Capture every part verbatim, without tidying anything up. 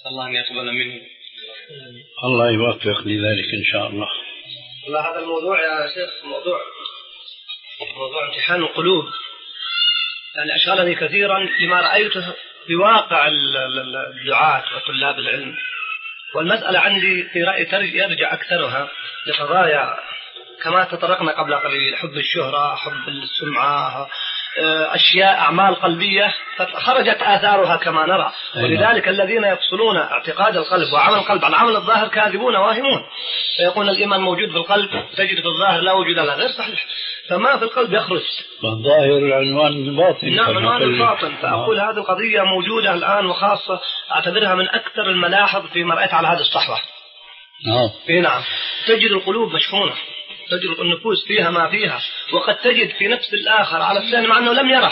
الله أن يقبل منه. الله يوفق لذلك إن شاء الله. والله هذا الموضوع يا شيخ موضوع موضوع امتحان القلوب، يعني أشغلني كثيرا لما رأيته في واقع الدعاة وطلاب العلم. والمسألة عندي في رأيي يرجع أكثرها لقضايا كما تطرقنا قبل قليل، حب الشهرة، حب السمعة، أشياء أعمال قلبية فخرجت آثارها كما نرى. ولذلك الذين يفصلون اعتقاد القلب وعمل القلب عن عمل الظاهر كاذبون واهمون، فيقول الإيمان موجود في القلب تجد في الظاهر لا وجود له، غير صحيح. فما في القلب يخرج، الظاهر عنوان الباطن. نعم عنوان الباطن. فأقول هذه القضية موجودة الآن، وخاصة أعتبرها من أكثر الملاحظ فيما رأيت على هذه الصحوة. نعم نعم تجد القلوب مشحونة، تجد النفوس فيها ما فيها، وقد تجد في نفس الآخر على الثاني مع أنه لم يره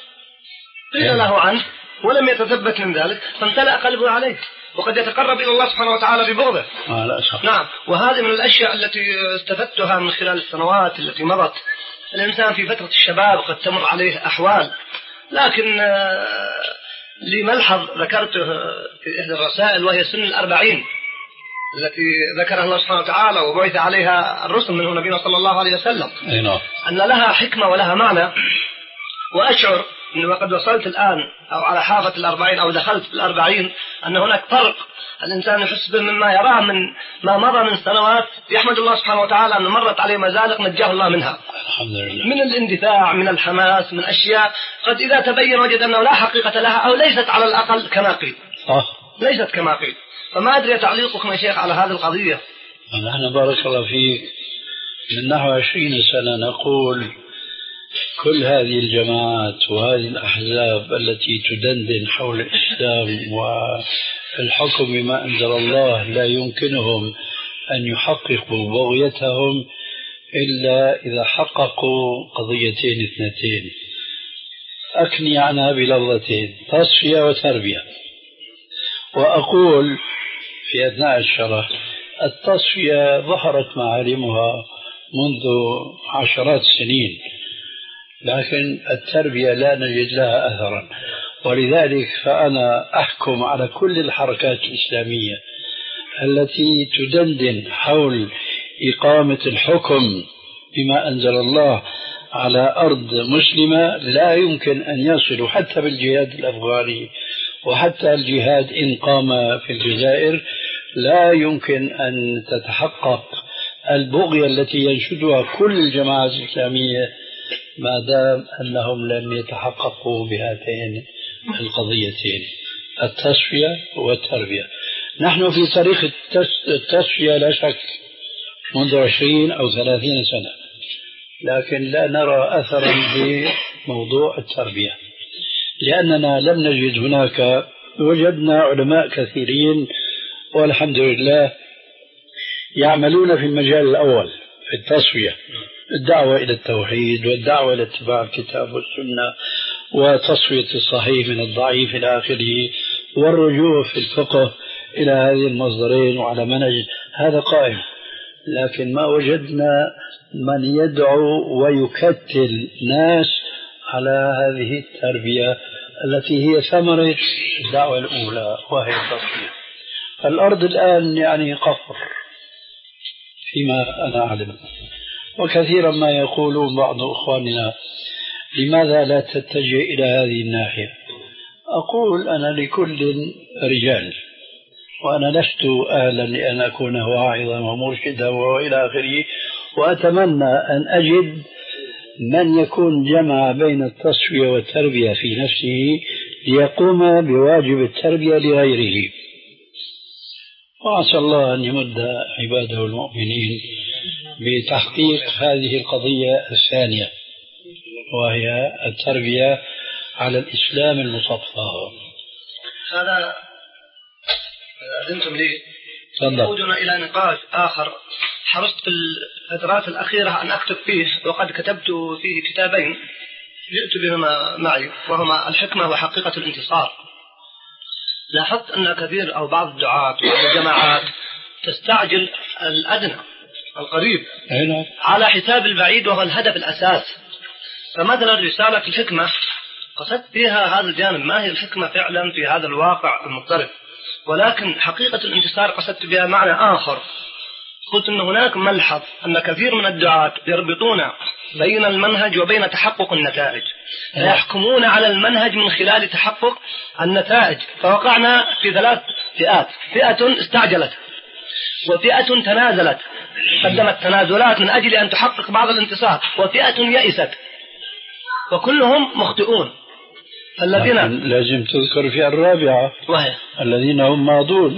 قيل له عنه ولم يتثبت من ذلك فامتلأ قلبه عليه، وقد يتقرب إلى الله سبحانه وتعالى ببغضه. آه لا صح. نعم. وهذه من الأشياء التي استفدتها من خلال السنوات التي مضت. الإنسان في فترة الشباب قد تمر عليه أحوال، لكن لملحظ ذكرته في إحدى الرسائل وهي سن الأربعين التي ذكرها الله سبحانه وتعالى وبعث عليها الرسل منه نبينا صلى الله عليه وسلم، أن لها حكمة ولها معنى. وأشعر أنه وقد وصلت الآن أو على حافة الأربعين أو دخلت في الأربعين أن هناك فرق الإنسان يحس به مما يراه من ما مضى من سنوات. يحمد الله سبحانه وتعالى أن مرت عليه مزالق نجاه الله منها، الحمد لله، من الاندفاع، من الحماس، من أشياء قد إذا تبين وجد أنه لا حقيقة لها أو ليست على الأقل كما قيل. صح. ليست كما قيل. فما أدري تعليقكم يا شيخ على هذه القضية. نحن بارك الله فيك من نحو عشرين سنة نقول كل هذه الجماعات وهذه الأحزاب التي تدندن حول الإسلام والحكم بما أنزل الله لا يمكنهم أن يحققوا بغيتهم إلا إذا حققوا قضيتين اثنتين أكني عنها بلفظتين: تصفية وتربية. وأقول في أثناء الشرح التصفية ظهرت معالمها منذ عشرات السنين، لكن التربية لا نجد لها أثرا. ولذلك فأنا أحكم على كل الحركات الإسلامية التي تدندن حول إقامة الحكم بما أنزل الله على أرض مسلمة لا يمكن أن يصلوا حتى بالجهاد الأفغاني، وحتى الجهاد إن قام في الجزائر لا يمكن أن تتحقق البغية التي ينشدها كل الجماعات الإسلامية ما دام أنهم لم يتحققوا بهاتين القضيتين: التصفية والتربية. نحن في طريق التصفية لا شك منذ عشرين أو ثلاثين سنة، لكن لا نرى أثرا بموضوع التربية، لأننا لم نجد هناك. وجدنا علماء كثيرين والحمد لله يعملون في المجال الأول في التصفية، الدعوة إلى التوحيد والدعوة إلى اتباع الكتاب والسنة وتصفية الصحيح من الضعيف إلى آخره، والرجوع في الفقه إلى هذه المصدرين وعلى منهج هذا قائم. لكن ما وجدنا من يدعو ويكتل ناس على هذه التربية التي هي ثمرة الدعوة الأولى وهي التصفية. الأرض الآن يعني قفر فيما أنا أعلم. وكثيرا ما يقولون بعض أخواننا: لماذا لا تتجه إلى هذه الناحية؟ أقول: أنا لكل رجال، وأنا لست أهلا لأن أكون واعظا ومرشدا وإلى آخره، وأتمنى أن أجد من يكون جمع بين التصفية والتربية في نفسه ليقوم بواجب التربية لغيره. وعسى الله أن يمد عباده المؤمنين بتحقيق هذه القضية الثانية وهي التربية على الإسلام المصفى. هذا أذنتم لي يعودنا إلى نقاش آخر حرصت في الفترات الأخيرة أن أكتب فيه، وقد كتبت فيه كتابين جئت بهما معي، وهما الحكمة وحقيقة الانتصار. لاحظت أن كثير أو بعض الدعاة والجماعات تستعجل الأدنى القريب على حساب البعيد وهو الهدف الأساس. فمثلا رسالة في الحكمة قصدت فيها هذا الجانب: ما هي الحكمة فعلا في هذا الواقع المضطرب؟ ولكن حقيقة الانتصار قصدت بها معنى آخر. قلت أن هناك ملحظ أن كثير من الدعاة يربطون بين المنهج وبين تحقق النتائج، فيحكمون على المنهج من خلال تحقق النتائج، فوقعنا في ثلاث فئات: فئة استعجلت، وفئة تنازلت قدمت تنازلات من أجل أن تحقق بعض الانتصار، وفئة يئست، وكلهم مخطئون. الذين لازم تذكر في الرابعة وهي الذين هم ماضون.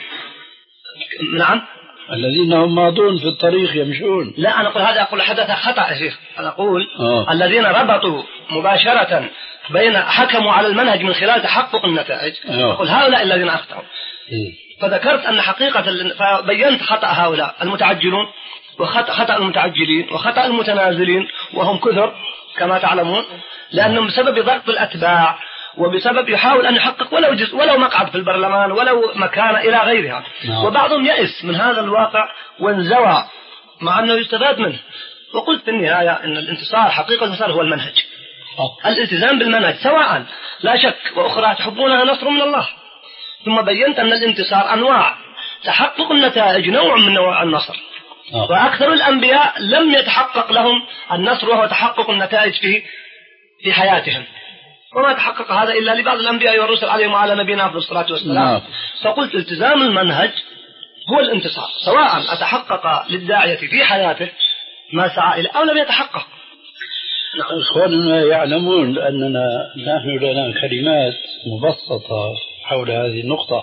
نعم، الذين هم ماضون في الطريق يمشون. لا، أنا أقول هذا أقول حدث خطأ يا شيخ. أنا أقول آه. الذين ربطوا مباشرة بين حكموا على المنهج من خلال تحقق النتائج، آه. أقول هؤلاء الذين أخطأوا. فذكرت أن حقيقة فبينت خطأ هؤلاء المتعجلون وخطأ خطأ المتعجلين وخطأ المتنازلين، وهم كثر كما تعلمون، لأنهم بسبب ضغط الأتباع وبسبب يحاول أن يحقق ولو جزء ولو مقعد في البرلمان ولو مكان إلى غيرها. نعم. وبعضهم يئس من هذا الواقع وانزوى مع أنه يستفاد منه. وقلت في النهاية أن الانتصار حقيقة الانتصار هو المنهج، أوه. الالتزام بالمنهج سواء لا شك، وأخرى تحبونها نصر من الله. ثم بينت أن الانتصار أنواع، تحقق النتائج نوع من نوع النصر، أوه. وأكثر الأنبياء لم يتحقق لهم النصر وهو تحقق النتائج في في حياتهم، وما تحقق هذا إلا لبعض الأنبياء والرسل عليهم وعلى نبينا أفضل الصلاة والسلام. فقلت التزام المنهج هو الانتصار، سواء أتحقق للداعية في حياته ما سعى إليه أو لم يتحقق. نعم. إخواننا يعلمون أننا نحن لنا كلمات مبسطة حول هذه النقطة،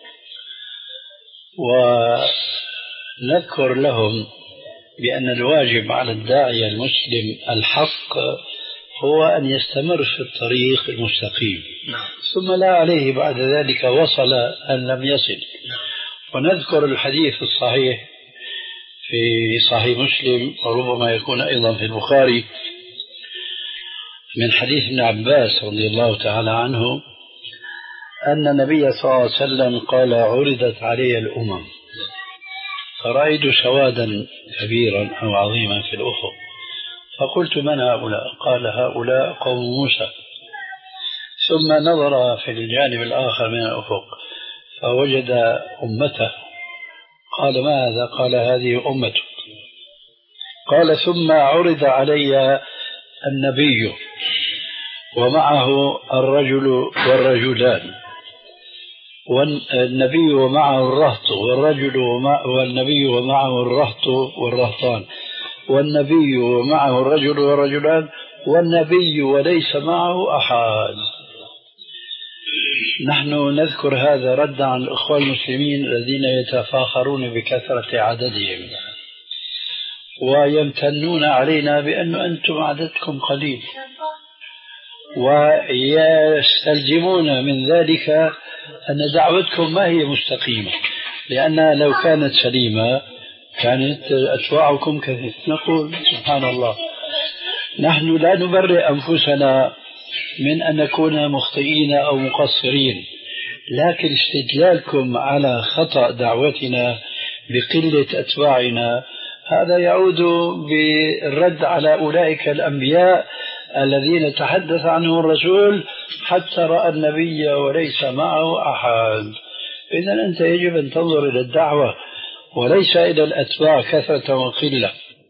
ونذكر لهم بأن الواجب على الداعية المسلم الحق هو أن يستمر في الطريق المستقيم. نعم. ثم لا عليه بعد ذلك وصل أن لم يصل. نعم. ونذكر الحديث الصحيح في صحيح مسلم وربما يكون أيضا في البخاري من حديث ابن عباس رضي الله تعالى عنه أن النبي صلى الله عليه وسلم قال: عرضت علي الأمم فرأيت سوادا كبيرا أو عظيما في الأفق، فقلت: من هؤلاء؟ قال: هؤلاء قوم موسى. ثم نظر في الجانب الآخر من الأفق فوجد أمته، قال: ما هذا؟ قال: هذه أمته. قال: ثم عرض علي النبي ومعه الرجل والرجلان، والنبي ومعه الرهط والرجل والنبي ومعه الرهط والرهطان، والنبي ومعه الرجل والرجلان، والنبي وليس معه أحد. نحن نذكر هذا ردا عن الأخوة المسلمين الذين يتفاخرون بكثرة عددهم ويمتنون علينا بأن أنتم عددكم قليل، ويستلزمون من ذلك أن دعوتكم ما هي مستقيمة، لأنها لو كانت سليمة كانت أتباعكم كثير. نقول سبحان الله، نحن لا نبرئ أنفسنا من أن نكون مخطئين أو مقصرين، لكن استدلالكم على خطأ دعوتنا بقلة أتباعنا هذا يعود بالرد على أولئك الأنبياء الذين تحدث عنهم الرسول حتى رأى النبي وليس معه أحد. إذن أنت يجب أن تنظر إلى الدعوة وليس إلى الأتباع كثرة وقلة.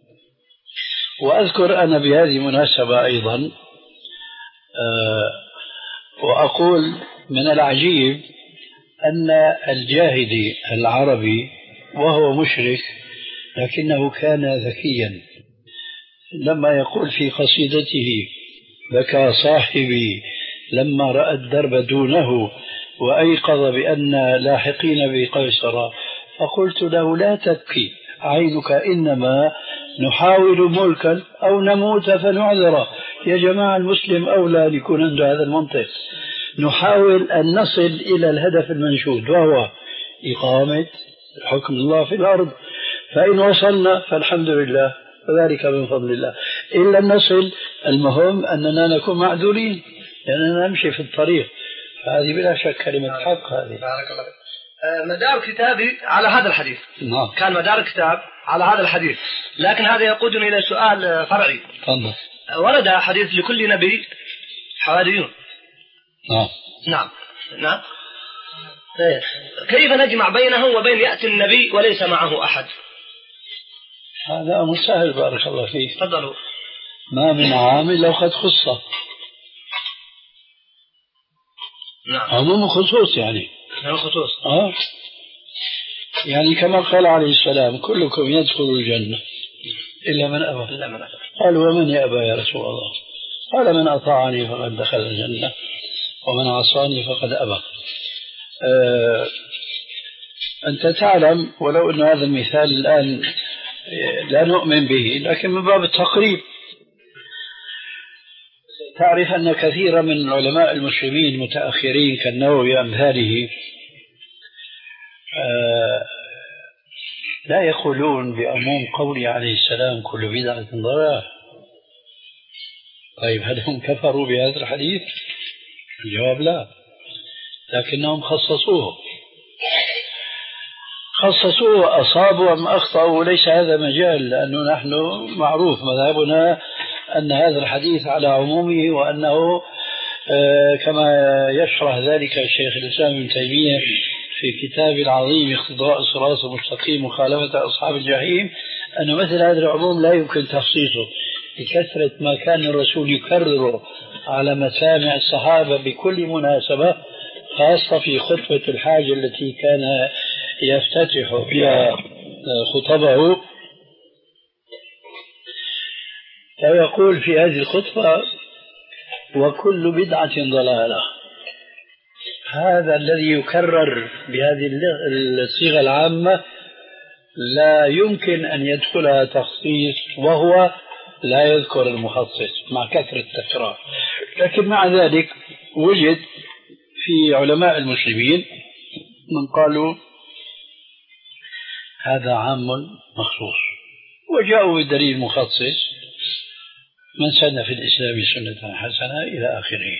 وأذكر أنا بهذه المناسبة أيضا أه وأقول من العجيب أن الجاهدي العربي وهو مشرك لكنه كان ذكيا، لما يقول في قصيدته: بكى صاحبي لما رأى الدرب دونه وأيقظ بأن لاحقين بقيصر، فقلت له: لا تبكي عينك، إنما نحاول ملكا أو نموت فنعذر. يا جماعة، المسلم أولى أن يكون عنده هذا المنطق. نحاول أن نصل إلى الهدف المنشود وهو إقامة حكم الله في الأرض، فإن وصلنا فالحمد لله وذلك من فضل الله، إن لم نصل المهم أننا نكون معذورين لأننا نمشي في الطريق. فهذه بلا شك كلمة حق. هذه بارك الله فيك. مدار كتابي على هذا الحديث. نعم. كان مدار الكتاب على هذا الحديث، لكن هذا يقودني إلى سؤال فرعي. تفضل. ورد حديث لكل نبي حواريون. نعم نعم نعم كيف نجمع بينه وبين يأتي النبي وليس معه أحد؟ هذا أمر سهل بارك الله فيك. تفضلوا. ما من عامل لو قد خصه. نعم. عموم خصوص يعني. نعم خصوص. آه. يعني كما قال عليه السلام كلكم يدخل الجنة إلا من أبى. إلا من أبى. قال ومن يأبى يا رسول الله؟ قال من أطاعني فقد دخل الجنة ومن عصاني فقد أبى. أه أنت تعلم ولو أن هذا المثال الآن لا نؤمن به لكن من باب التقريب تعرف أن كثيرا من علماء المسلمين المتأخرين كالنووي أمثاله أه لا يقولون بعموم قول عليه السلام كل بدعة ضلالة. طيب هل هم كفروا بهذا الحديث؟ الجواب لا، لكنهم خصصوه خصصوه أصابوا أم أخطأوا ليس هذا مجال، لأنه نحن معروف مذهبنا أن هذا الحديث على عمومه وأنه آه كما يشرح ذلك الشيخ الإسلام ابن تيمية في كتاب العظيم اقتضاء الصراط المستقيم مخالفة أصحاب الجحيم أن مثل هذا العموم لا يمكن تخصيصه بكثرة ما كان الرسول يكرره على مسامع الصحابة بكل مناسبة، خاصة في خطبة الحاجة التي كان يفتتح بها خطبه، فيقول في هذه الخطبة وكل بدعة ضلالة. هذا الذي يكرر بهذه الصيغة العامة لا يمكن أن يدخلها تخصيص وهو لا يذكر المخصص مع كثرة التكرار. لكن مع ذلك وجد في علماء المسلمين من قالوا هذا عام مخصوص وجاءوا بدليل مخصص من سن في الإسلام سنة حسنة إلى آخره.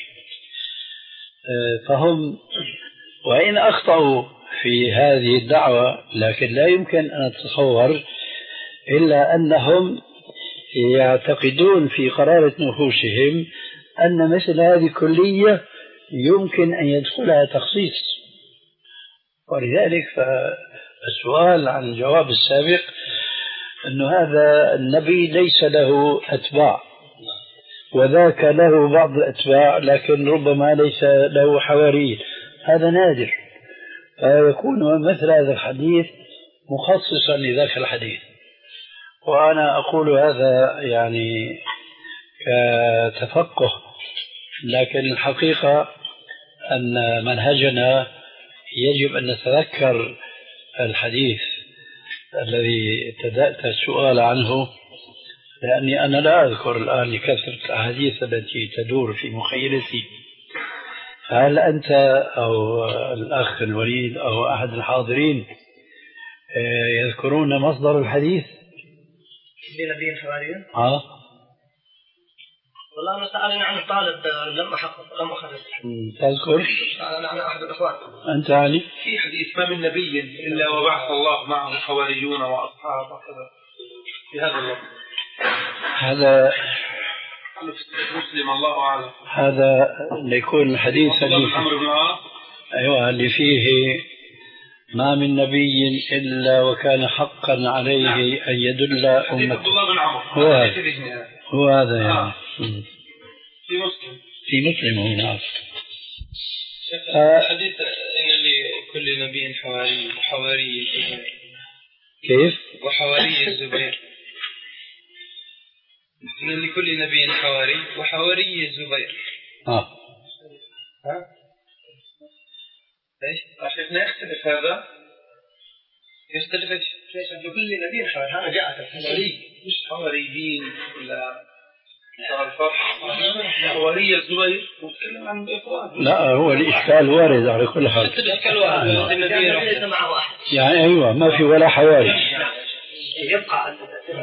فهم وإن أخطأوا في هذه الدعوة لكن لا يمكن أن نتصور إلا أنهم يعتقدون في قرارة نفوسهم أن مثل هذه الكلية يمكن أن يدخلها تخصيص. ولذلك فالسؤال عن الجواب السابق أن هذا النبي ليس له أتباع وذاك له بعض الأتباع لكن ربما ليس له حواريين، هذا نادر، فيكون مثل هذا الحديث مخصصا لذاك الحديث. وأنا أقول هذا يعني كتفقه، لكن الحقيقة أن منهجنا يجب أن نتذكر الحديث الذي ابتدأت السؤال عنه، لأني أنا لا أذكر الآن لكثرة الأحاديث التي تدور في مخيلتي. هل أنت أو الأخ الوليد أو أحد الحاضرين يذكرون مصدر الحديث؟ لنبي حواري؟ آه والله أنا سألني عن الطالب لم أحقق لم أخذ. تذكر؟ سألني عن أحد الأخوان. أنت علي؟ في حديث ما من نبي إلا وبعث الله معه حواريون وأصحاب وكذا في هذا الوقت. هذا مسلم الله أعلم. هذا يكون الحديث اللي أيوة اللي فيه ما من نبي إلا وكان حقا عليه أن يدل أمته. هو هذا هو هذا يعني آه. في مسلم في مسلم هو نعم. حديث إن لكل نبي حواري وحواري الزبير. كيف؟ وحواري الزبير. إن لكل نبي حواري وحواري الزبير. آه. ها؟ إيش؟ عشان يختلف هذا. يختلف إيش؟ لكل نبي حواري هذا جاءت الحواري مش حواريين ولا حواري الزبير. نتكلم عن الإفراد. لا هو الإشكال وارد على كل حال. الإشكال وارد. النبي ليس معه أحد. يعني أيوة ما في ولا حواري. يبقى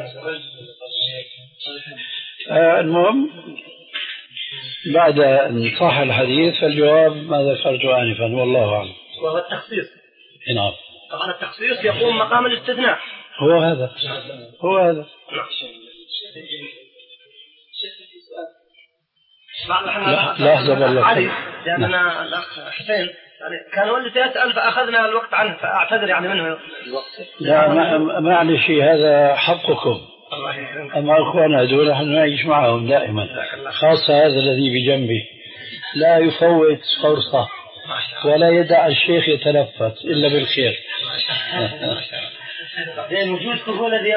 آه المهم بعد أن صح الحديث فالجواب ما ذكرت آنفا والله أعلم. وهو التخصيص. نعم. طبعا التخصيص يقوم مقام الاستثناء. هو هذا هو هذا. لحظة بالله. علي لأن الأخ حسين يعني كان والدي يسأل فأخذنا الوقت عنه فأعتذر يعني منه الوقت. لا معلش هذا حقكم. أما أخوانا هذول نحن نعيش معهم دائما، خاصة هذا الذي بجنبي لا يفوت فرصة ولا يدع الشيخ يتنفس إلا بالخير. زين وجودكم هو الذي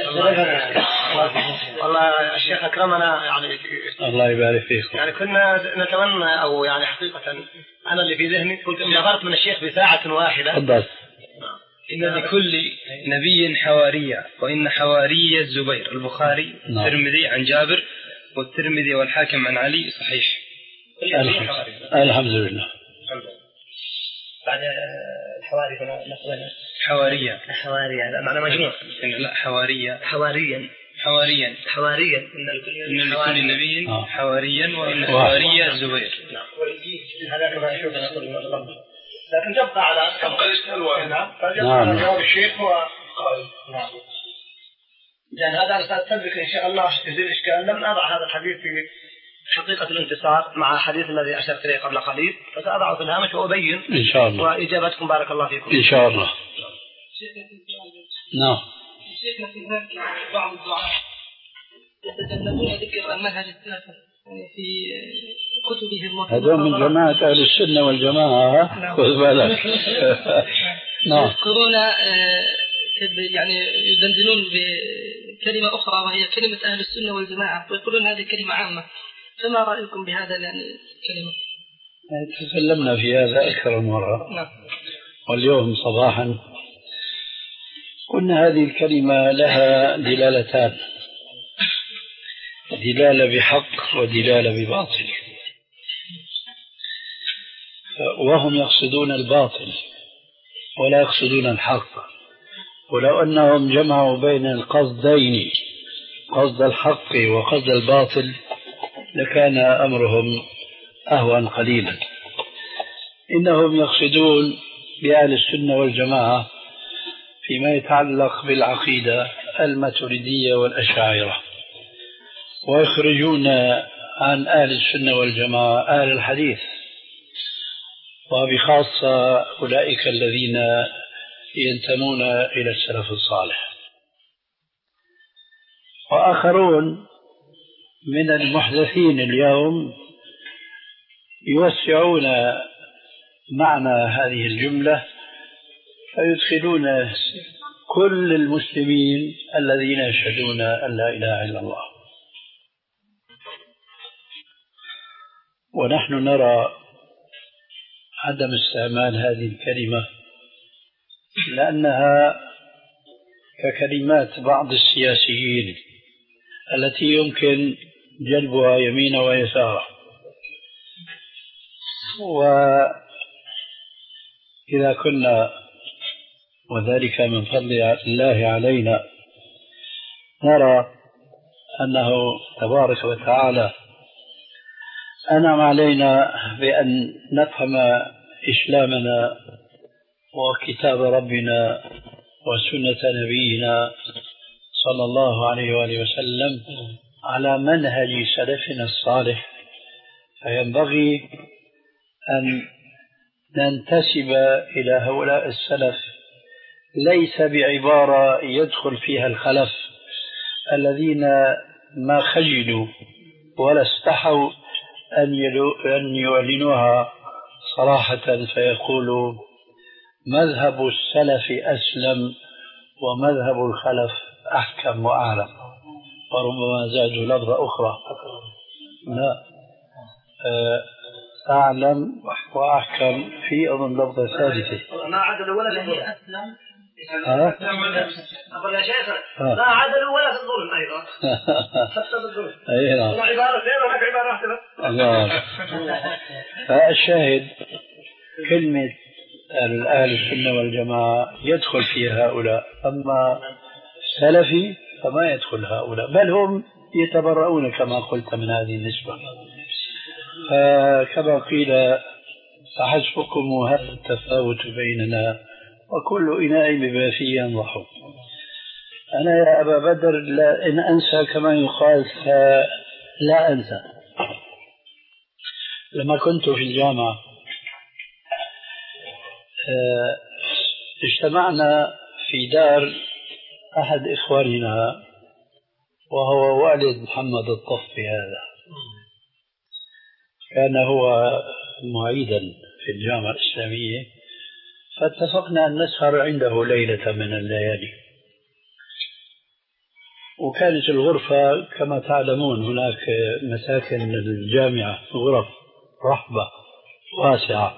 والله الشيخ أكرمنا يعني. الله يبارك فيكم. يعني كنا نتمنى أو يعني حقيقة أنا اللي في ذهني قلت إن نظرت من الشيخ بساعة واحدة. تفضل. إن لكل نبي حوارية وإن حواري الزبير. البخاري الترمذي عن جابر والترمذي والحاكم عن علي صحيح. الحمد لله. بعد الحواري هنا نقول حوارية. حوارية لا معنى مجموع. لا حوارية. حواريا. حواريا. حواريا. إن لكل نبي حواريا وإن حواري الزبير. نعم. هذا كما يشوف نقول لكن تبقى على تبقى الإشكال. نعم. نعم. الشيخ هو قائل. نعم. لأن هذا الأستاذ تدرك إن شاء الله يزيل الإشكال. لم أضع هذا الحديث في حقيقة الانتصار مع الحديث الذي أشرت إليه قبل قليل، فسأضعه في الهامش وأبين إن شاء الله وإجابتكم بارك الله فيكم إن شاء الله. نعم. شيخنا في هناك بعض الدعاء يتجنبون ذكر المنهج الثلاثة يعني في كتبهم. هذول من جماعة أهل السنة والجماعة. خذ بالك. نعم. يذكرون يعني يدندنون بكلمة أخرى وهي كلمة أهل السنة والجماعة ويقولون هذه كلمة عامة، فما رأيكم بهذا يعني الكلمة؟ تكلمنا في هذا أكثر من مرة. نعم. واليوم صباحا قلنا هذه الكلمة لها دلالتان، دلالة بحق ودلالة بباطل، وهم يقصدون الباطل ولا يقصدون الحق. ولو أنهم جمعوا بين القصدين قصد الحق وقصد الباطل لكان أمرهم أهون قليلا. إنهم يقصدون بأهل السنة والجماعة فيما يتعلق بالعقيدة الماتريدية والأشاعرة، ويخرجون عن أهل السنة والجماعة أهل الحديث، وبخاصة أولئك الذين ينتمون إلى السلف الصالح. وآخرون من المحدثين اليوم يوسعون معنى هذه الجملة فيدخلون كل المسلمين الذين يشهدون أن لا إله إلا الله. ونحن نرى عدم استعمال هذه الكلمة لأنها ككلمات بعض السياسيين التي يمكن جلبها يمينا ويسارا. وإذا كنا وذلك من فضل الله علينا نرى أنه تبارك وتعالى أنعم علينا بأن نفهم إسلامنا وكتاب ربنا وسنة نبينا صلى الله عليه وآله وسلم على منهج سلفنا الصالح، فينبغي أن ننتسب إلى هؤلاء السلف ليس بعبارة يدخل فيها الخلف الذين ما خجلوا ولا استحوا أن يعلنوها صراحة فيقولوا مذهب السلف أسلم ومذهب الخلف أحكم وأعلم، وربما زادوا لفظة أخرى لا أعلم وأحكم في أظن لفظة ثالثة ما عدلوا ولا في الظلم أسلم. أقول يا شيخ ما عدلوا ولا في الظلم أيضا حتى بالظلم. أي نعم. عبارتين وهناك عبارة واحدة بس. الله. فالشاهد كلمة الأهل السنة والجماعة يدخل فيها هؤلاء، أما السلفي فما يدخل هؤلاء، بل هم يتبرؤون كما قلت من هذه النسبة. فكما قيل فحسبكم هذا التفاوت بيننا وكل إناء بما فيه ينضح. أنا يا أبا بدر لا إن أنسى كما يقال فلا أنسى. لما كنت في الجامعة اجتمعنا في دار أحد إخواننا وهو والد محمد الطفي. هذا كان هو معيدا في الجامعة الإسلامية، فاتفقنا أن نسهر عنده ليلة من الليالي. وكانت الغرفة كما تعلمون هناك مساكن الجامعة غرف رحبة واسعة،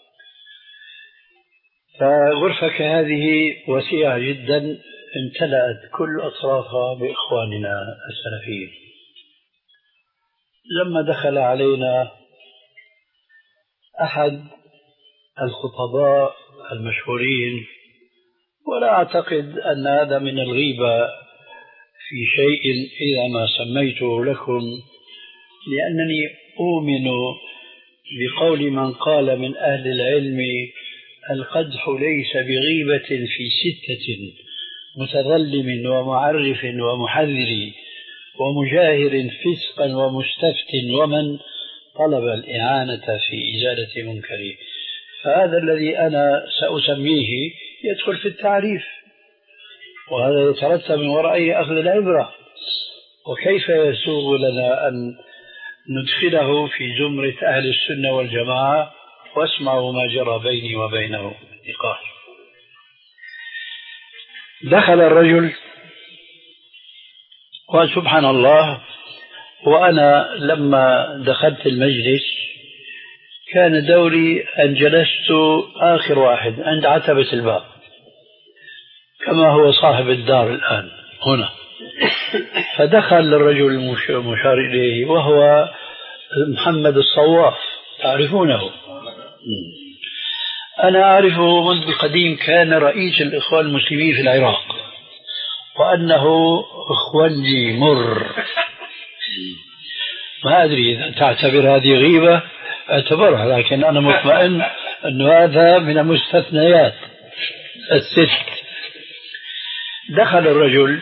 فغرفة كهذه وسيعة جدا امتلأت كل أطرافها بإخواننا السلفيين. لما دخل علينا أحد الخطباء المشهورين، ولا أعتقد أن هذا من الغيبة في شيء إذا ما سميته لكم، لأنني أؤمن بقول من قال من أهل العلم القدح ليس بغيبة في ستة: متظلم ومعرف ومحذر ومجاهر فسقا ومستفت ومن طلب الإعانة في إزالة منكره. فهذا الذي أنا سأسميه يدخل في التعريف، وهذا يترتب من ورائه أخذ العبرة. وكيف يسوغ لنا أن ندخله في زمرة أهل السنة والجماعة؟ واسمعوا ما جرى بيني وبينه نقاش. دخل الرجل وسبحان الله، وأنا لما دخلت المجلس كان دوري أن جلست آخر واحد عند عتبة الباب كما هو صاحب الدار الآن هنا. فدخل الرجل المشار إليه وهو محمد الصواف، تعرفونه. أنا أعرفه منذ قديم، كان رئيس الإخوان المسلمين في العراق، وأنه إخواني مر. ما أدري إذا تعتبر هذه غيبة اعتبرها، لكن أنا مطمئن أن هذا من المستثنيات الست. دخل الرجل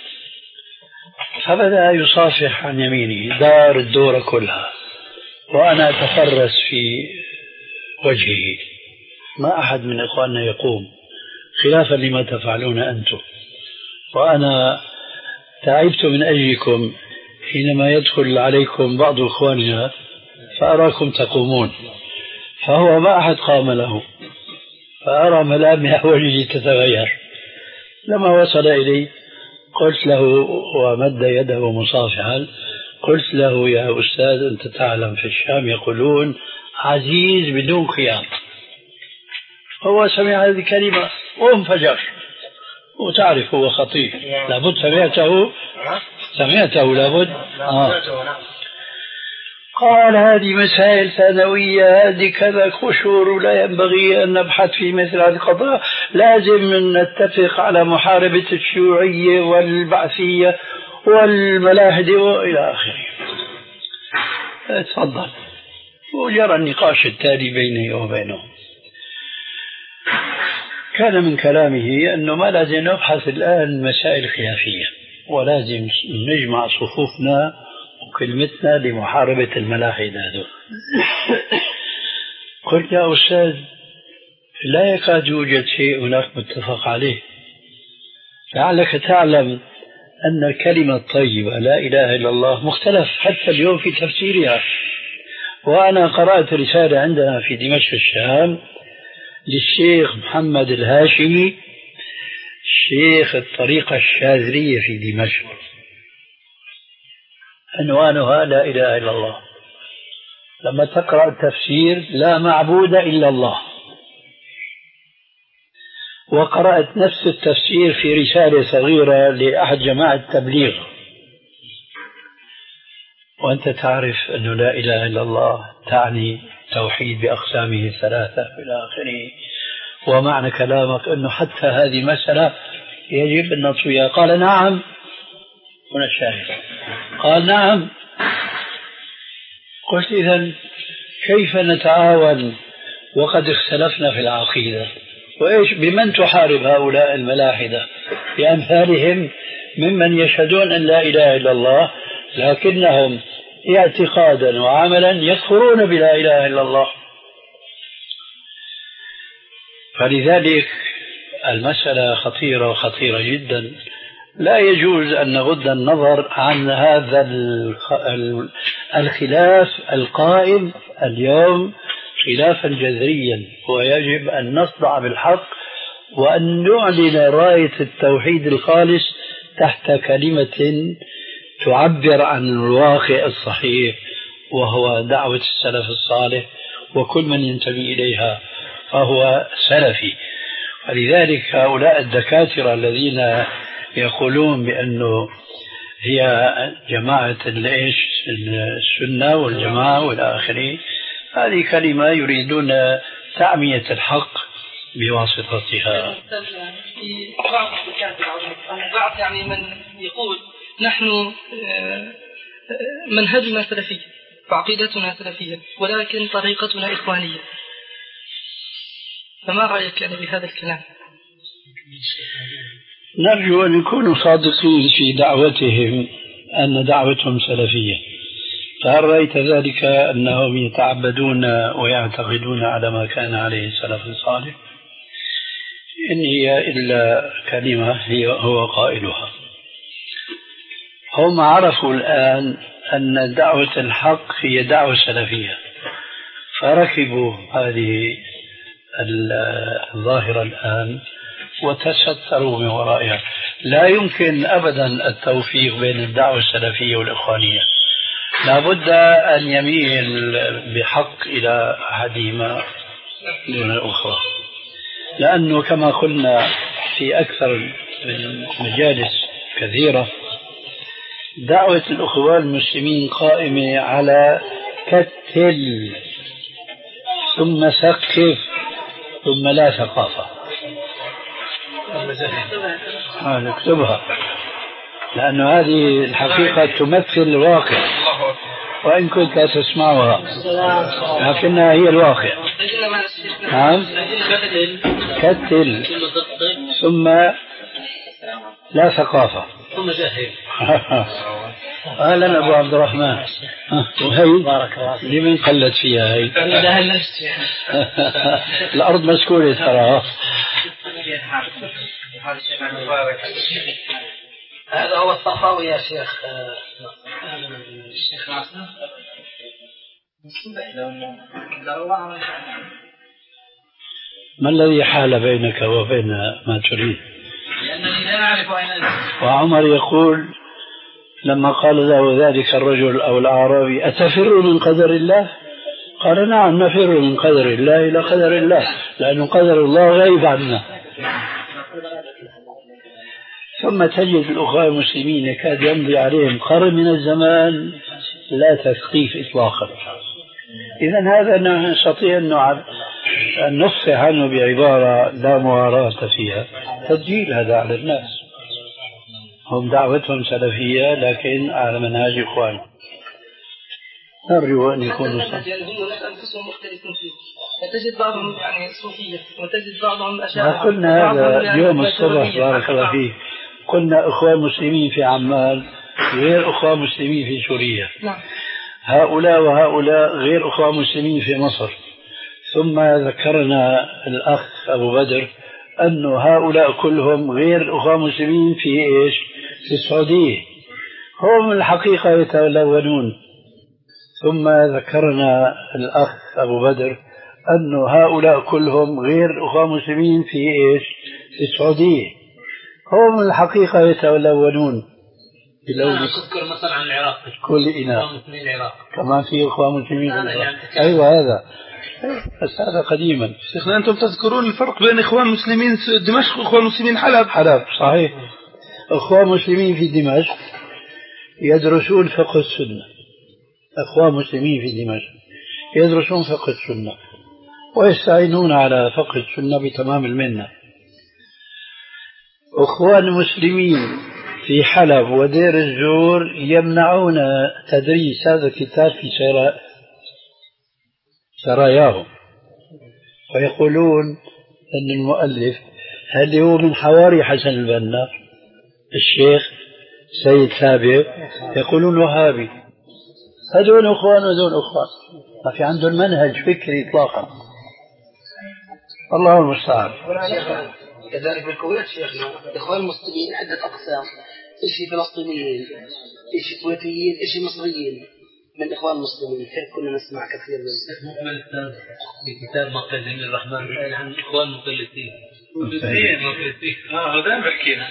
فبدأ يصافح عن يمينه، دار الدورة كلها، وأنا أتفرس في وجهه. ما أحد من إخواننا يقوم، خلافا لما تفعلون أنتم. وأنا تعبت من أجلكم حينما يدخل عليكم بعض إخواننا فأراكم تقومون، فهو ما أحد قام له، فأرى ملامح وجهه تتغير. لما وصل إلي قلت له ومد يده مصافحا، قلت له: يا أستاذ، أنت تعلم في الشام يقولون عزيز بدون خيار. هو سمع هذه الكلمة وانفجر، وتعرف هو خطير، لابد سمعته سمعته لابد آه. قال: هذه مسائل ثانوية، هذه كذا قشور، لا ينبغي أن نبحث في مثل هذه القضايا، لازم نتفق على محاربة الشيوعية والبعثية والملاحدة وإلى آخره. تفضل. وجرى النقاش التالي بيني وبينه. كان من كلامه أنه ما لازم نبحث الآن مسائل خلافية، ولازم نجمع صفوفنا وكلمتنا لمحاربة الملاحدة هذول. قلت: يا أستاذ، لا يكاد يوجد شيء هناك متفق عليه. لعلك تعلم أن الكلمة الطيبة لا إله إلا الله مختلف حتى اليوم في تفسيرها. وأنا قرأت رسالة عندنا في دمشق الشام للشيخ محمد الهاشمي، شيخ الطريقة الشاذلية في دمشق، عنوانها لا إله إلا الله. لما تقرأ التفسير لا معبود إلا الله. وقرأت نفس التفسير في رسالة صغيرة لأحد جماعة التبليغ. وأنت تعرف أنه لا إله إلا الله تعني توحيد بأقسامه الثلاثة إلى آخره. ومعنى كلامك أنه حتى هذه مسألة يجب أن نطويها. قال: نعم. هنا الشاهد. قال: نعم. قلت: إذن كيف نتعاون وقد اختلفنا في العقيدة؟ وإيش بمن تحارب هؤلاء الملاحدة بأمثالهم ممن يشهدون أن لا إله إلا الله لكنهم اعتقادا وعملا يكفرون بلا إله إلا الله؟ ف فلذلك المسألة خطيرة وخطيرة جدا. لا يجوز أن نغض النظر عن هذا الخلاف القائم اليوم خلافا جذريا، ويجب أن نصدع بالحق وأن نعلن راية التوحيد الخالص تحت كلمة تعبر عن الواقع الصحيح، وهو دعوة السلف الصالح، وكل من ينتمي إليها فهو سلفي. ولذلك هؤلاء الدكاترة الذين يقولون بأنه هي جماعة الإيش السنة والجماعة والى آخره، هذه كلمة يريدون تعمية الحق بواسطتها. في بعض الدكاترة بعض يعني من يقول نحن منهجنا سلفي وعقيدتنا سلفية ولكن طريقتنا إخوانية، فما رأيك يعني بهذا الكلام؟ نرجو أن يكونوا صادقين في دعوتهم أن دعوتهم سلفية، فهل رأيت ذلك أنهم يتعبدون ويعتقدون على ما كان عليه السلف الصالح؟ إن هي إلا كلمة هي هو قائلها. هم عرفوا الآن أن دعوة الحق هي دعوة سلفية، فركبوا هذه الظاهرة الآن وتستروا من ورائها. لا يمكن أبدا التوفيق بين الدعوة السلفية والإخوانية، لا بد أن يميل بحق إلى أحدهما دون الأخرى، لأنه كما قلنا في أكثر من مجالس كثيرة دعوة الأخوان المسلمين قائمة على كتل ثم سقف ثم لا ثقافة. نكتبها لأن هذه الحقيقة تمثل الواقع وإن كنت لا تسمعها لكنها هي الواقع. نعم، كتل ثم لا ثقافة ثم جاهل. أهلا أبو عبد الرحمن. وهي بارك الله لمن قلت فيها هي؟ الأرض مسكونة ترى. هذا هو الصفاوي يا شيخ. الشيخ ناصر ما الذي حال بينك وبين ما تريد؟ لأنني لا أعرف أين. وعمر يقول لما قال له ذلك الرجل أو الأعرابي أتفر من قدر الله؟ قال نعم نفر من قدر الله إلى قدر الله، لأن قدر الله غيب عنا. ثم تجد الأخوة المسلمين يكاد يمضي عليهم قرن من الزمان لا تثقيف إطلاقا. إذن هذا نستطيع أن نصفح عنه بعبارة لا مواراة فيها، تسجيل هذا على الناس. هم دعوتهم سلفية لكن على منهاج إخوان. نرجو أن يكونوا صحيح. يعني هم أنفسهم مختلفون فيه، فتجد بعضهم يعني صوفية وتجد بعضهم أشاعرة. قلنا هذا يعني اليوم الصبح بارك الله فيه، قلنا إخوان مسلمين في عمان غير إخوان مسلمين في سوريا. نعم. هؤلاء وهؤلاء غير إخوان مسلمين في مصر. ثم ذكرنا الأخ أبو بدر أن هؤلاء كلهم غير أخوان مسلمين في إيش؟ في السعودية. هم الحقيقة يتلونون. ثم ذكرنا الأخ أبو بدر أن هؤلاء كلهم غير أخوان مسلمين في إيش؟ في السعودية. هم الحقيقة يتلونون. أذكر مثلا عن العراق كل إناء كمان في إخوان مسلمين في العراق. أيوة هذا بس هذا قديما. شيخنا أنتم تذكرون الفرق بين إخوان مسلمين دمشق وإخوان مسلمين حلب. حلب صحيح. إخوان مسلمين في دمشق يدرسون فقه السنة. إخوان مسلمين في دمشق يدرسون فقه السنة ويستعينون على فقه السنة بتمام المنة. إخوان مسلمين في حلب ودير الزور يمنعون تدريس هذا الكتاب في سراياهم، ويقولون أن المؤلف هل هو من حواري حسن البنا الشيخ سيد سابق، يقولون وهابي. هذول أخوان وهذول أخوان، ما في عندهم منهج فكري إطلاقا. الله المستعان. كذلك بالكويت شيخنا الإخوان المسلمين عدة أقسام، إشي فلسطينيين، إشي كويتيين، إشي مصريين من الإخوان المسلمين. كيف كنا نسمع كثير من مؤمن الأستاذ في كتاب مقلدين الرحمن قال عن الإخوان المقلدين. مقلدين اه هذا بحكينا.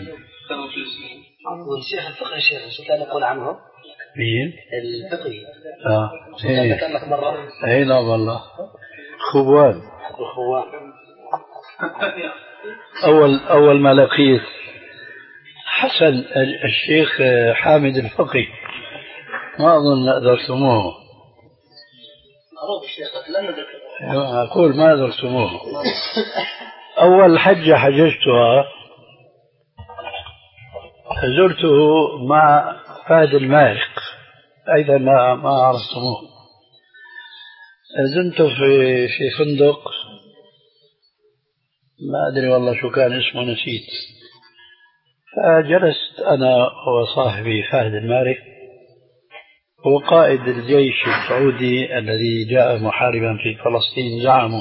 عفوا شيخ الفقه شيخ شو كان يقول عنه؟ مين؟ الفقهي. اه كان ذكر لك مرة. اي لا والله خوان. الخوان. أول أول ما لقيت حسن الشيخ حامد الفقي ما أظن درسموه. معروف الشيخ لن نذكره. أقول ما درسموه. أول حجة حججتها زرته مع فهد المارق، أيضا ما ما عرفتموه. زنت في في فندق ما أدري والله شو كان اسمه نسيت. فجلست أنا وصاحبي فهد المارق هو قائد الجيش السعودي الذي جاء محاربا في فلسطين زعمه.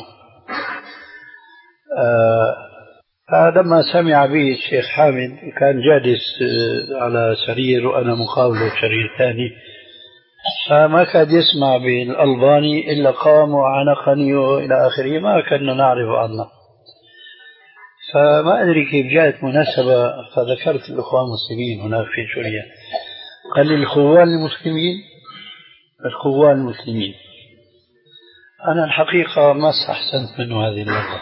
آه فلما سمع به الشيخ حامد كان جالس على سرير وأنا مقابله سرير ثاني، فما كاد يسمع بالألباني إلا قام وعنقني وإلى آخره، ما كنا نعرف عنه. فما أدري كيف جاءت مناسبة فذكرت الأخوان المسلمين هناك في سوريا. قال لي الخوان المسلمين، الخوان المسلمين. أنا الحقيقة ما استحسنت منه هذه اللغة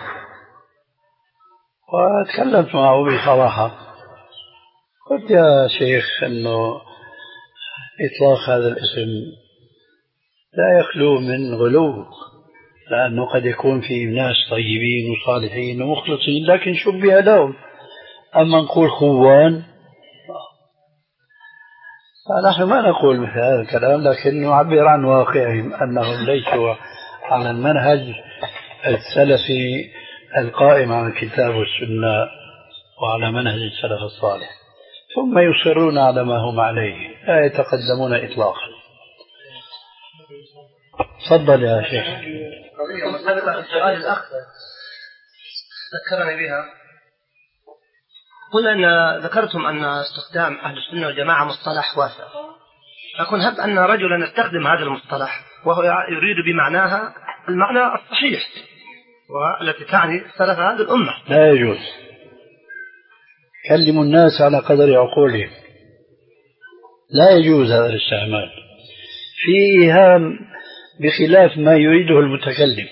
وتكلمت معه بصراحة، قلت يا شيخ أنه إطلاق هذا الاسم لا يخلو من غلو، لأنه قد يكون في ناس طيبين وصالحين ومخلصين لكن شبه لهم، أما نقول خوان فنحن ما نقول مثل هذا الكلام، لكن نعبر عن واقعهم أنهم ليسوا على المنهج السلفي القائم على الكتاب والسنة وعلى منهج السلف الصالح، ثم يصرون على ما هم عليه لا يتقدمون إطلاقا. تفضل يا شيخ. السؤال الأخ ذكرني بها. قلنا أن ذكرتم أن استخدام أهل السنة والجماعة مصطلح واسع، أكون هب أن رجلا يستخدم هذا المصطلح وهو يريد بمعناها المعنى الصحيح والتي تعني سلف هذه الأمة. لا يجوز. كلموا الناس على قدر عقولهم، لا يجوز هذا الاستعمال، في إيهام بخلاف ما يريده المتكلم.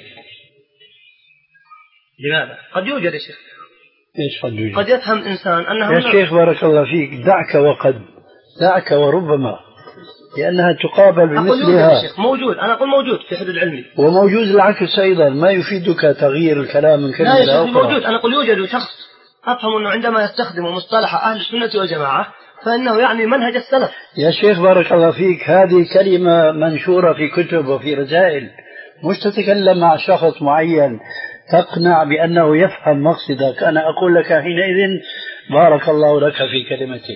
لماذا؟ قد يوجد يا شيخ. ايش قد يوجد؟ قد يفهم إنسان أنه يا شيخ بارك الله فيك، دعك وقد، دعك وربما، لأنها تقابل بمثلها. يا شيخ موجود، أنا أقول موجود في حدود علمي، وموجود العكس أيضا، ما يفيدك تغيير الكلام من كلمة لا يا شيخ موجود. أنا أقول يوجد شخص أفهم أنه عندما يستخدم مصطلح أهل السنة والجماعة فإنه يعني منهج السلف. يا شيخ بارك الله فيك، هذه كلمة منشورة في كتب وفي رسائل، مش تتكلم مع شخص معين تقنع بأنه يفهم مقصدك. أنا أقول لك حينئذ بارك الله لك في كلمتك،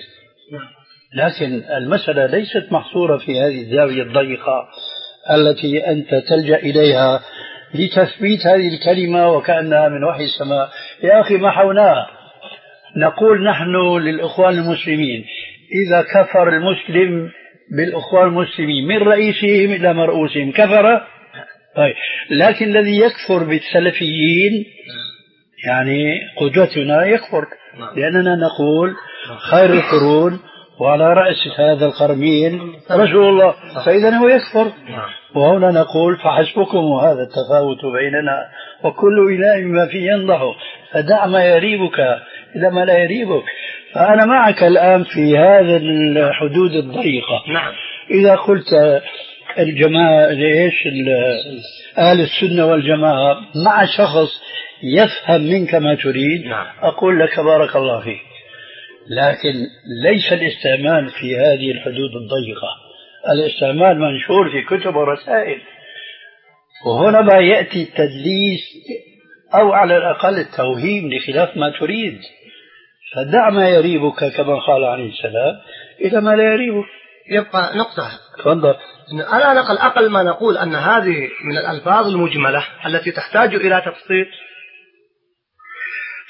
لكن المسألة ليست محصورة في هذه الزاوية الضيقة التي أنت تلجأ إليها لتثبيت هذه الكلمة وكأنها من وحي السماء. يا أخي محوناها، نقول نحن للإخوان المسلمين إذا كفر المسلم بالإخوان المسلمين من رئيسهم إلى مرؤوسهم كفر. طيب. لكن الذي يكفر بالسلفيين يعني قدوتنا يكفر، لأننا نقول خير القرون وعلى رأس هذا القرنين رسول الله، فإذا هو يكفر. وهنا نقول فحسبكم هذا التفاوت بيننا وكل إله ما فيه ينضح، فدع ما يريبك إلى ما لا يريبك. فأنا معك الآن في هذا الحدود الضيقة. نعم. إذا قلت الجماعة ليش أهل السنة والجماعة مع شخص يفهم منك ما تريد، نعم. أقول لك بارك الله فيك، لكن ليس الاستعمال في هذه الحدود الضيقة، الاستعمال منشور في كتب ورسائل، وهنا ما يأتي التدليس أو على الأقل التوهيم لخلاف ما تريد. فدع ما يريبك كما قال عليه السلام إلى ما لا يريبك. يبقى نقطة. تفضل. أنا نقل أقل ما نقول أن هذه من الألفاظ المجملة التي تحتاج إلى تفصيل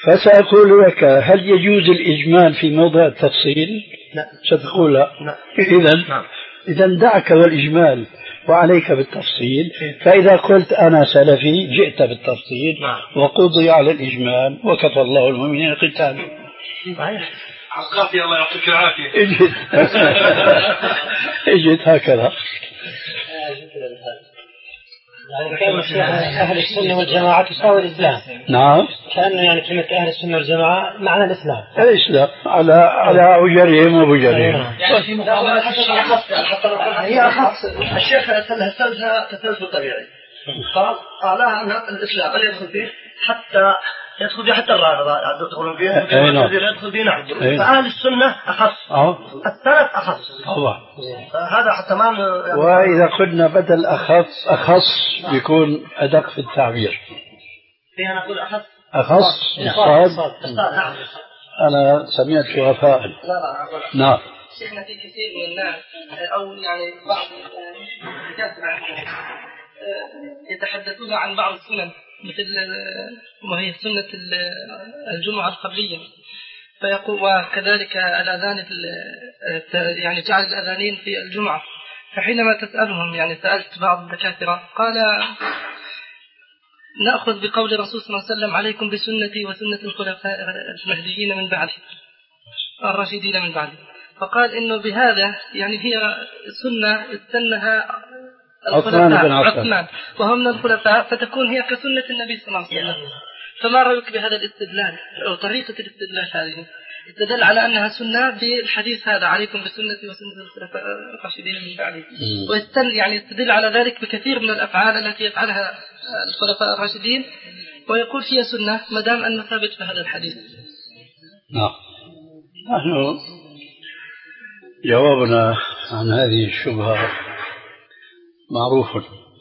فسأقول لك هل يجوز الإجمال في موضع التفصيل؟ لا. ستقول لا. إذن نعم. إذن دعك والإجمال وعليك بالتفصيل. فإذا قلت أنا سلفي جئت بالتفصيل نعم. وقضي على الإجمال وكفى الله المؤمنين القتال. عقافي الله يعطيك العافية. اجت اجت هكذا. يعني كان أهل السنة والجماعة تساوي الإسلام. نعم. كأنه يعني كلمة أهل السنة والجماعة معنى الإسلام. الإسلام على على أجرهم وبجرهم. يعني في مقابلة هي أخص. الشيخ سألها تسلسل طبيعي. قال أعلاها أن الإسلام اللي يدخل فيه حتى يدخل فيه حتى الرافضة يدخلون فيه يدخل فيه نعم. فأهل السنة أخص. الثلاث أخص. طبعا. هذا حتى ما. وإذا قلنا بدل أخص أخص يكون أدق في التعبير. فيها نقول أخص. أخص صاد. أنا سمعت وفاء. نعم. شيخنا في كثير من الناس أو يعني بعض الدكاترة يتحدثون عن بعض السنن مثل وهي سنة الجمعة القبلية فيقول وكذلك الأذان يعني جعل الأذانين في الجمعة. فحينما تسألهم يعني سألت بعض الدكاترة قال نأخذ بقول الرسول صلى الله عليه وسلم عليكم بسنتي وسنة الخلفاء المهديين من بعدي الراشدين من بعدي. فقال إنه بهذا يعني هي سنة استنها الخلفاء عثمان وهم من الخلفاء فتكون هي كسنة النبي صلى الله عليه وسلم. فما رأيك بهذا الاستدلال أو طريقة الاستدلال هذه؟ استدل على أنها سنة بالحديث هذا عليكم بسنتي وسنة الخلفاء الراشدين من بعدي ويستدل يعني يستدل على ذلك بكثير من الأفعال التي يفعلها الخلفاء الراشدين ويقول فيها سنة ما دام أن ثابت بهذا الحديث. نعم. نحن جوابنا عن هذه الشبهة معروف.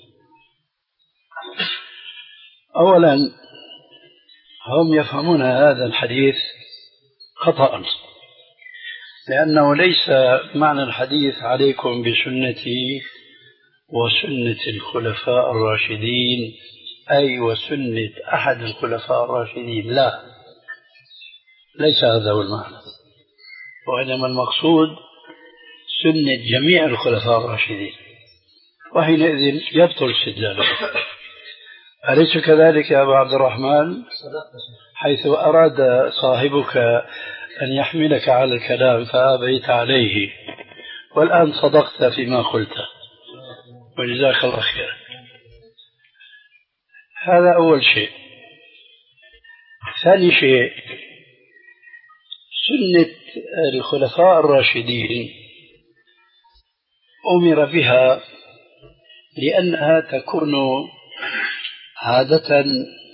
أولا هم يفهمون هذا الحديث خطأ لأنه ليس معنى الحديث عليكم بسنتي وسنة الخلفاء الراشدين أي وسنة أحد الخلفاء الراشدين. لا، ليس هذا هو المعنى، وإنما المقصود سنة جميع الخلفاء الراشدين، وحينئذ يبطل استدلاله. أليس كذلك يا أبا عبد الرحمن؟ حيث أراد صاحبك أن يحملك على الكلام فأبيت عليه، والآن صدقت فيما قلته وجزاك الله خير. هذا أول شيء. ثاني شيء، سنة الخلفاء الراشدين أمر بها لأنها تكون عادة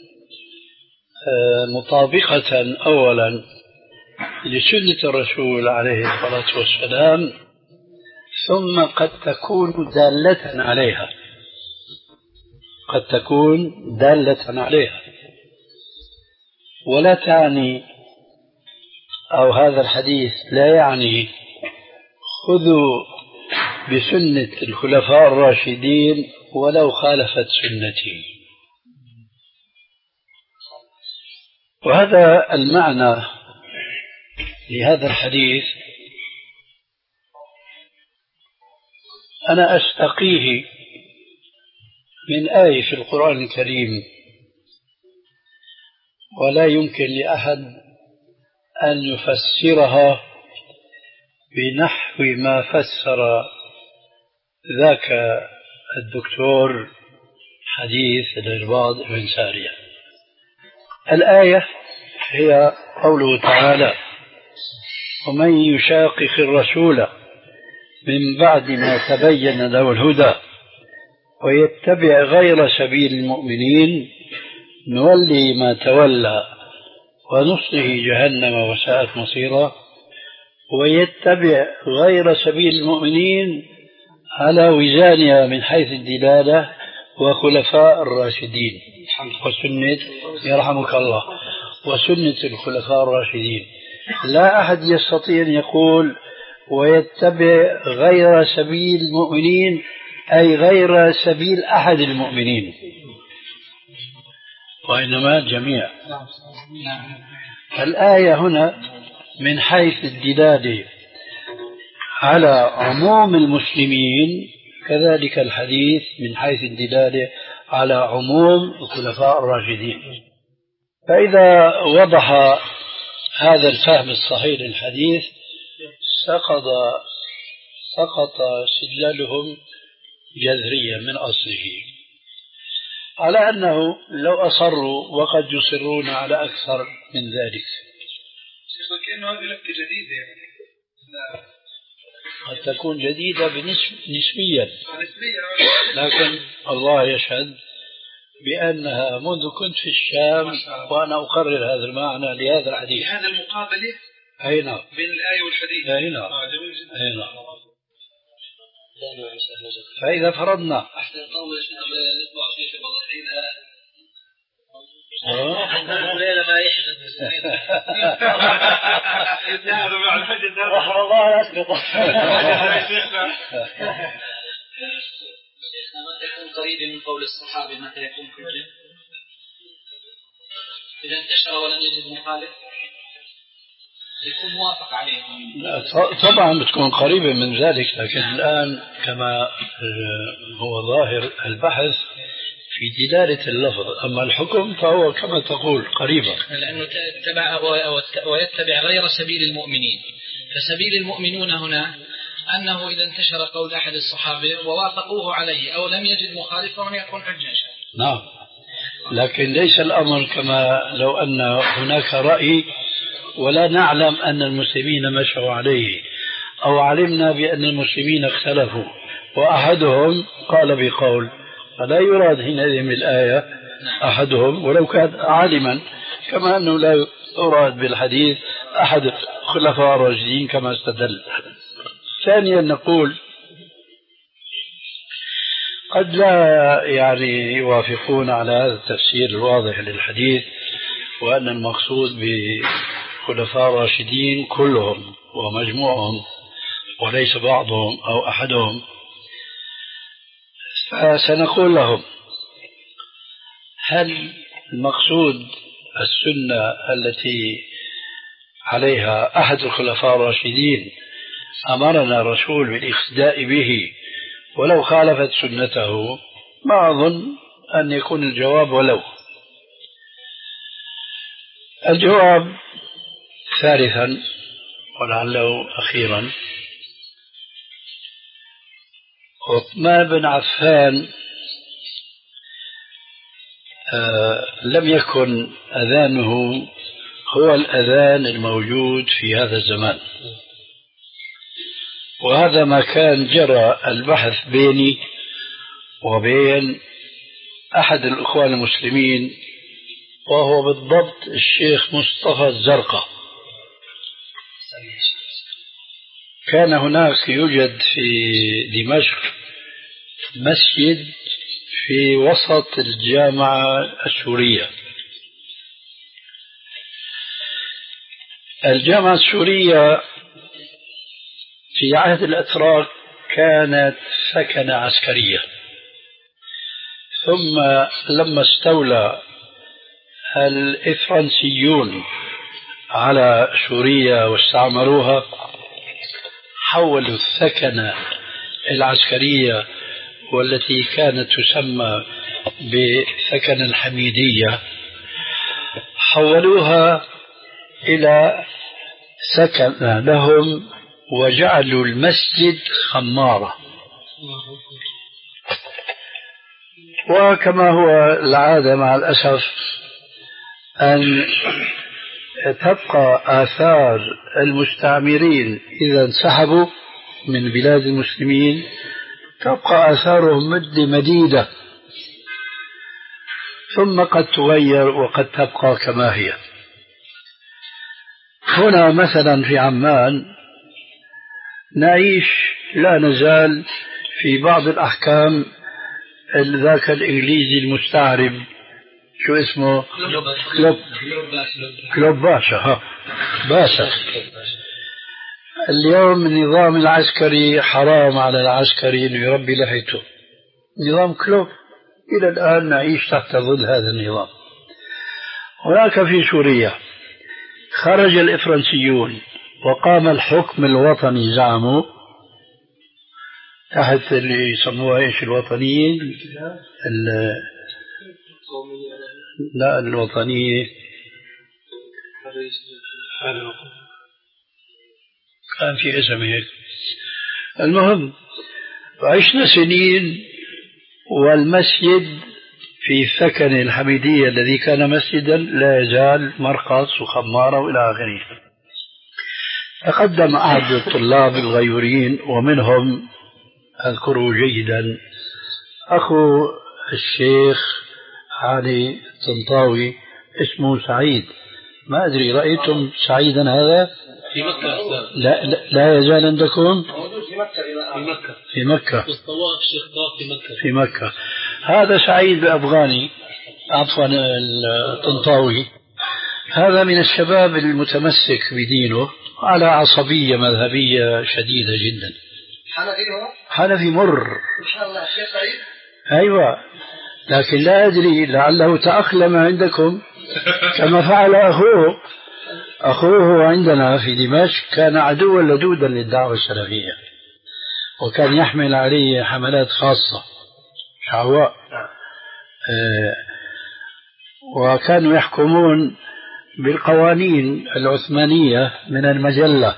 مطابقة أولا لسنة الرسول عليه الصلاة والسلام، ثم قد تكون دالة عليها قد تكون دالة عليها ولا تعني، أو هذا الحديث لا يعني خذوا بسنة الخلفاء الراشدين ولو خالفت سنتي. وهذا المعنى لهذا الحديث أنا أستقيه من آية في القرآن الكريم، ولا يمكن لأحد أن يفسرها بنحو ما فسر ذاك الدكتور حديث العرباض بن سارية. الآية هي قوله تعالى: ومن يشاقق الرسول من بعد ما تبين له الهدى ويتبع غير سبيل المؤمنين نولي ما تولى ونصله جهنم وساءت مصيرا. ويتبع غير سبيل المؤمنين على وزانها من حيث الدلالة وخلفاء الراشدين وسنة يرحمك الله وسنة الخلفاء الراشدين. لا أحد يستطيع أن يقول ويتبع غير سبيل المؤمنين أي غير سبيل أحد المؤمنين، وإنما الجميع. الآية هنا من حيث الدلالة على عموم المسلمين، كذلك الحديث من حيث الدلالة على عموم الخلفاء الراشدين. فإذا وضح هذا الفهم الصحيح للحديث سقط سقط استدلالهم جذريا من أصله، على أنه لو أصروا وقد يصرون على أكثر من ذلك. شيخ كأنه هذه لفة جديدة يعني. قد تكون جديدة نسبيا، لكن الله يشهد بأنها منذ كنت في الشام وأنا أقرر هذا المعنى لهذا الحديث. هذا المقابلة أي نعم بين الآية والحديث. أي نعم آه جميل جدا. أي نعم. فإذا فرضنا أحسن قول نسمع شيء في بعض الحين ليلة ما يحدث هذا مع الحجة رحم الله يسقط. شيخنا متى يكون قريب من قول الصحابي متى يكون حجة؟ إذا انتشر ولم يجد مخالف يكون موافق عليه. طبعا بتكون قريبة من ذلك، لكن الآن كما هو ظاهر البحث في دلالة اللفظ، أما الحكم فهو كما تقول قريبا، لأنه تبع ويتبع غير سبيل المؤمنين. فسبيل المؤمنون هنا أنه إذا انتشر قول أحد الصحابة ووافقوه عليه أو لم يجد مخالفا هنا يكون حجة. نعم، لكن ليس الأمر كما لو أن هناك رأي ولا نعلم أن المسلمين مشوا عليه، أو علمنا بأن المسلمين اختلفوا وأحدهم قال بقول، فلا يراد حينئذ من الآية أحدهم ولو كان عالما، كما أنه لا يراد بالحديث أحد الخلفاء الراشدين كما استدل. ثانيا نقول قد لا يعني يوافقون على هذا التفسير الواضح للحديث، وأن المقصود بخلفاء الراشدين كلهم ومجموعهم وليس بعضهم أو أحدهم. فسنقول لهم هل المقصود السنة التي عليها أحد الخلفاء الراشدين أمرنا الرسول بالاقتداء به ولو خالفت سنته؟ ما أظن أن يكون الجواب ولو. الجواب ثالثا ولعله أخيرا، عثمان بن عفان آه لم يكن أذانه هو الأذان الموجود في هذا الزمان، وهذا ما كان جرى البحث بيني وبين أحد الإخوان المسلمين، وهو بالضبط الشيخ مصطفى الزرقاء. كان هناك يوجد في دمشق مسجد في وسط الجامعة السورية. الجامعة السورية في عهد الأتراك كانت سكنة عسكرية، ثم لما استولى الإفرنسيون على سوريا واستعمروها حولوا السكنة العسكرية والتي كانت تسمى بسكن الحميدية، حولوها إلى سكن لهم وجعلوا المسجد خمارة. وكما هو العادة مع الأسف أن تبقى آثار المستعمرين إذا انسحبوا من بلاد المسلمين، تبقى آثارهم مدة مديدة، ثم قد تغير وقد تبقى كما هي. هنا مثلا في عمان نعيش لا نزال في بعض الأحكام ذاك الإنجليزي المستعرب، شو اسمه؟ كلوب كلوب باشا. ها باشا. اليوم النظام العسكري حرام على العسكري أن يربي لحيته، نظام كلوب. إلى الآن نعيش تحت ظل هذا النظام. هناك في سوريا خرج الإفرنسيون وقام الحكم الوطني زعموا تحت اللي يسموها ايش الوطنيين لا الوطنية كان في اسم هيك. المهم عشنا سنين والمسجد في سكن الحميدية الذي كان مسجدا لا يزال مرقص وخمارة وإلى آخره. تقدم أحد الطلاب الغيورين ومنهم أذكره جيدا أخو الشيخ علي الطنطاوي اسمه سعيد. ما أدري رأيتم سعيدا هذا في مكة؟ لا, لا, لا يزال عندكم موجود في مكة. في مكة في مكة في مكة في مكة. هذا سعيد بأفغاني عفوا الطنطاوي. هذا من الشباب المتمسك بدينه على عصبية مذهبية شديدة جدا. حنفي هو؟ حنفي مر. سبحان الله. الشيخ سعيد أيوة، لكن لا أدري لعله تأقلم عندكم كما فعل أخوه. أخوه عندنا في دمشق كان عدوا لدودا للدعوة السلفية وكان يحمل عليه حملات خاصة شعواء آه وكانوا يحكمون بالقوانين العثمانية من المجلة.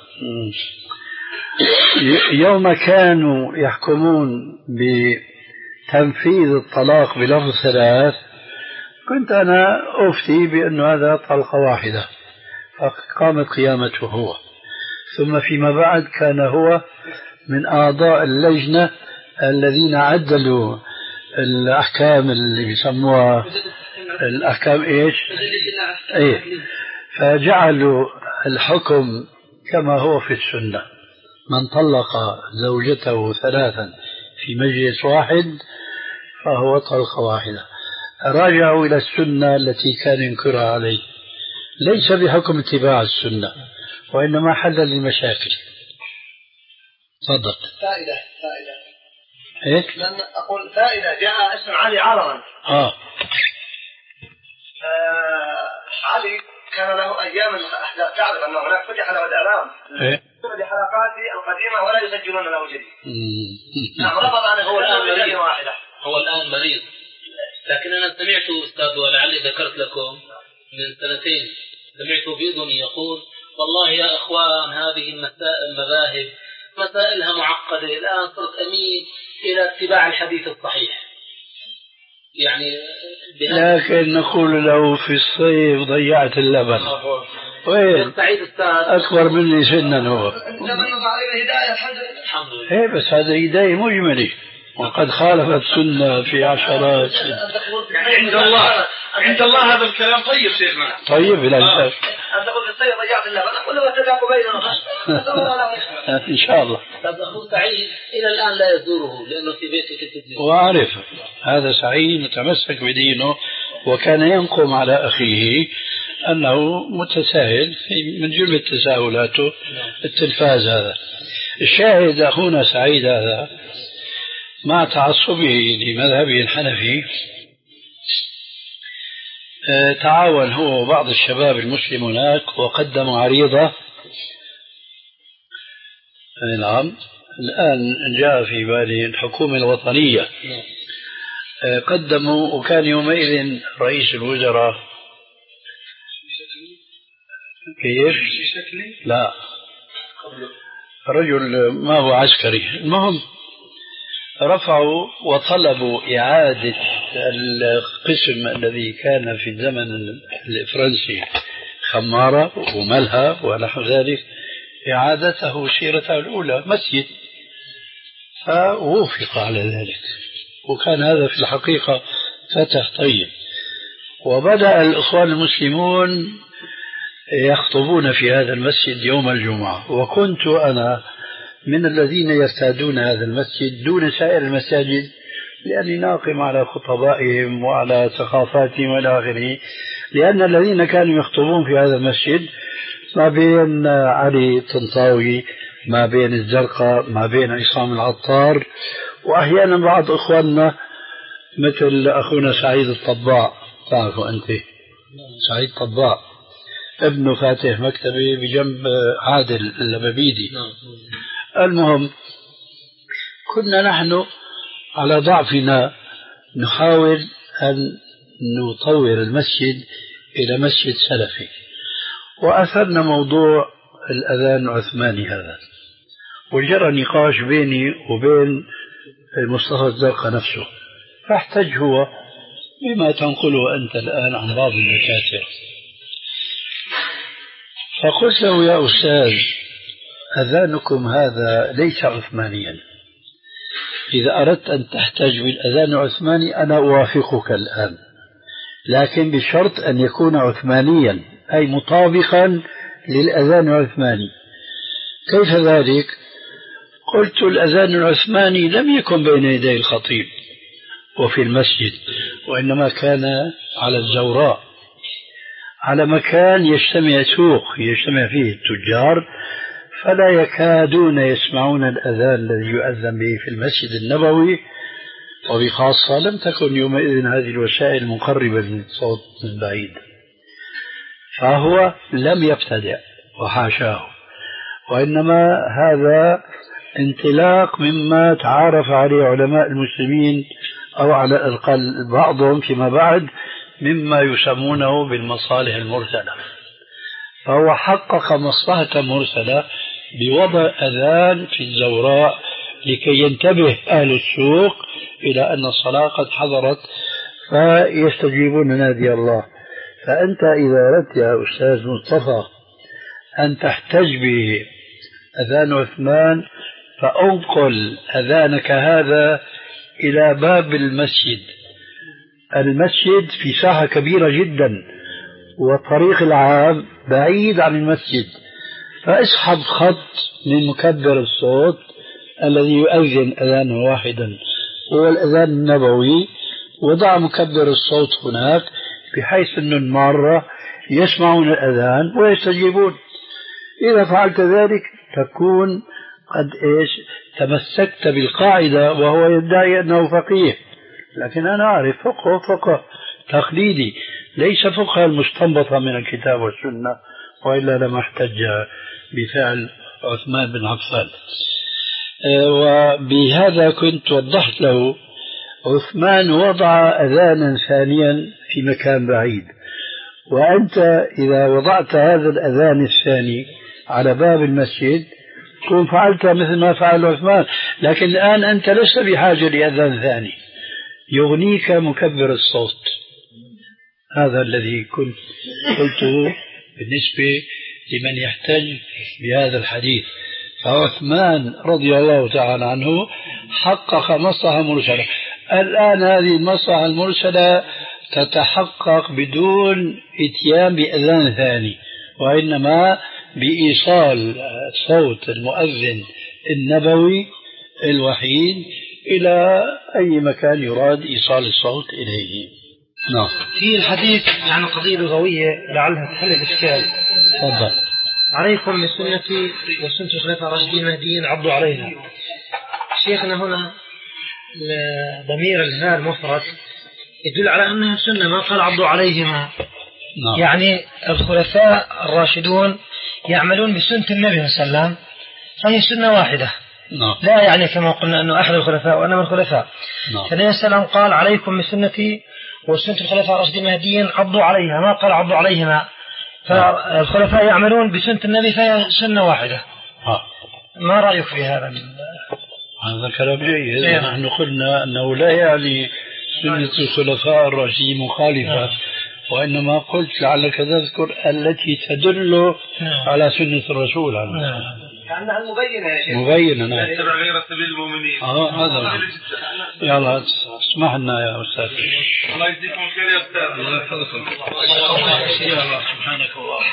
يوم كانوا يحكمون بتنفيذ الطلاق بلفظ ثلاث كنت أنا أفتي بأن هذا طلقة واحدة، فقامت قيامته هو. ثم فيما بعد كان هو من أعضاء اللجنة الذين عدلوا الأحكام اللي بيسموها الأحكام إيش؟ إيه، فجعلوا الحكم كما هو في السنة: من طلق زوجته ثلاثا في مجلس واحد فهو طلقة واحدة. راجعوا إلى السنة التي كان ينكرها عليه، ليس بحكم اتباع السنة وإنما حل للمشاكل. تفضل. فائدة فائدة إيه؟ لأن أقول فائدة. جاء اسم علي عرضا. آه. آه علي كان له أيام الأحداث، تعرف أنه هناك فتح له الإعلام إيه؟ بحلقاته القديمة ولا يسجلون له جديد. نعم، رفض أنه هو الآن مريض واحدة. هو الآن مريض، لكن أنا سمعت أستاذ ولعلي ذكرت لكم من سنتين، سمعت بأذني يقول: والله يا إخوان هذه المسائل المذاهب مسائلها معقدة، الآن صرت أميل إلى اتباع الحديث الصحيح. يعني لكن نقول له في الصيف ضيعت اللبن. وين أكبر مني سنا هو. الحمد لله. إيه بس هذا هداية مجملة وقد خالفت سنة في عشرات. عند الله عند الله هذا الكلام طيب شيخنا. طيب لا أنت تقول في الصيف ضيعت اللبن، أقول له اتفاق بيننا إن شاء الله. طب أخو سعيد إلى الآن لا يزوره لأنه في بيته في التلفزيون. وأعرف هذا سعيد متمسك بدينه وكان ينقم على أخيه أنه متساهل من جملة تساهلاته التلفاز. هذا الشاهد أخونا سعيد هذا مع تعصبه لمذهبه الحنفي تعاون هو وبعض الشباب المسلم هناك وقدموا عريضة. نعم، الآن جاء في بالي الحكومة الوطنية. قدموا، وكان يومئذ رئيس الوزراء كيف؟ لا، رجل ما هو عسكري. المهم رفعوا وطلبوا إعادة القسم الذي كان في الزمن الفرنسي خمارة وملهى ونحو ذلك، إعادته سيرته الأولى مسجد، فوافق على ذلك. وكان هذا في الحقيقة فتح طيب. وبدأ الإخوان المسلمون يخطبون في هذا المسجد يوم الجمعة، وكنت أنا من الذين يرتادون هذا المسجد دون سائر المساجد لأني ناقم على خطبائهم وعلى ثقافاتهم والى آخره. لأن الذين كانوا يخطبون في هذا المسجد ما بين علي الطنطاوي، ما بين الزرقاء، ما بين عصام العطار، وأحيانا بعض إخواننا مثل أخونا سعيد الطباع. تعرفوا أنت سعيد الطباع؟ ابنه فاتح مكتبة بجنب عادل اللبابيدي. المهم كنا نحن على ضعفنا نحاول أن نطور المسجد إلى مسجد سلفي، وأثرنا موضوع الأذان العثماني هذا، وجرى نقاش بيني وبين مصطفى الزرقاء نفسه، فاحتج هو بما تنقله أنت الآن عن بعض الدكاترة. فقلت له يا أستاذ أذانكم هذا ليس عثمانيا، إذا أردت أن تحتج بالأذان العثماني أنا أوافقك الآن، لكن بشرط أن يكون عثمانيا أي مطابقا للأذان العثماني. كيف ذلك؟ قلت الأذان العثماني لم يكن بين يدي الخطيب وفي المسجد، وإنما كان على الزوراء، على مكان يجتمع سوق يجتمع فيه التجار، فلا يكادون يسمعون الأذان الذي يؤذن به في المسجد النبوي، وبخاصة لم تكن يومئذ هذه الوسائل مقربة للصوت من بعيد. فهو لم يبتدع وحاشاه، وإنما هذا انطلاق مما تعارف عليه علماء المسلمين، أو على الأقل بعضهم فيما بعد، مما يسمونه بالمصالح المرسلة. فهو حقق مصلحة مرسلة بوضع أذان في الزوراء لكي ينتبه أهل السوق إلى أن الصلاة قد حضرت فيستجيبون نادي الله. فأنت إذا أردت يا أستاذ مصطفى أن تحتج بأذان عثمان فأنقل أذانك هذا إلى باب المسجد. المسجد في ساحة كبيرة جدا، والطريق العام بعيد عن المسجد، فاسحب خط من مكبر الصوت الذي يؤذن أذانا واحدا هو الأذان النبوي، وضع مكبر الصوت هناك بحيث أن المارة يسمعون الأذان ويستجيبون. إذا فعلت ذلك تكون قد إيش تمسكت بالقاعدة، وهو يدعي أنه فقيه، لكن أنا أعرف فقه فقه تقليدي ليس فقه المستنبطة من الكتاب والسنة، وإلا لما احتج بفعل عثمان بن عفان. وبهذا كنت وضحت له عثمان وضع أذانا ثانيا في مكان بعيد، وأنت إذا وضعت هذا الأذان الثاني على باب المسجد كن فعلت مثل ما فعل عثمان، لكن الآن أنت لست بحاجة لأذان ثاني، يغنيك مكبر الصوت. هذا الذي كنت قلته بالنسبة لمن يحتج بهذا الحديث. فعثمان رضي الله تعالى عنه حقق مصلحة مرسلة. الآن هذه المصلحة المرسلة تتحقق بدون اتيان بأذان ثاني، وإنما بإيصال صوت المؤذن النبوي الوحيد إلى أي مكان يراد إيصال الصوت إليه. نعم. في الحديث عن قضية لغوية لعلها تحل الإشكال. تفضل. عليكم بسنتي وسنة الخلفاء الراشدين المهديين عضوا عليها. شيخنا هنا ضمير الهاء المفرد يدل على أنها سنة، ما قال عضوا عليهما. نعم. يعني الخلفاء الراشدون يعملون بسنة النبي صلى الله عليه وسلم، فهي سنة واحدة. نعم. لا يعني كما قلنا أنه أحد الخلفاء وأنا من الخلفاء. نعم. فالنبي صلى الله عليه وسلم قال عليكم بسنتي وسنة الخلفاء الراشدين المهديين عضوا عليها، ما قال عضوا عليهما. فالخلفاء يعملون بسنة النبي فهي سنة واحدة. ها. ما رأيك في هذا؟ هذا كلام جيد. نحن قلنا أنه لا يعني سنة الخلفاء الراشدين مخالفة، وإنما قلت لعلك تذكر التي تدل على سنة الرسول عليه الصلاة والسلام. كأنها مبينة يا شيخ. مبينة. نعم. يتبع غير سبيل المؤمنين. اه هذا. يلا اسمح لنا يا أستاذ. الله يجزيكم خير يا أستاذ. الله يحفظكم. سبحانك اللهم.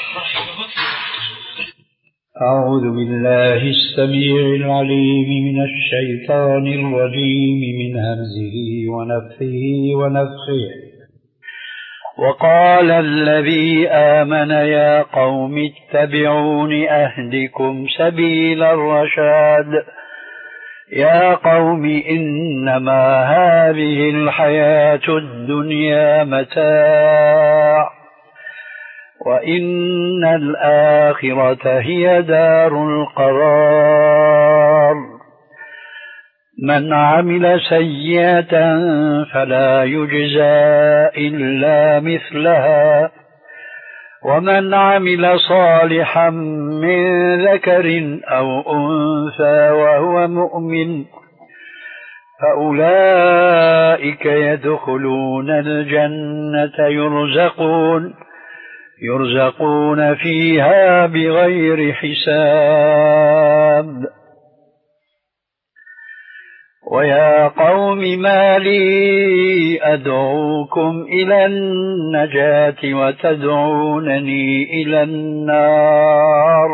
أعوذ بالله السميع العليم من الشيطان الرجيم من همزه ونفخه ونفخه. وقال الذي آمن يا قوم اتبعون أهدكم سبيل الرشاد يا قوم إنما هذه الحياة الدنيا متاع وإن الآخرة هي دار القرار. من عمل سيئة فلا يجزى إلا مثلها ومن عمل صالحا من ذكر أو أنثى وهو مؤمن فأولئك يدخلون الجنة يرزقون يرزقون فيها بغير حساب. ويا قوم ما لي أدعوكم إلى النجاة وتدعونني إلى النار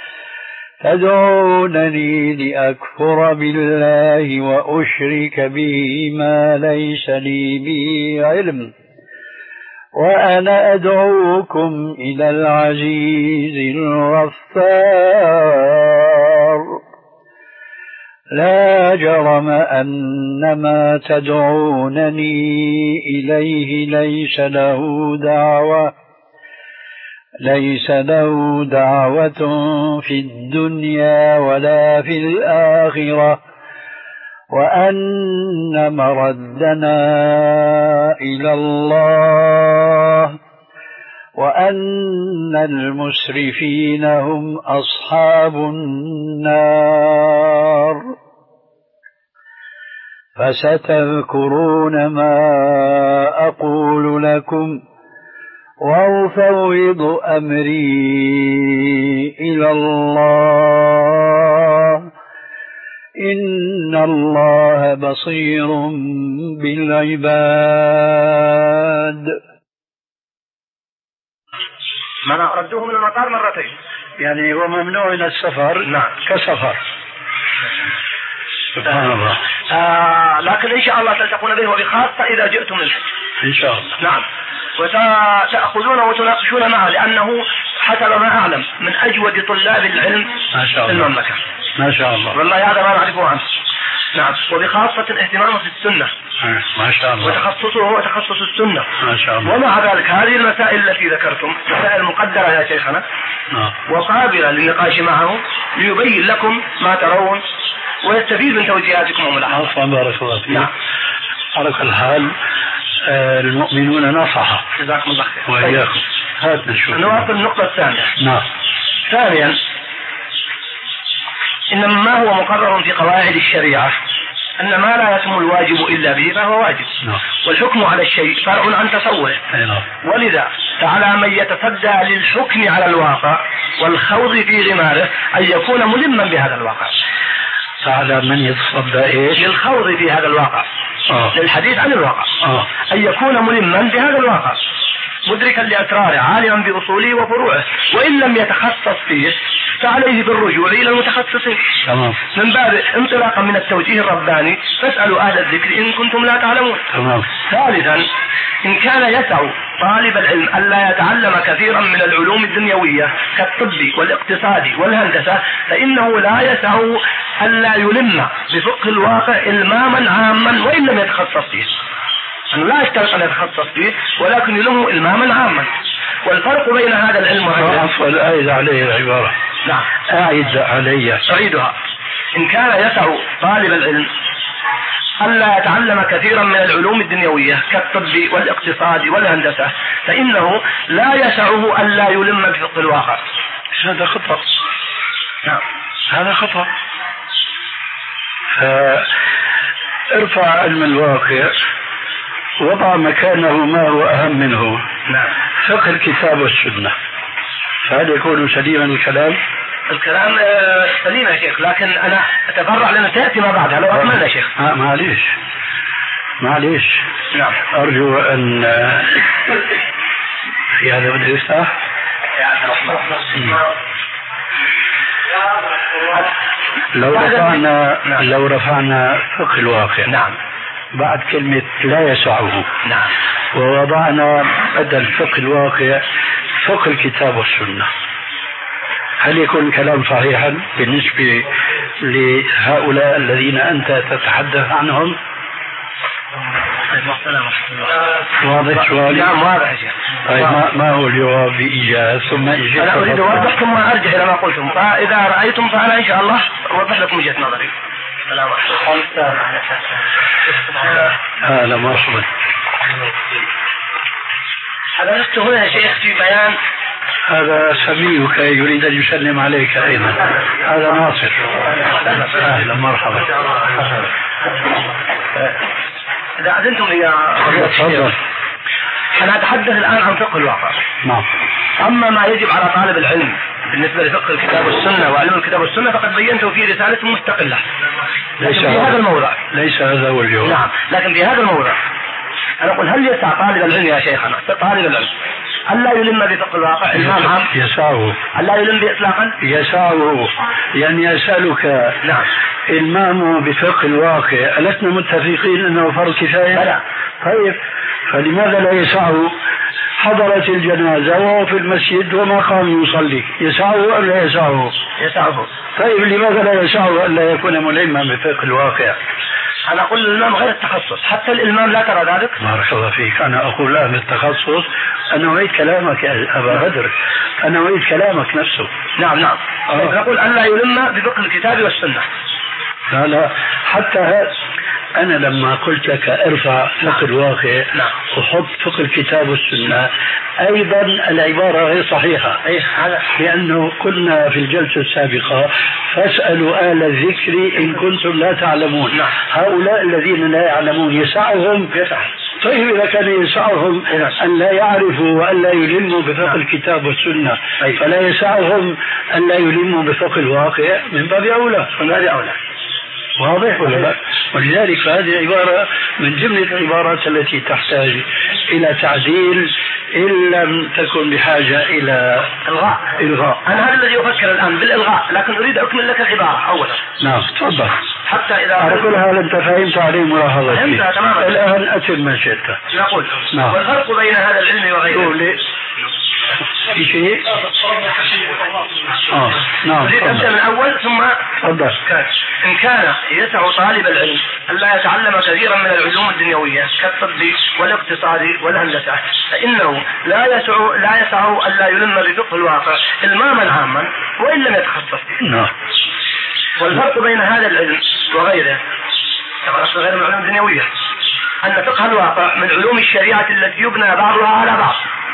تدعونني لأكفر بالله وأشرك به ما ليس لي به علم وأنا أدعوكم إلى العزيز الغفار. لا جرم أن ما تدعونني إليه ليس له دعوة ليس له دعوة في الدنيا ولا في الآخرة وأن مردنا إلى الله وأن المسرفين هم أصحاب النار. فستذكرون ما أقول لكم وأفوض أمري إلى الله إن الله بصير بالعباد. من ردوه من المطار مرتين يعني وممنوع من السفر. نعم كسفر. سبحان الله. آه لكن إن شاء الله تلتقون به وبخاصة إذا جئتم للحج إن شاء الله. نعم وتأخذون وتناقشون معه لأنه حسب ما أعلم من أجود طلاب العلم في المملكة ما شاء الله. والله هذا ما نعرفه عنه. نعم وبخاصة اهتمامه في السنة ما شاء الله وتخصصه هو تخصص السنة ما شاء الله. ومع ذلك هذه المسائل التي ذكرتم مسائل مقدرة يا شيخنا آه. وقابلة للنقاش معه ليبين لكم ما ترون ويستفيد من توجيهاتكم وملاحظاتكم. عفوا بارك الله فيك. نعم. على كل حال آه المؤمنون نصحة. جزاكم الله خير. وإياكم. هات نشوف. نواصل النقطة الثانية. نعم. ثانيا إن ما هو مقرر في قواعد الشريعة أن ما لا يتم الواجب إلا به فهو واجب. نعم. والحكم على الشيء فرع عن تصوره. نعم. ولذا فعلى من يتصدى للحكم على الواقع والخوض في غماره أن يكون ملما بهذا الواقع. فعلى من يتصدى إيش؟ للخوض في هذا الواقع. آه. للحديث عن الواقع. آه. أن يكون ملما بهذا الواقع مدركا لأسراره عالما بأصوله وفروعه وإن لم يتخصص فيه فعليه بالرجوع إلى المتخصصين. تمام. من باب انطلاقا من التوجيه الرباني فاسألوا أهل الذكر إن كنتم لا تعلمون. تمام. ثالثا إن كان يسع طالب العلم ألا يتعلم كثيرا من العلوم الدنيوية كالطب والاقتصاد والهندسة فإنه لا يسع ألا يلم بفقه الواقع إلماما عاما وإن لم يتخصص فيه. أنه لا يشترط أن يتخصص فيه ولكن يلمه إلماما عاما. والفرق بين هذا العلم وهذا عفوا أعيد عليه العبارة. نعم. أعيد علي. أعيدها. إن كان يسع طالب العلم ألا يتعلم كثيرا من العلوم الدنيوية كالطب والاقتصاد والهندسة فإنه لا يسعه ألا يلم بفقه الواقع. هذا خطأ. نعم. هذا خطأ. فارفع علم الواقع وضع مكانه ما هو أهم منه. نعم. فقه الكتاب والسنة. فهل يكون سليما الكلام؟ الكلام سليم يا شيخ لكن أنا أتفرع لأن تأتي ما بعدها لو أكمل يا شيخ. آه معليش معليش. نعم. أرجو أن في هذا بدي يفتح. لو رفعنا لو رفعنا فقه الواقع. نعم. بعد كلمة لا يسعه. نعم. ووضعنا بدل فقه الواقع فقه الكتاب والسنة. هل يكون الكلام صحيحا بالنسبة لهؤلاء الذين أنت تتحدث عنهم؟ واضح سؤالي؟ نعم واضح يا شيخ. طيب ما, ما هو الجواب بإيجاز ثم إجابة؟ أنا أريد أوضح ثم أرجع إلى ما قلتم، فإذا رأيتم فأنا إن شاء الله أوضح لكم وجهة نظري. السلام عليكم. هذا مرحبا. حدثت هنا يا شيخ في بيان. هذا سميك يريد أن يسلم عليك أيضا. هذا ناصر. أهلا مرحبا. إذا أذنتم لي تفضل. أنا أتحدث الآن عن فقه الواقع. نعم. أما ما يجب على طالب العلم بالنسبة لفقه الكتاب والسنة وعلم الكتاب والسنة فقد بينته في رسالة مستقلة. ليس في هذا الموضع. ليس هذا هو الجواب. نعم، لكن في هذا الموضع أنا أقول هل يسع طالب العلم يا شيخنا طالب العلم ألا يلم بفقه الواقع؟ الإمام عام يسعه. ألا يلم بإطلاقا؟ يسعه. يعني يسألك. نعم. المام بفقه الواقع ألسنا متفقين أنه فرض كفاية؟ لا. طيب فلماذا لا يسعه؟ حضرت الجنازة وهو في المسجد وما قام يصلي، يسعه أم لا يسعه؟ يسعه. طيب لماذا لا يسعه ألا يكون ملما بفقه الواقع؟ أنا أقول الإمام غير التخصص، حتى الإمام لا ترى ذلك؟ بارك الله فيك. أنا أقول لا من التخصص. أنا أعيد كلامك يا أبا بدر، أنا أعيد كلامك نفسه. نعم نعم. آه. نقول أن لا يلم بفقه الكتاب والسنة. لا لا، حتى هذا أنا لما قلت لك ارفع فقه الواقع وحط فقه الكتاب والسنة أيضا العبارة غير صحيحة. لأنه قلنا في الجلسة السابقة فاسألوا آل الذكر إن كنتم لا تعلمون. هؤلاء الذين لا يعلمون يسعهم. طيب إذا كان يسعهم أن لا يعرفوا وأن لا يلموا بفقه الكتاب والسنة فلا يسعهم أن لا يلموا بفقه الواقع من باب أولى. من باب أولى. واضح ولا لا؟ ولذلك هذه عبارة من جملة العبارات التي تحتاج إلى تعديل إن لم تكن بحاجة إلى إلغاء. إلغاء. أنا هذا الذي أفكر الآن بالإلغاء، لكن أريد أكمل لك العبارة أولا. نعم تفضل. حتى إذا على كل حال أنت فهمت عليه ملاحظتي. فهمتها تماما. الآن أتم ما شئت. نقول. نعم. والفرق بين هذا العلم وغيره. في شيء؟ آه. نعم. أريد أبدأ من أول ثم تفضل. إن كان يسع طالب العلم أن لا يتعلم كثيرا من العلوم الدنيوية كالطب والاقتصاد والهندسة فإنه لا يسع لا يسعه أن لا يلم بفقه الواقع إلماما عاما وإن لم يتخصص فيه. نعم. والفرق بين هذا العلم وغيره غير من العلوم الدنيوية أن فقه الواقع من علوم الشريعة التي يبنى بعضها على بعض،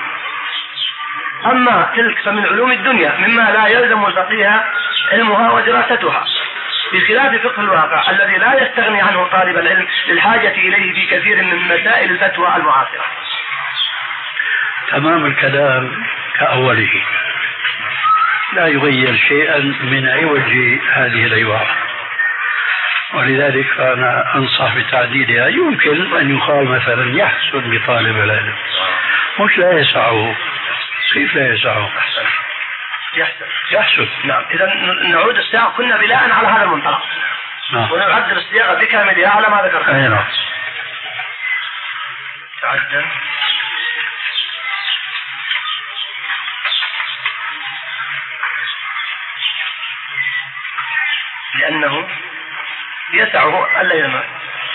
أما تلك فمن علوم الدنيا مما لا يلزم الفقيه علمها ودراستها، بخلاف فقه الواقع الذي لا يستغني عنه طالب العلم للحاجة إليه في كثير من مسائل الفتوى المعاصرة. تمام الكلام كأوله، لا يغير شيئا من عوج هذه العبارة، ولذلك فأنا أنصح بتعديلها. يمكن أن يقال مثلا يحسن بطالب العلم، مش لا يسعه. كيف لا يسعه؟ يحسن. يحسن. نعم. إذا نعود السياق كنا بناء على هذا المنطلق. نعم. ونعدل السياق بكاملها على ما ذكرت. أي نعم. تعدل. لأنه يسعه ألا ينام.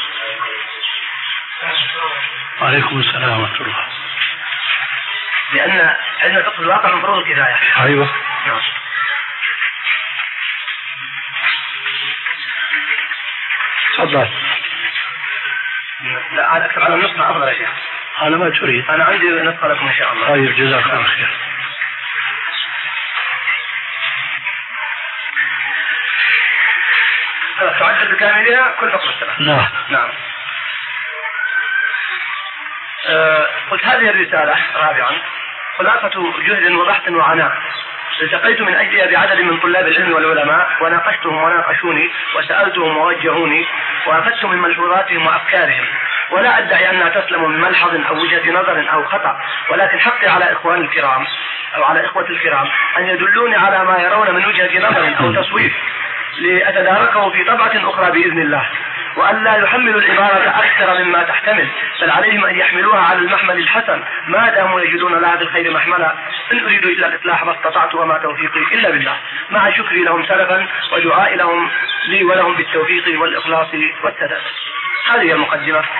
عليكم السلام ورحمة الله. لأن علم فقه الواقع من فروض الكفاية. أيوة. نعم. تفضل. لا أنا أكتب على النسخة أفضل يا شيخ. على ما تريد. أنا عندي نسخة لكم إن شاء الله. طيب جزاك الله خير. تعدل بكاملها كل فقه السلام. نعم. نعم. أه قلت هذه الرسالة رابعا خلاصة جهد وبحث وعناء التقيت من أجلها بعدد من طلاب العلم والعلماء وناقشتهم وناقشوني وسألتهم ووجهوني وأخذت من ملحوظاتهم وأفكارهم، ولا أدعي أنها تسلم من ملحظ أو وجهة نظر أو خطأ، ولكن حقي على إخوان الكرام أو على إخوة الكرام أن يدلوني على ما يرون من وجهة نظر أو تصوير لأتداركه في طبعة أخرى بإذن الله، وأن لا يحملوا العبارة أكثر مما تحتمل، بل عليهم أن يحملوها على المحمل الحسن ما داموا يجدون لها بالخير محملا. إن أريد إلا الإصلاح ما استطعت وما توفيقي إلا بالله، مع شكري لهم سلفا ودعائي لهم لي ولهم بالتوفيق والإخلاص والسداد. هذه المقدمة.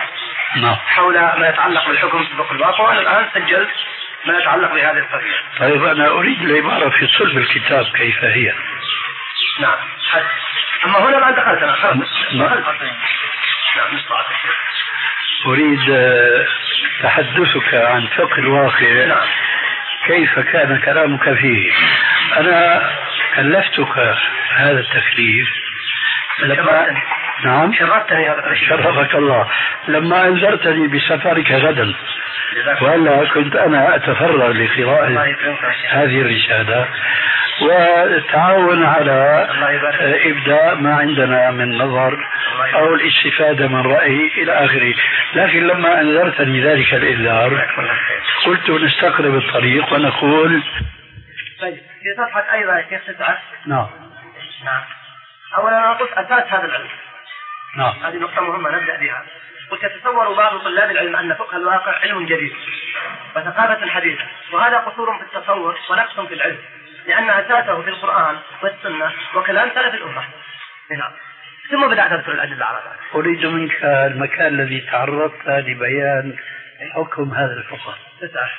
نعم. حول ما يتعلق بالحكم في الواقع، وأنا الآن سجلت ما يتعلق بهذه القضية. طيب أنا أريد العبارة في صلب الكتاب كيف هي. نعم. أما هنا ما دخلت أنا خلاص. نعم. نعم. أريد تحدثك عن فقه الواقع. نعم. كيف كان كلامك فيه. أنا كلفتك هذا التكليف لما نعم شرفتني هذا شرفك الله لما أنذرتني بسفرك غدا، ولا كنت أنا أتفرغ لقراءة هذه الرسالة والتعاون على إبداء ما عندنا من نظر أو الاستفادة من رأي إلى آخره. لكن لما أنذرتني ذلك الإنذار قلت نستقرب الطريق ونقول. طيب في صفحة أيضا يا شيخ تسعة. نعم. نعم. أولا أنا قلت أساس هذا العلم. نعم. هذه نقطة مهمة نبدأ بها. قلت يتصور بعض طلاب العلم أن فقه الواقع علم جديد وثقافة حديثة، وهذا قصور في التصور ونقص في العلم، لأن أساسه في القرآن والسنة وكلام سلف الأمة. نعم. ثم بدأت أذكر الأدلة على ذلك. أريد منك المكان الذي تعرضت لبيان حكم هذا الفقه. تسعة.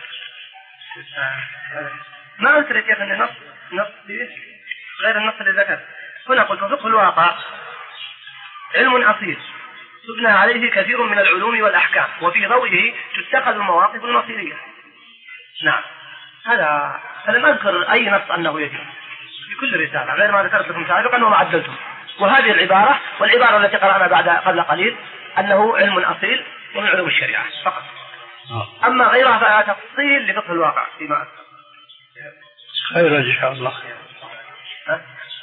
ما قلت لك يا أخي أن نص نص غير النص اللي ذكر. هنا قلت فقه الواقع علم أصيل تبنى عليه كثير من العلوم والأحكام، وفي ضوئه تتخذ المواقف المصيرية. نعم. هذا فلم أذكر أي نص أنه يجب في كل رسالة غير ما ذكرت لكم سابقا وما عدلتم. وهذه العبارة والعبارة التي قرأنا بعد قبل قليل أنه علم أصيل ومن علوم الشريعة فقط. أما غيرها فهذا تفصيل لفقه الواقع فيما أذكر. خير إن شاء الله. ها؟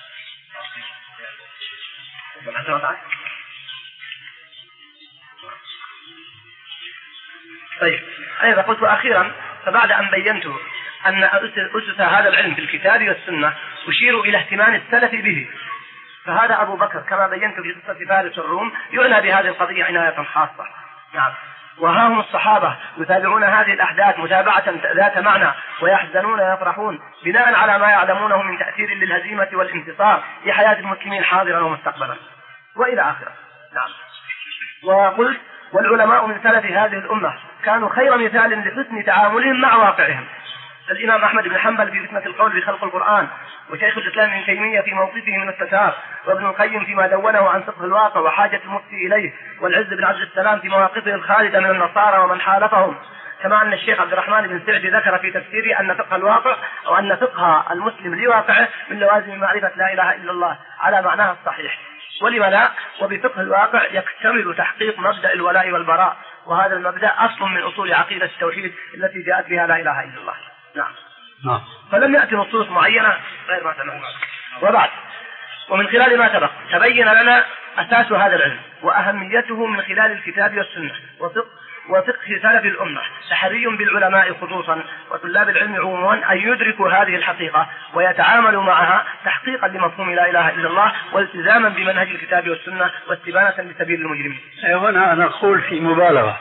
طيب أيضا قلت أخيرا فبعد أن بينت أن أسس هذا العلم في الكتاب والسنة أشير إلى اهتمام السلف به، فهذا أبو بكر كما بينت في قصة فارس الروم يعنى بهذه القضية عناية خاصة. نعم. وها هم الصحابة يتابعون هذه الأحداث متابعة ذات معنى ويحزنون ويفرحون بناء على ما يعلمونه من تأثير للهزيمة والانتصار في حياة المسلمين حاضرا ومستقبلا وإلى آخره. نعم. وقلت والعلماء من سلف هذه الأمة كانوا خير مثال لحسن تعاملهم مع واقعهم. الإمام أحمد بن حنبل في فتنة القول بخلق القرآن، وشيخ الإسلام ابن تيمية في موقفه من التتار، وابن القيم فيما دونه عن فقه الواقع وحاجة المفتي إليه، والعز بن عبد السلام في مواقفه الخالدة من النصارى ومن حالفهم. كما أن الشيخ عبد الرحمن بن سعدي ذكر في تفسيره أن فقه الواقع أو أن فقه المسلم لواقعه من لوازم معرفة لا إله إلا الله على معناها الصحيح. ولما لا، وبفقه الواقع يكتمل تحقيق مبدأ الولاء والبراء، وهذا المبدأ أصل من أصول عقيدة التوحيد التي جاءت بها لا إله إلا الله. نعم. نعم. فلم يأتي نصوص معينة غير ما سمعنا. وبعد ومن خلال ما سبق تبين لنا أساس هذا العلم وأهميته من خلال الكتاب والسنة وفقه وفقه سلف الأمة. تحري بالعلماء خصوصا وطلاب العلم عموما أن يدركوا هذه الحقيقة ويتعاملوا معها تحقيقا لمفهوم لا إله إلا الله والتزاما بمنهج الكتاب والسنة واستبانة لسبيل المجرمين. هنا أنا أقول في مبالغة،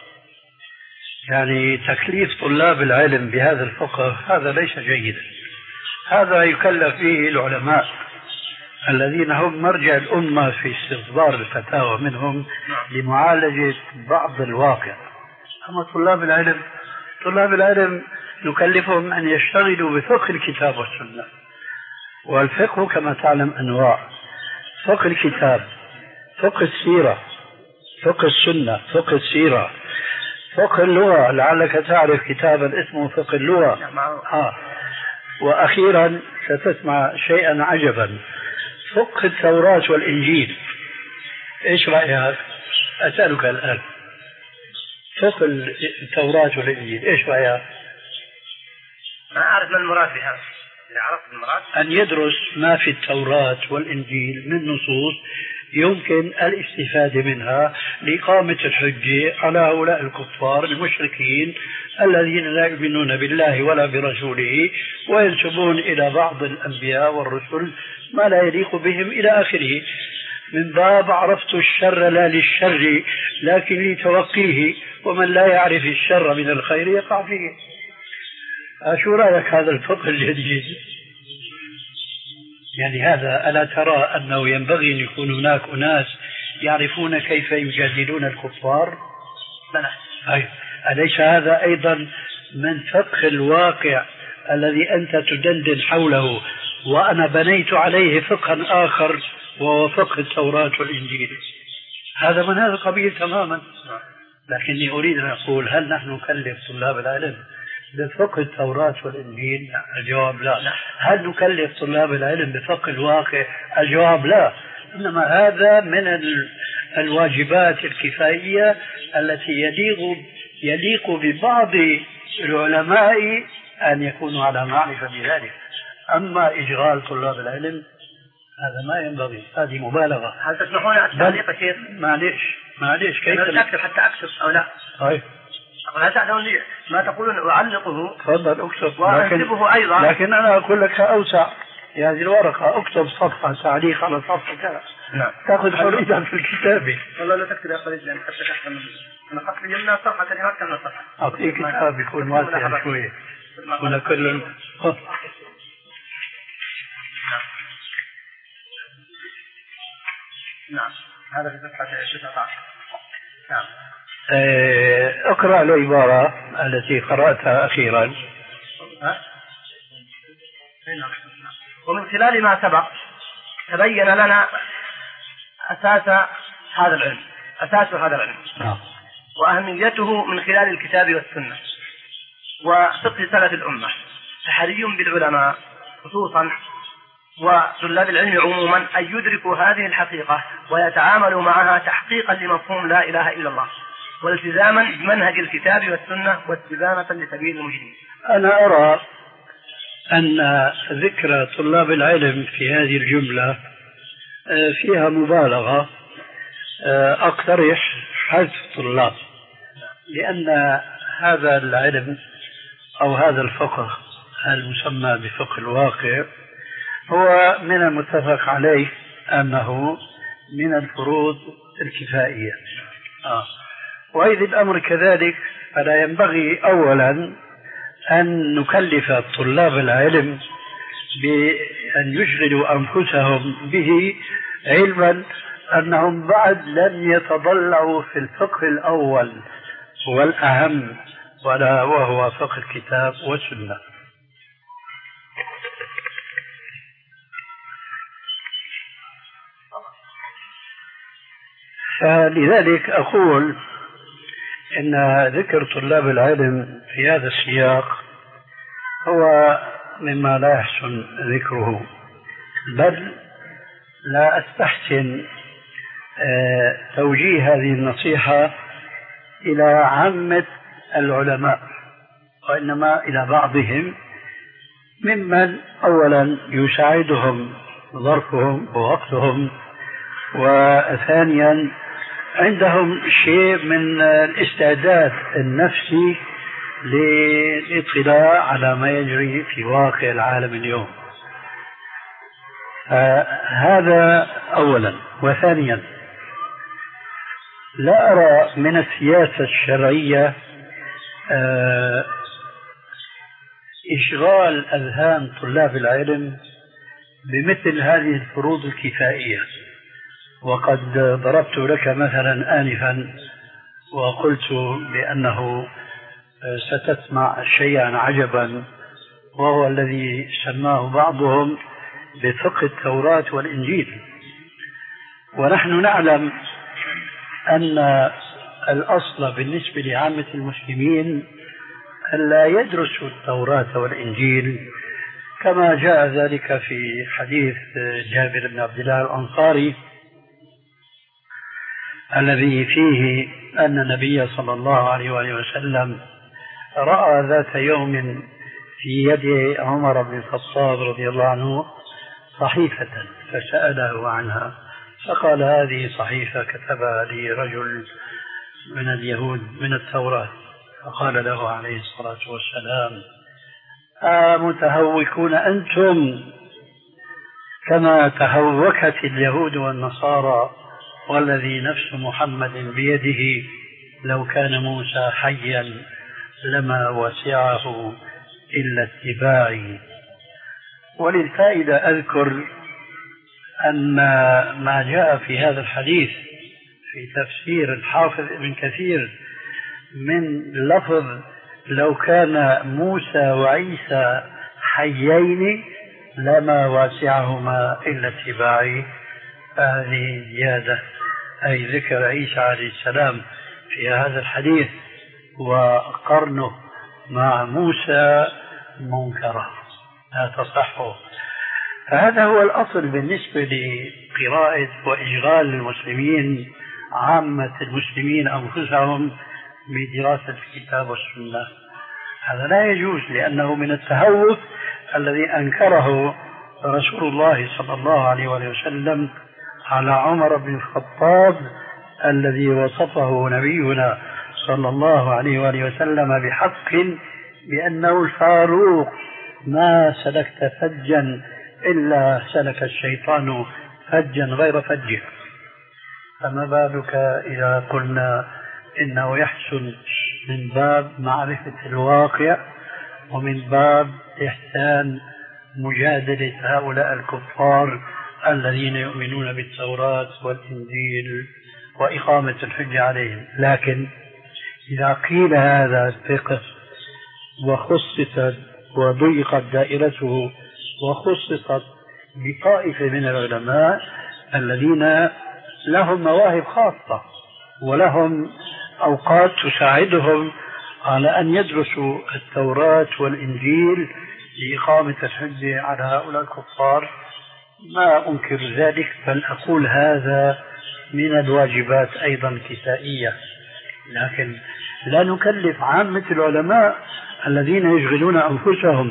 يعني تكليف طلاب العلم بهذا الفقه هذا ليس جيدا. هذا يكلف به العلماء الذين هم مرجع الأمة في استصدار الفتاوى منهم لمعالجة بعض الواقع. أما طلاب العلم طلاب العلم نكلفهم أن يشتغلوا بفقه الكتاب والسنة. والفقه كما تعلم أنواع: فقه الكتاب، فقه السيرة، فقه السنة، فقه السيرة، فقه اللغة. لعلك تعرف كتابا اسمه فقه اللغة. آه. وأخيرا ستسمع شيئا عجبا: فقه التوراة والإنجيل. إيش رأيك؟ أسألك الآن، فقه التوراة والإنجيل إيش رأيك؟ ما أعرف ما المراد بهذا. إذا عرفت المراد أن يدرس ما في التوراة والإنجيل من نصوص يمكن الاستفادة منها لإقامة الحجة على هؤلاء الكفار المشركين الذين لا يؤمنون بالله ولا برسوله وينسبون إلى بعض الأنبياء والرسل ما لا يليق بهم إلى آخره. من باب عرفت الشر لا للشر لكن لتوقيه، ومن لا يعرف الشر من الخير يقع فيه. شو رأيك هذا الفقه الجديد؟ يعني هذا ألا ترى أنه ينبغي أن يكون هناك أناس يعرفون كيف يجادلون الكفار؟ أي. أليس هذا أيضا من فقه الواقع الذي أنت تدندن حوله، وأنا بنيت عليه فقها آخر وهو فقه التوراة والإنجيل؟ هذا من هذا القبيل تماما. لكني أريد أن أقول هل نحن نكلف طلاب العلم بفقه التوراة والإنجيل؟ الجواب لا. هل نكلف طلاب العلم بفقه الواقع؟ الجواب لا. إنما هذا من الواجبات الكفائية التي يليق يليق ببعض العلماء أن يكونوا على معرفة بذلك. أما إشغال طلاب العلم هذا ما ينبغي، هذه مبالغة. هل تسمحون التعليق يا شيخ؟ معليش معليش كيف أكتب حتى أكتب أو لا؟ طيب هل تعلمون لي ما تقولون أعلقه؟ تفضل اكتب، وأكتبه أيضا. لكن أنا أقول لك أوسع في هذه الورقة، اكتب صفحة تعليق على صفحة كذا. نعم. تأخذ حرية في الكتابة. والله لا تكتب يا خالد لأن حتى تحت من أنا خط لي لنا صفحة كلمات كم صفحة. أعطيه كتاب يكون واسع شوية. ولا كل نعم. هذا في صفحة تسعة عشر. نعم. اقرأ العبارة التي قرأتها أخيرا. ومن خلال ما سبق تبين لنا أساس هذا العلم أساس هذا العلم نعم. وأهميته من خلال الكتاب والسنة وفقه سلف الأمة. فحري بالعلماء خصوصا وطلاب العلم عموما أن يدركوا هذه الحقيقة ويتعاملوا معها تحقيقا لمفهوم لا إله إلا الله والتزاما بمنهج الكتاب والسنة واستبانة لسبيل المجرمين. أنا أرى أن ذكر طلاب العلم في هذه الجملة فيها مبالغة. أقترح حذف طلاب، لأن هذا العلم أو هذا الفقه المسمى بفقه الواقع هو من المتفق عليه أنه من الفروض الكفائية. آه. وإذ الأمر كذلك فلا ينبغي أولا أن نكلف طلاب العلم بأن يشغلوا أنفسهم به، علما أنهم بعد لم يتضلعوا في الفقه الأول والأهم ولا وهو فقه الكتاب والسنة. فلذلك أقول إن ذكر طلاب العلم في هذا السياق هو مما لا يحسن ذكره، بل لا أستحسن توجيه هذه النصيحة إلى عامة العلماء، وإنما إلى بعضهم ممن أولا يساعدهم ظرفهم ووقتهم، وثانيا عندهم شيء من الاستعداد النفسي للاطلاع على ما يجري في واقع العالم اليوم. هذا أولا. وثانيا لا أرى من السياسة الشرعية إشغال أذهان طلاب العلم بمثل هذه الفروض الكفائية. وقد ضربت لك مثلا آنفا وقلت بأنه ستسمع شيئا عجبا، وهو الذي سماه بعضهم بفقه التوراة والإنجيل. ونحن نعلم أن الأصل بالنسبة لعامة المسلمين ألا يدرسوا التوراة والإنجيل، كما جاء ذلك في حديث جابر بن عبد الله الأنصاري الذي فيه أن النبي صلى الله عليه وآله وسلم رأى ذات يوم في يد عمر بن الخطاب رضي الله عنه صحيفة فسأله عنها، فقال هذه صحيفة كتبها لي رجل من اليهود من التوراة. فقال له عليه الصلاة والسلام: أمتهوكون أنتم كما تهوكت اليهود والنصارى، والذي نفس محمد بيده لو كان موسى حيا لما وسعه إلا اتباعي. وللفائدة أذكر أن ما جاء في هذا الحديث في تفسير الحافظ ابن كثير من لفظ لو كان موسى وعيسى حيين لما واسعهما إلا اتباعي. هذه زيادة، أي ذكر عيسى عليه السلام في هذا الحديث وقرنه مع موسى منكرة لا تصح. فهذا هو الأصل بالنسبة لقراءة وإشغال المسلمين عامة المسلمين أنفسهم بدراسة الكتاب والسنة. هذا لا يجوز، لأنه من التهوك الذي أنكره رسول الله صلى الله عليه وسلم على عمر بن الخطاب الذي وصفه نبينا صلى الله عليه وسلم بحق بأنه الفاروق ما سلكت فجا إلا سلك الشيطان فجا غير فجه. فما بالك إذا قلنا إنه يحسن من باب معرفة الواقع ومن باب إحسان مجادلة هؤلاء الكفار الذين يؤمنون بالتوراة والإنجيل وإقامة الحجة عليهم. لكن إذا قيل هذا الفقه وخصصت وضيقت دائرته وخصصت بطائفة من العلماء الذين لهم مواهب خاصة ولهم أوقات تساعدهم على أن يدرسوا التوراة والإنجيل لإقامة الحجة على هؤلاء الكفار، ما أنكر ذلك، بل أقول هذا من الواجبات أيضا كفائية. لكن لا نكلف عامة العلماء الذين يشغلون أنفسهم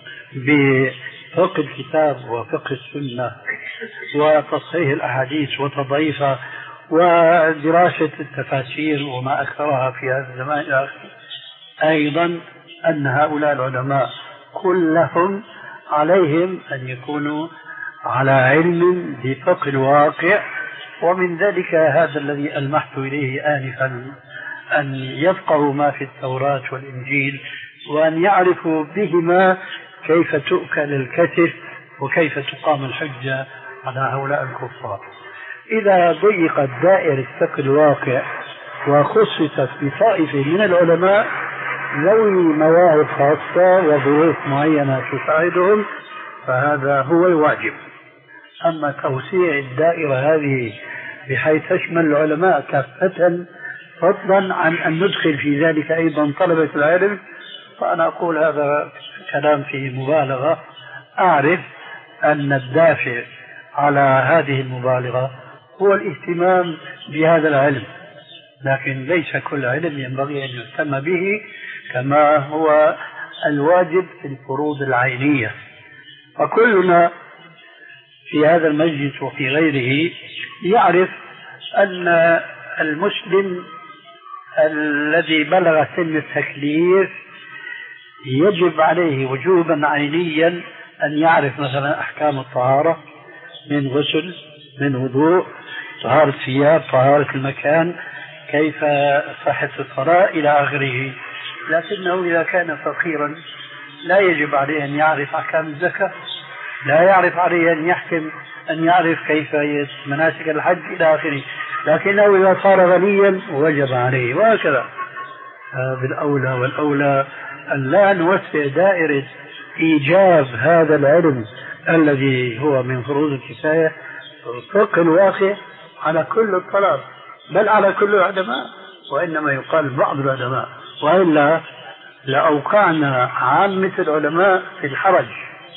بفقه الكتاب وفقه السنة وتصحيح الأحاديث وتضعيفها ودراسة التفاسير وما أكثرها في هذا الزمان الآخر، أيضا أن هؤلاء العلماء كلهم عليهم أن يكونوا على علم بفقه الواقع. ومن ذلك هذا الذي ألمحت إليه آنفا، أن يفقهوا ما في التوراة والإنجيل وأن يعرفوا بهما كيف تؤكل الكتف وكيف تقام الحجة على هؤلاء الكفار. إذا ضيقت دائرة فقه الواقع وخصصت بطائفة من العلماء ذوي مواهب خاصة وظروف معينة تساعدهم، فهذا هو الواجب. أما توسيع الدائرة هذه بحيث تشمل العلماء كافة فضلا عن أن ندخل في ذلك أيضا طلبة العلم، فأنا أقول هذا كلام فيه مبالغة. أعرف أن الدافع على هذه المبالغة هو الاهتمام بهذا العلم، لكن ليس كل علم ينبغي أن يهتم به كما هو الواجب في الفروض العينية. فكلنا في هذا المجلس وفي غيره يعرف أن المسلم الذي بلغ سن التكليف يجب عليه وجوبا عينيا أن يعرف مثلا أحكام الطهارة من غسل، من وضوء، طهارة ثياب، طهارة المكان، كيف صحة الصلاة إلى آخره. لكنه إذا كان فقيرا لا يجب عليه أن يعرف أحكام الزكاة، لا يعرف عليه أن يحكم أن يعرف كيف مناسك الحج إلى آخره. لكنه إذا صار غنيا وجب عليه، وهكذا. بالأولى والأولى أن لا نوسع دائرة إيجاب هذا العلم الذي هو من فروض الكفاية فقه الواقع على كل الطلاب، بل على كل العلماء، وإنما يقال بعض العلماء، وإلا لأوقعنا عامة العلماء في الحرج.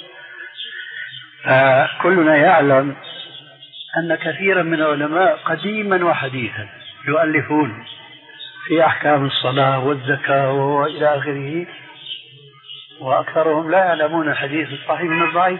كلنا يعلم أن كثيرا من العلماء قديما وحديثا يؤلفون في أحكام الصلاة والزكاة وإلى آخره، وأكثرهم لا يعلمون الحديث الصحيح من الضعيف.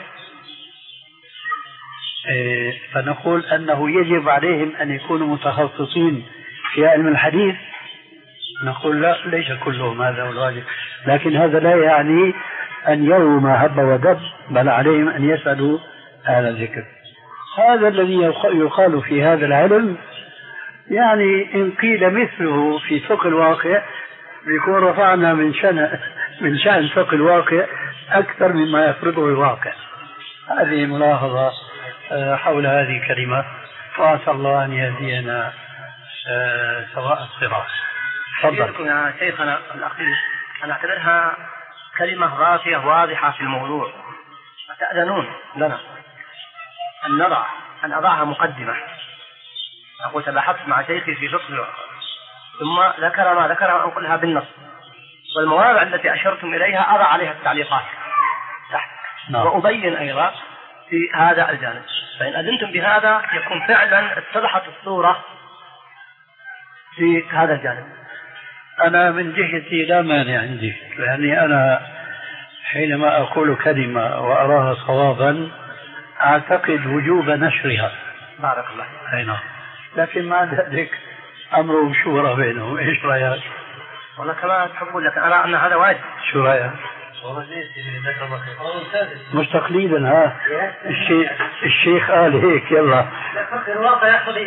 فنقول أنه يجب عليهم أن يكونوا متخصصين في علم الحديث، نقول لا، ليس كلهم هذا هو الواجب، لكن هذا لا يعني أن يروا ما هب ودب، بل عليهم أن يسألوا أهل الذكر. هذا الذي يقال في هذا العلم، يعني إن قيل مثله في فقه الواقع بيكون رفعنا من شأن من شأن فقه الواقع أكثر مما يفرضه الواقع. هذه ملاحظة حول هذه الكلمة، وأسأل الله أن يهدينا سواء الصراط. تفضل يا شيخنا الأخير. أنا أعتبرها كلمة راسية واضحة في الموضوع، أتأذنون لنا أن نضع أن أضعها مقدمة. أقول تباحثت مع شيخي في فقه ثم ذكر ما ذكر وأنقلها بالنص، والمواضع التي أشرتم إليها أضع عليها التعليقات تحت وأبين أيضا في هذا الجانب. فإن أذنتم بهذا يكون فعلا اتضحت الصورة في هذا الجانب. أنا من جهتي لا مانع عندي، يعني أنا حينما أقول كلمة وأراها صوابا أعتقد وجوب نشرها. بارك الله. أي نعم. لكن مع ذلك أمره شورى بينهم. إيش رأيك؟ والله كما تحبون، لكن أرى أن هذا واجب. شو رأيك؟ مش تقليدا. ها الشيخ الشيخ قال هيك يلا. الواقع يأخذ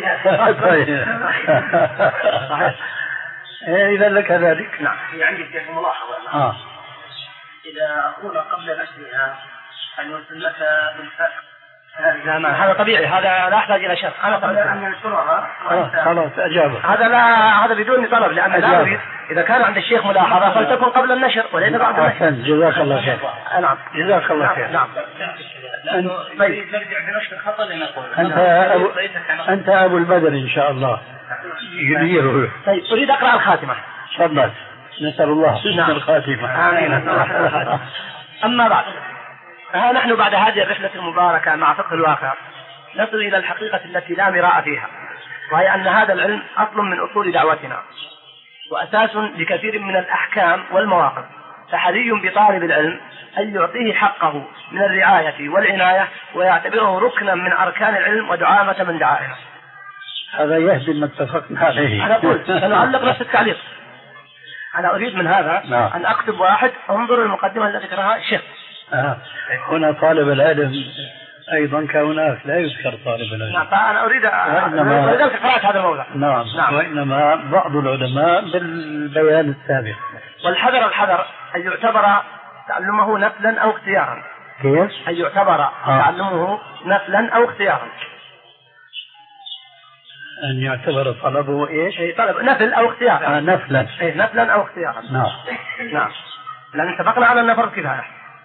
صحيح. إذا لك ذلك. نعم. هي عندي كيف ملاحظة. آه. إذا أقول قبل نشرها أن يسلك بالفعل هذا طبيعي، هذا لا يحتاج إلى شرط. أنا قبل أن ننشرها خلاص أجابة. هذا لا، هذا بدون طلب، لأن لا أريد إذا كان عند الشيخ ملاحظة فلتكن قبل النشر وليس بعد النشر. جزاك الله خير. نعم جزاك الله خير. نعم. طيب نرجع بنشر الخطأ لنقول أنت أبو أنت أبو البدر إن شاء الله يديره. طيب أريد أقرأ الخاتمة. تفضل. نسأل الله حسن الخاتمة. آمين. أما بعد، ها نحن بعد هذه الرحلة المباركة مع فقه الواقع نصل إلى الحقيقة التي لا مراء فيها، وهي أن هذا العلم أصل من أصول دعوتنا وأساس لكثير من الأحكام والمواقف، فحري بطالب العلم أن يعطيه حقه من الرعاية والعناية ويعتبره ركنا من أركان العلم ودعامة من دعائه. هذا يهدم ما اتفقنا عليه. أنا قلت سنعلق نفس التعليق. أنا أريد من هذا نعم. أن أكتب واحد انظر المقدمة التي ذكرها الشيخ. آه. هنا طالب العلم أيضا كهناك لا يذكر طالب العلم. نعم. فأنا أريد وإنما... أريد قراءة هذا الموضع. نعم. نعم. وإنما بعض العلماء بالبيان السابق. والحذر الحذر أن يعتبر تعلمه نفلا أو اختيارا. كيف؟ أن يعتبر آه. تعلمه نفلا أو اختيارا. أن يعتبر طلبه إيش؟ أي طلب نفل أو اختيار. آه نفلا. أي نفلا أو اختيارا. نعم. نعم. لأن اتفقنا على أن فرض كفاية.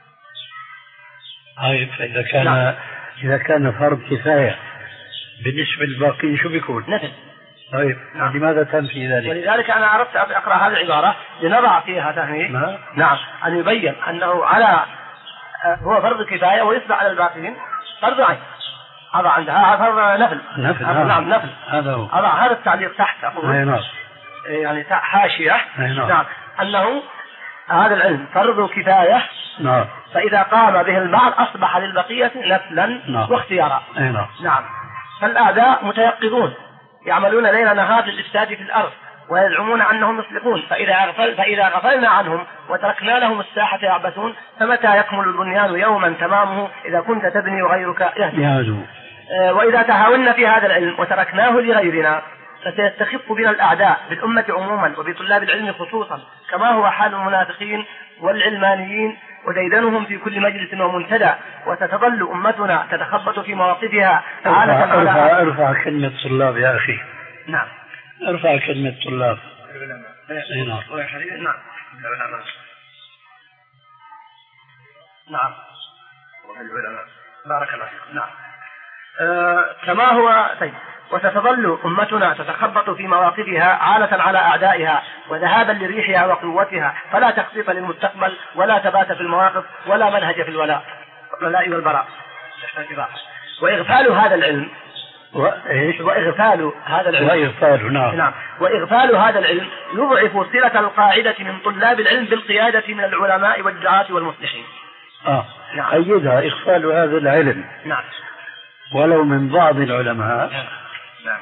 طيب إذا كان نعم. إذا كان فرض كفاية بالنسبة للباقين شو بيكون؟ نفل. طيب نعم. لماذا تنفي ذلك؟ ولذلك أنا أردت أن أقرأ هذه العبارة لنضع فيها تهميش. نعم. نعم. أن يبين أنه على هو فرض كفاية ويصبح على الباقين فرض عين. هذا عندها فرض نفل. نفل. نعم. نعم نفل. هذا هو. هذا هذا التعليق تحت أقول. نعم. يعني حاشية. نعم. نعم. أنه هذا العلم فرض كفاية. نعم. فإذا قام به البعض أصبح للبقية نفلا. نعم. واختيارا. نعم. نعم. فالأعداء متيقظون يعملون ليل نهار للإفساد في الأرض ويزعمون أنهم يصلحون، فإذا غفل فإذا غفلنا عنهم وتركنا لهم الساحة يعبثون، فمتى يكمل البنيان يوما تمامه إذا كنت تبني وغيرك يهدم. آه وإذا تهاونا في هذا العلم وتركناه لغيرنا فسيستخف بنا الأعداء بالأمة عموما وبطلاب العلم خصوصا، كما هو حال المنافقين والعلمانيين وديدنهم في كل مجلس ومنتدى، وستظل أمتنا تتخبط في مواقفها. ارفع, ارفع, ارفع كلمة طلاب يا أخي. نعم. ارفع كلمة طلاب. نعم. نعم. نعم. بارك الله فيك. نعم. آه كما هو طيب. وستظل أمتنا تتخبط في مواقفها عالة على أعدائها وذهابا لريحها وقوتها، فلا تخطيط للمستقبل ولا تبات في المواقف ولا منهج في الولاء الولاء والبراء. وإغفال هذا العلم وإيش؟ وإغفال هذا العلم وإغفال نعم. نعم. وإغفال هذا العلم يضعف صلة القاعدة من طلاب العلم بالقيادة من العلماء والدعاة والمصلحين. آه. نعم. أيدها إغفال هذا العلم. نعم. ولو من بعض العلماء. نعم. نعم.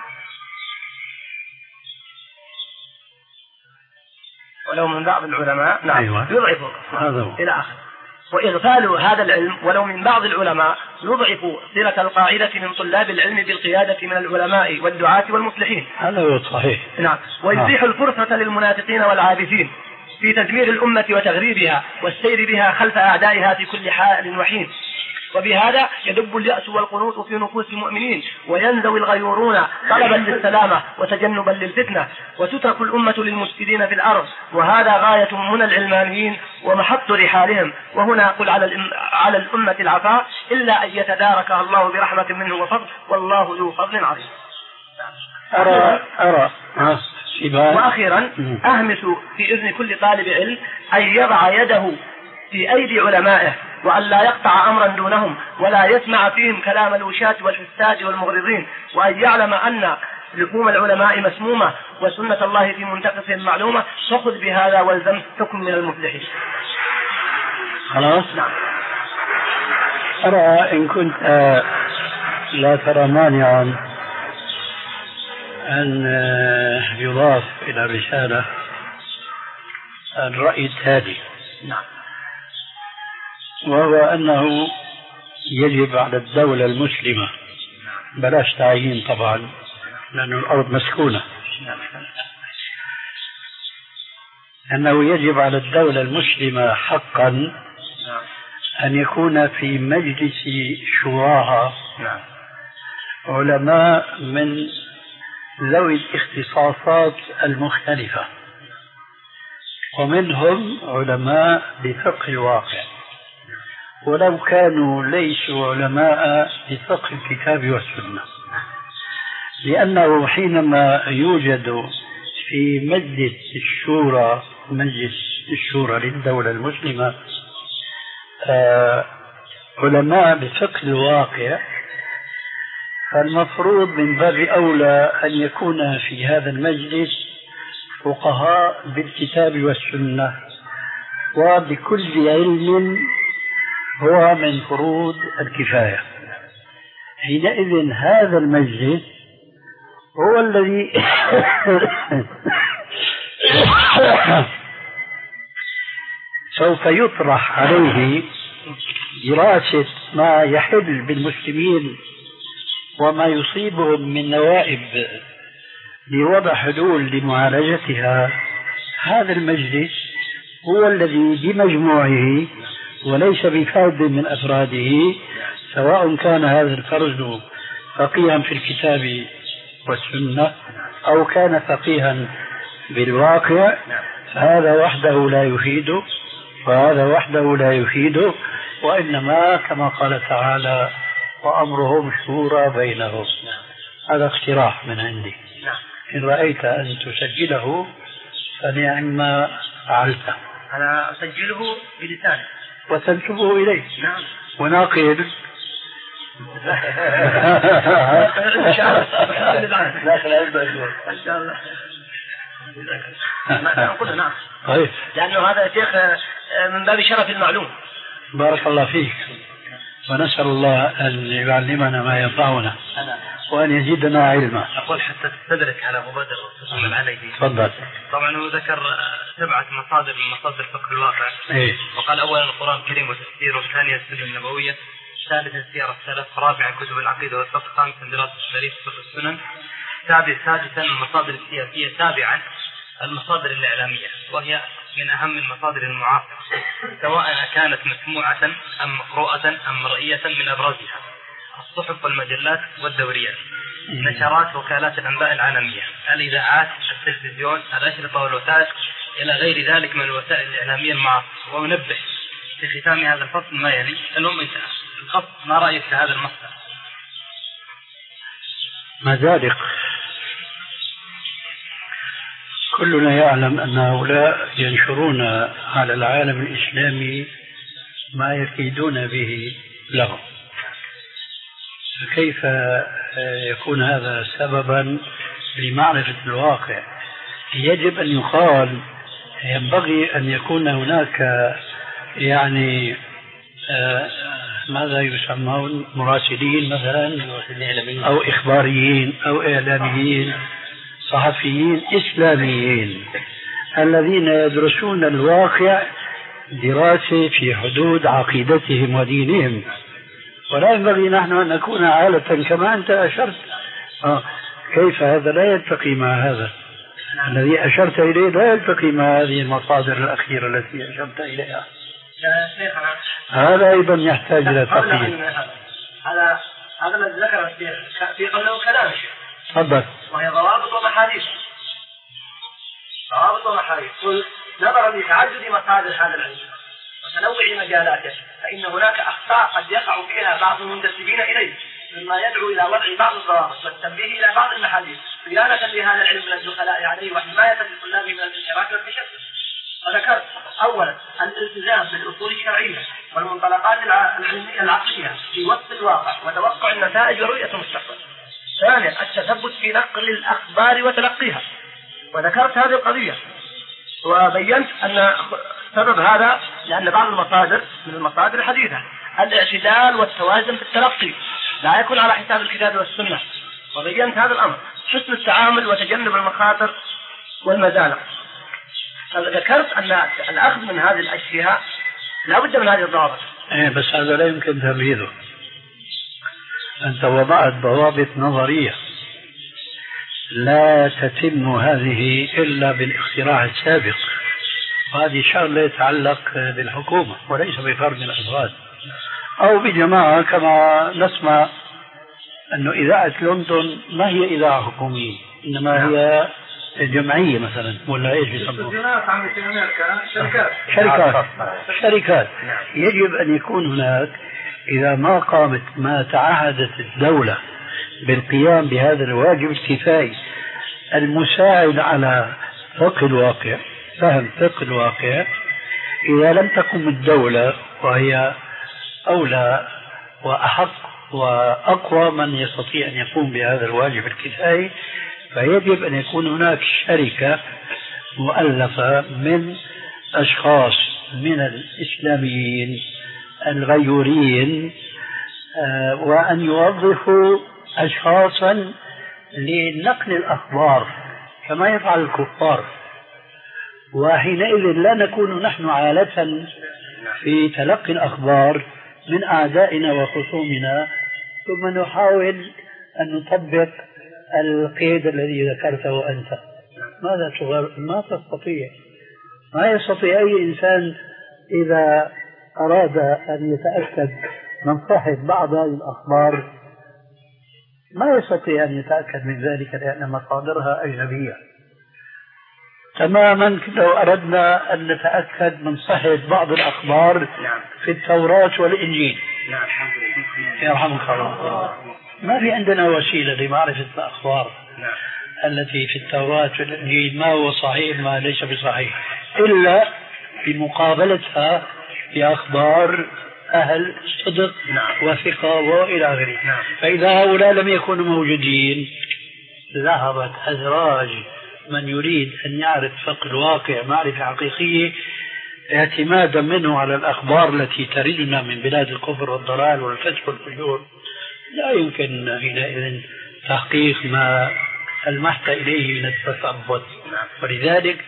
ولو من بعض العلماء. نعم. أيوة. يضعف هذا إلى آخر. وإغفال هذا العلم ولو من بعض العلماء يضعف صلة القاعدة من طلاب العلم بالقيادة من العلماء والدعاة والمصلحين. هذا هو صحيح. نعم. ويتيح آه. الفرصة للمنافقين والعابثين في تدمير الأمة وتغريبها والسير بها خلف أعدائها في كل حال وحين. وبهذا يدب اليأس والقنوط في نفوس المؤمنين، وينزوي الغيورون طلبا للسلامة وتجنبا للفتنة، وتترك الأمة للمفسدين في الأرض، وهذا غاية منى العلمانيين ومحط رحالهم. وهنا أقول على, الأم على الأمة العفاء إلا أن يتداركها الله برحمة منه وفضل، والله ذو فضل عظيم. أرى أرى وأخيرا أهمس في إذن كل طالب علم أن يضع يده في أيدي علمائه، وأن لا يقطع أمرا دونهم، ولا يسمع فيهم كلام الوشاة والحساد والمغرضين، وأن يعلم أن لحوم العلماء مسمومة وسنة الله في منتقصهم معلومة، فخذ بهذا والزم تكن من المفلحين. خلاص. نعم. أرى إن كنت آه لا ترى مانعا أن آه يضاف إلى الرسالة الرأي التالي. نعم. وهو أنه يجب على الدولة المسلمة، بلاش تعيين طبعا لأن الأرض مسكونة، أنه يجب على الدولة المسلمة حقا أن يكون في مجلس شوراها علماء من ذوي الاختصاصات المختلفة، ومنهم علماء بفقه الواقع، ولو كانوا ليسوا علماء بفقه الكتاب والسنة، لأنه حينما يوجد في مجلس الشورى مجلس الشورى للدولة المسلمة آه علماء بفقه الواقع، فالمفروض من باب أولى أن يكون في هذا المجلس فقهاء بالكتاب والسنة وبكل علم هو من فروض الكفاية. حينئذ هذا المجلس هو الذي سوف يطرح عليه دراسة ما يحل بالمسلمين وما يصيبهم من نوائب لوضع حلول لمعالجتها. هذا المجلس هو الذي بمجموعه وليس بفرد من أفراده، سواء كان هذا الفرد فقيها في الكتاب والسنة أو كان فقيها بالواقع، فهذا وحده لا يفيده وهذا وحده لا يفيده، وإنما كما قال تعالى وأمرهم شورى بينهم. هذا اقتراح من عندي، إن رأيت أن تسجله فنعم ما فعلت. أنا أسجله بلساني وتنسبه إليه. نعم. وناقل إن شاء الله. نعم. طيب. لأنه هذا شيخ من باب شرف المعلوم. بارك الله فيك، ونسأل الله أن يعلمنا ما ينفعنا وأن يزيدنا علما. أقول حتى تستدرك على مبادرة الرسول العلي. تفضل. طبعا هو ذكر سبعة مصادر من مصادر فقه الواقع. إيه؟ وقال أولا القرآن الكريم وتفسيره، ثانيا السنة النبوية، ثالثا سير السلف، رابعا كتب العقيدة والفقه، خامسا دراسة التاريخ وفقه السنن، سابع سادسا المصادر السياسية، سابعا المصادر الإعلامية، وهي من أهم المصادر المعاصرة سواء كانت مسموعة أم مقروءة أم مرئية. من أبرزها الصحف والمجلات والدوريات، نشرات وكالات الأنباء العالمية، الإذاعات، التلفزيون، الأشرطة والوثائق، إلى غير ذلك من الوسائل الإعلامية المعاصرة. وننبه في ختام هذا الفصل ما يلي. المهم انت الخط ما رأيك في هذا المصدر؟ ما ذلك؟ كلنا يعلم أن هؤلاء ينشرون على العالم الإسلامي ما يكيدون به له، فكيف يكون هذا سببا لمعرفة الواقع؟ يجب أن يقال ينبغي أن يكون هناك يعني آه ماذا يسمون مراسلين مثلا أو إخباريين أو إعلاميين صحفيين إسلاميين الذين يدرسون الواقع دراسة في حدود عقيدتهم ودينهم، ولا ينبغي نحن أن نكون عالة كما أنت أشرت. آه. كيف هذا لا يلتقي مع هذا الذي أشرت إليه، لا يلتقي مع هذه المصادر الأخيرة التي أشرت إليها. يا شيخنا هذا أيضا يحتاج إلى تقييد. هذا هذا الذي ذكر الشيخ في قوله كلام الشيخ. تفضل. وهي ضوابط ومحاديث. ضوابط ومحاديث. قل نظرا لتعدد مصادر هذا العلم وتنوع مجالاته فإن هناك أخطاء قد يقع فيها بعض المنتسبين إليه مما يدعو إلى وضع بعض الضوابط والتنبيه إلى بعض المحاديث صيانة لهذا العلم من الدخلاء عليه وحماية للطلاب من الانحراف والتشتت. وذكرت أولا الالتزام بالأصول الشرعية والمنطلقات العلمية العقلية في وصف الواقع وتوقع النتائج ورؤية المستقبل. ثانيا التثبت في نقل الأخبار وتلقيها، وذكرت هذه القضية وبينت أن سبب هذا لأن بعض المصادر من المصادر الحديثة الاعتدال والتوازن في التلقي لا يكون على حساب الكتاب والسنة، وبينت هذا الأمر. حسن التعامل وتجنب المخاطر والمزالق. ذكرت أن الأخذ من هذه الأشياء لا بد من هذه الضوابط. إيه بس هذا لا يمكن تمييزه. أنت وضعت ضوابط نظرية لا تتم هذه إلا بالاختراع السابق، وهذه شغلة يتعلق بالحكومة وليس بفرد الأفراد أو بجماعة، كما نسمع أنه إذاعة لندن ما هي إذاعة حكومية إنما هي جمعية مثلا ولا إيش يسموها؟ شركات شركات شركات. يجب أن يكون هناك إذا ما قامت ما تعهدت الدولة بالقيام بهذا الواجب الكفائي المساعد على فقه الواقع، فهم فقه الواقع، إذا لم تقم الدولة وهي أولى وأحق وأقوى من يستطيع أن يقوم بهذا الواجب الكفائي، فيجب أن يكون هناك شركة مؤلفة من أشخاص من الإسلاميين الغيورين، وأن يوظفوا أشخاصا لنقل الأخبار كما يفعل الكفار، وحينئذ لا نكون نحن عالة في تلقي الأخبار من أعدائنا وخصومنا ثم نحاول أن نطبق القيد الذي ذكرته أنت. ماذا تغير؟ ما تستطيع ما يستطيع أي إنسان إذا أراد أن يتأكد من صحة بعض هذه الأخبار ما يستطيع أن يتأكد من ذلك لأن مصادرها أجنبية. تماما لو أردنا أن نتأكد من صحة بعض الأخبار في التوراة والإنجيل يرحمك الله، ما في عندنا وسيلة لمعرفة الأخبار التي في التوراة والإنجيل ما هو صحيح ما ليس بصحيح إلا بمقابلتها بأخبار أهل صدق وثقة وإلى آخره. فإذا هؤلاء لم يكونوا موجودين ذهبت أزراج من يريد أن يعرف فقه الواقع معرفة حقيقية اعتمادا منه على الأخبار التي تردنا من بلاد الكفر والضلال والفسق والفجور. لا يمكن حينئذ تحقيق ما المحت إليه من التثبت. ولذلك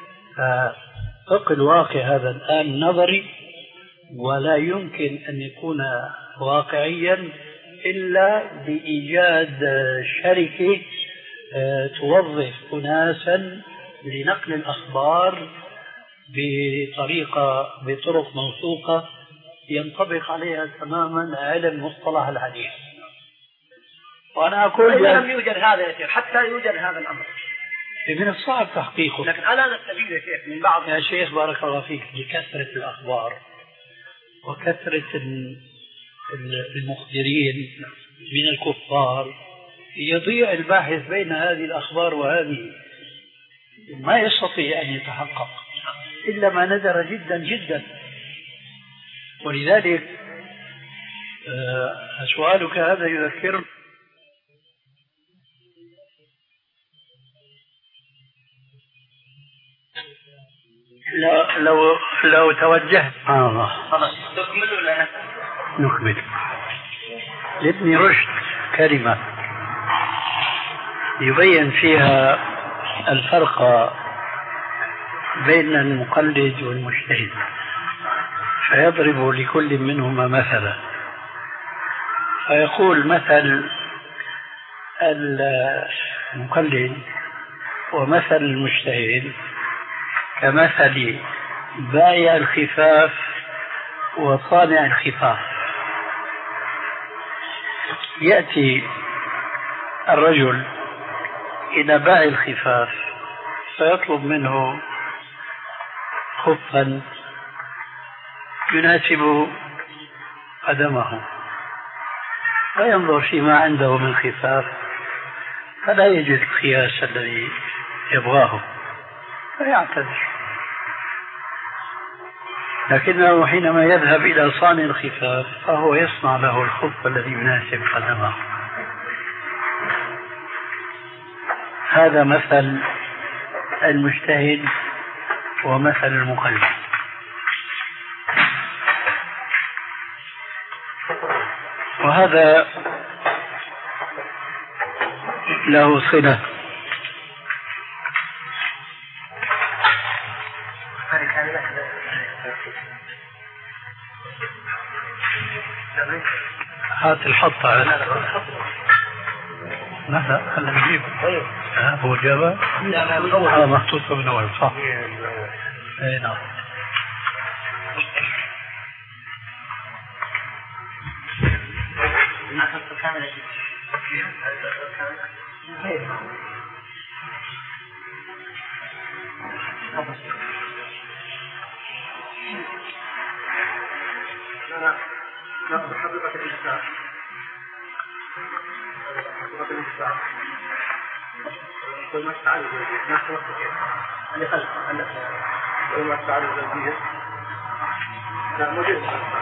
فقه الواقع هذا الآن نظري ولا يمكن أن يكون واقعيا إلا بإيجاد شركة توظف أناسا لنقل الأخبار بطريقة بطرق موثوقة ينطبق عليها تماما علم مصطلح الحديث. وأنا أقول إذا لم يوجد هذا يا شيخ حتى يوجد هذا الأمر من الصعب تحقيقه، لكن أنا نستفيد يا شيخ من بعض يا شيخ بارك الله فيك بكثرة الأخبار وكثرة المخبرين من الكفار يضيع الباحث بين هذه الأخبار وهذه، ما يستطيع أن يتحقق إلا ما ندر جدا جدا. ولذلك سؤالك هذا يذكرني لو لو لو توجهت آه. نكمل لابن رشد كلمة يبين فيها الفرق بين المقلد والمجتهد فيضرب لكل منهما مثلا، فيقول مثل المقلد ومثل المجتهد كمثل بائع الخفاف وصانع الخفاف. يأتي الرجل إلى بائع الخفاف فيطلب منه خفا يناسب قدمه، فينظر فيما عنده من خفاف فلا يجد القياس الذي يبغاه فيعتذر، لكنه حينما يذهب إلى صانع الخفاف فهو يصنع له الخف الذي يناسب قدمه. هذا مثل المجتهد ومثل المقلد. وهذا له صلة هات الحط على لا لا خلنا نجيب هو جابه هذا محطوط من أول صح. اي نعم. نقص حقيقة الإنسان حقيقة الإنسان كل ما استعاد الزوجية نحن وصفين اللي خلف عندك كل ما استعاد الزوجية لا موجود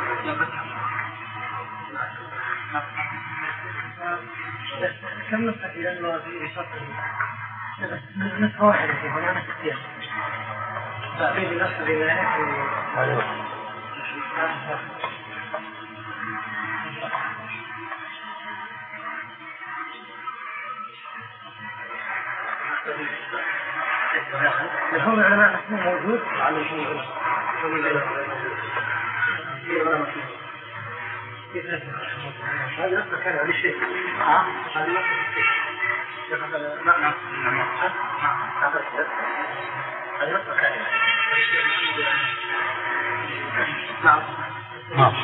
كم نسخة إلى الماضي شرط نسخة واحدة في هنا نسختين تعبيد النسخة إلى هم العلماء نفسهم موجود على الجمهور هذا نفسه كان على الشيء هذا نفسه معنى هذا نفسه كان نعم نعم.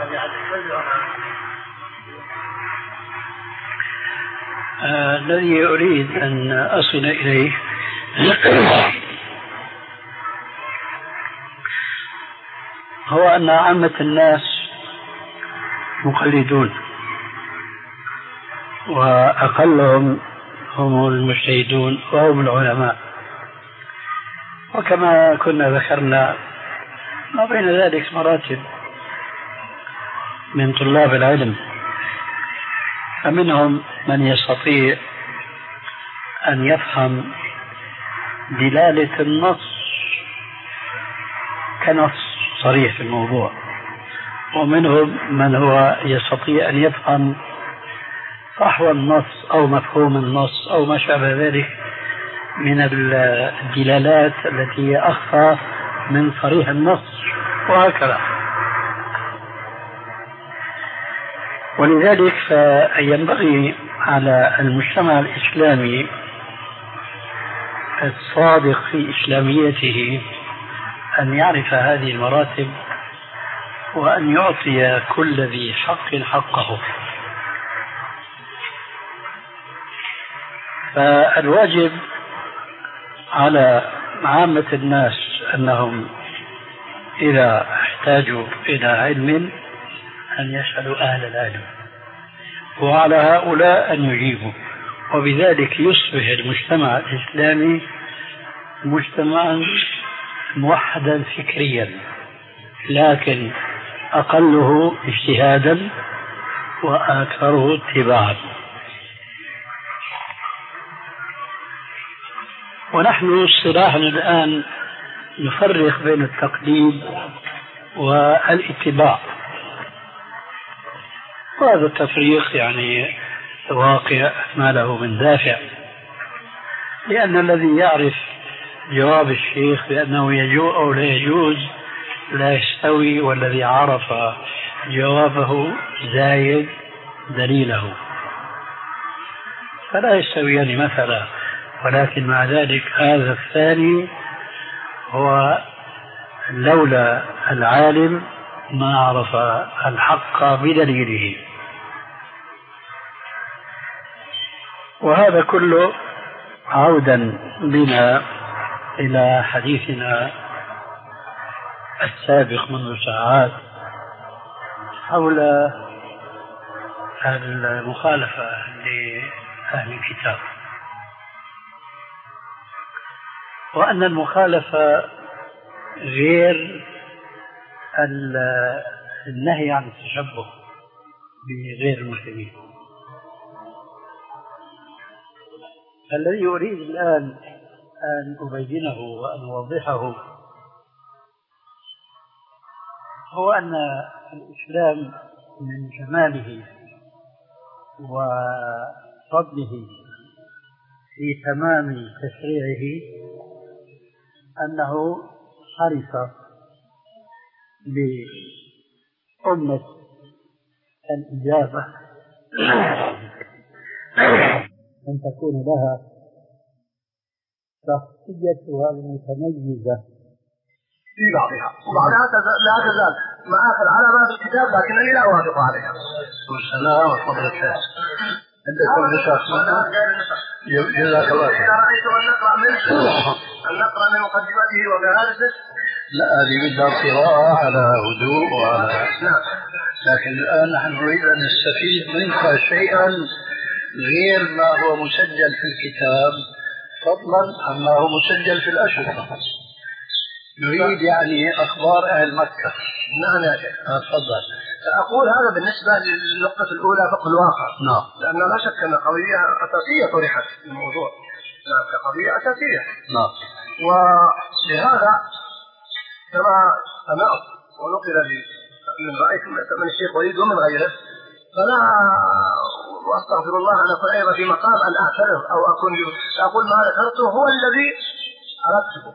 آه الذي أريد أن أصل إليه هو أن عامة الناس مقلدون وأقلهم هم المجتهدون وهم العلماء، وكما كنا ذكرنا ما بين ذلك مراتب من طلاب العلم، فمنهم من يستطيع أن يفهم دلالة النص كنص صريح في الموضوع، ومنهم من هو يستطيع أن يفهم صحو النص أو مفهوم النص أو ما شابه ذلك من الدلالات التي هي أخفى من صريح النص وهكذا. ولذلك فينبغي على المجتمع الإسلامي الصادق في إسلاميته أن يعرف هذه المراتب وأن يعطي كل ذي حق حقه. فالواجب على عامة الناس أنهم إذا احتاجوا إلى علم أن يسألوا أهل العلم، وعلى هؤلاء أن يجيبوا، وبذلك يصبح المجتمع الإسلامي مجتمعا موحدا فكريا، لكن أقله اجتهادا وأكثره اتباعا. ونحن اصطلاحا الآن نفرق بين التقليد والاتباع، وهذا التفريق يعني واقع ما له من دافع، لأن الذي يعرف جواب الشيخ بأنه يجوز أو لا يجوز لا يستوي، والذي عرف جوابه زايد دليله، فلا يستويان يعني مثلا. ولكن مع ذلك هذا الثاني هو لولا العالم ما عرف الحق بدليله. وهذا كله عودا بنا إلى حديثنا السابق منذ ساعات حول المخالفة لأهل الكتاب، وأن المخالفة غير النهي عن التشبه بغير المسلمين. الذي أريد الآن أن أبينه وأن أوضحه هو أن الإسلام من جماله وفضله في تمام تشريعه أنه حرص بأمة الإجابة أن تكون لها شخصيتها المتميزة في بعضها، وبعضها لا تزال مآخذ على ما في الكتاب لكنني لا أوافق عليها. والسلام وفضل الشيخ عندكم نسخ جزاك الله خير. إذا رأيت أن نقرأ منه أن نقرأ من مقدمته ومعارفه. لا، هذه بدها قراءة على هدوء وعلى نعم. لكن الآن نحن نريد أن نستفيد منك شيئا غير ما هو مسجل في الكتاب، فضلا عما هو مسجل في الأشرطة. نريد يعني أخبار أهل مكة. نعم يا شيخ. تفضل. أقول هذا بالنسبة للنقطة الأولى فقه الواقع. نعم. لأن لا شك أن قضية أساسية طرحت في الموضوع. نعم، كقضية أساسية. نعم. ولهذا كما سمعت ونقل لي من رأيك من الشيخ وليد ومن غيره، فلا واستغفر الله ان اكون ايضا في مقام ان اعترض او اكون اقول ما ذكرته هو الذي اردته.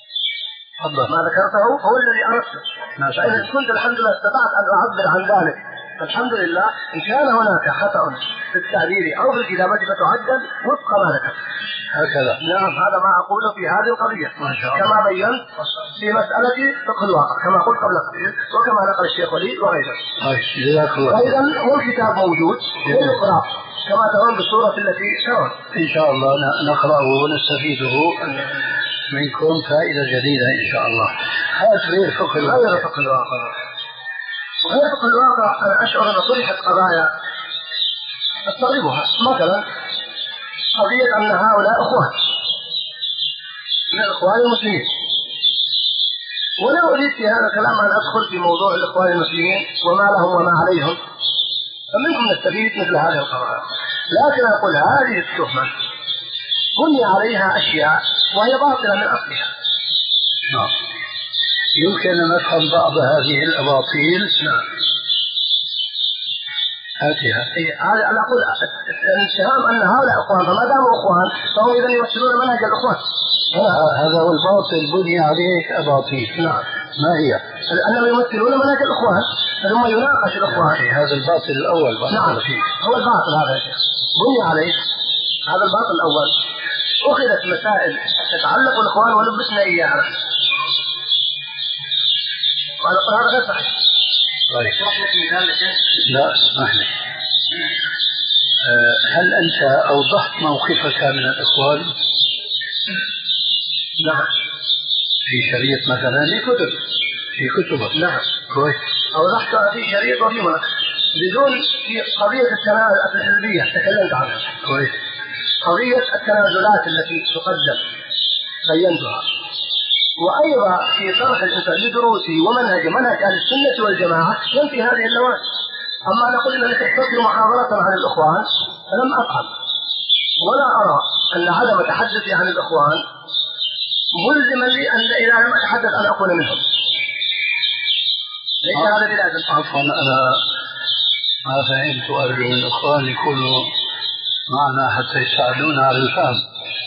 ما ذكرته هو الذي اردته. فإن كنت الحمد لله استطعت ان اعبر عن ذلك فالحمد لله. ان كان هناك خطأ في التعبير او في الكتابة فتعدل وفق ما ذكرت. هكذا. نعم، هذا ما اقوله في هذه القضية. ما شاء الله. كما بينت في مسألة فقه الواقع كما قلت قبل قليل وكما نقل الشيخ وليد وغيره. جزاك الله. ايضا والكتاب موجود ويقرأ كما ترون بالصورة التي ترون. ان شاء الله نقرأه ونستفيده منكم فائدة جديدة ان شاء الله. هذا غير فقه الواقع. غير فقه الواقع. وغير فقه الواقع انا اشعر ان طرحت قضايا استغربها. مثلا قضية ان هؤلاء اخوان من الاخوان المسلمين، ولا اريد في هذا الكلام ان ادخل في موضوع الاخوان المسلمين وما لهم وما عليهم، فمنهم نستفيد مثل هذه القضايا. لكن اقول هذه التهمة بني عليها اشياء وهي باطلة من اصلها. نعم. يمكن ان نفهم بعض هذه الاباطيل. نعم. هاتها. هذا انا اقول الاتهام ان هؤلاء اخوان، فما داموا اخوان فهم اذا يمثلون منهج الاخوان. هذا هو الباطل بني عليه اباطيل. نعم. ما هي؟ انهم يمثلون منهج الاخوان ثم يناقش الاخوان. هذا الباطل الاول. نعم فيه. هو الباطل هذا يا شيخ بني عليه هذا الباطل الاول. اخذت مسائل تتعلق بالاخوان ولبسنا اياها. هذا غير صحيح. طيب. لا اسمح لي. هل أنت أوضحت موقفك من الإخوان؟ نعم. في شريط مثلا؟ في كتب. في كتبك؟ نعم. كويس. أوضحتها في شريط وفي مناقشة بدون في قضية التنازلات الحزبية تكلمت عنها. كويس. قضية التنازلات التي تقدم بينتها. وأيضا في طرح الإنسان لدروسه ومنهج منهج أهل السنة والجماعة ينفي هذه اللوازم. أما نقول أنك تختصر محاضرة عن الإخوان فلم أفعل، ولا أرى أن عدم تحدثي عن الإخوان ملزما لي أن إذا لم أتحدث أن أكون منهم. ليس هذا بلازم. عفوا أنا ما فهمت، أرجو من الإخوان يكونوا معنا حتى يساعدونا على الفهم.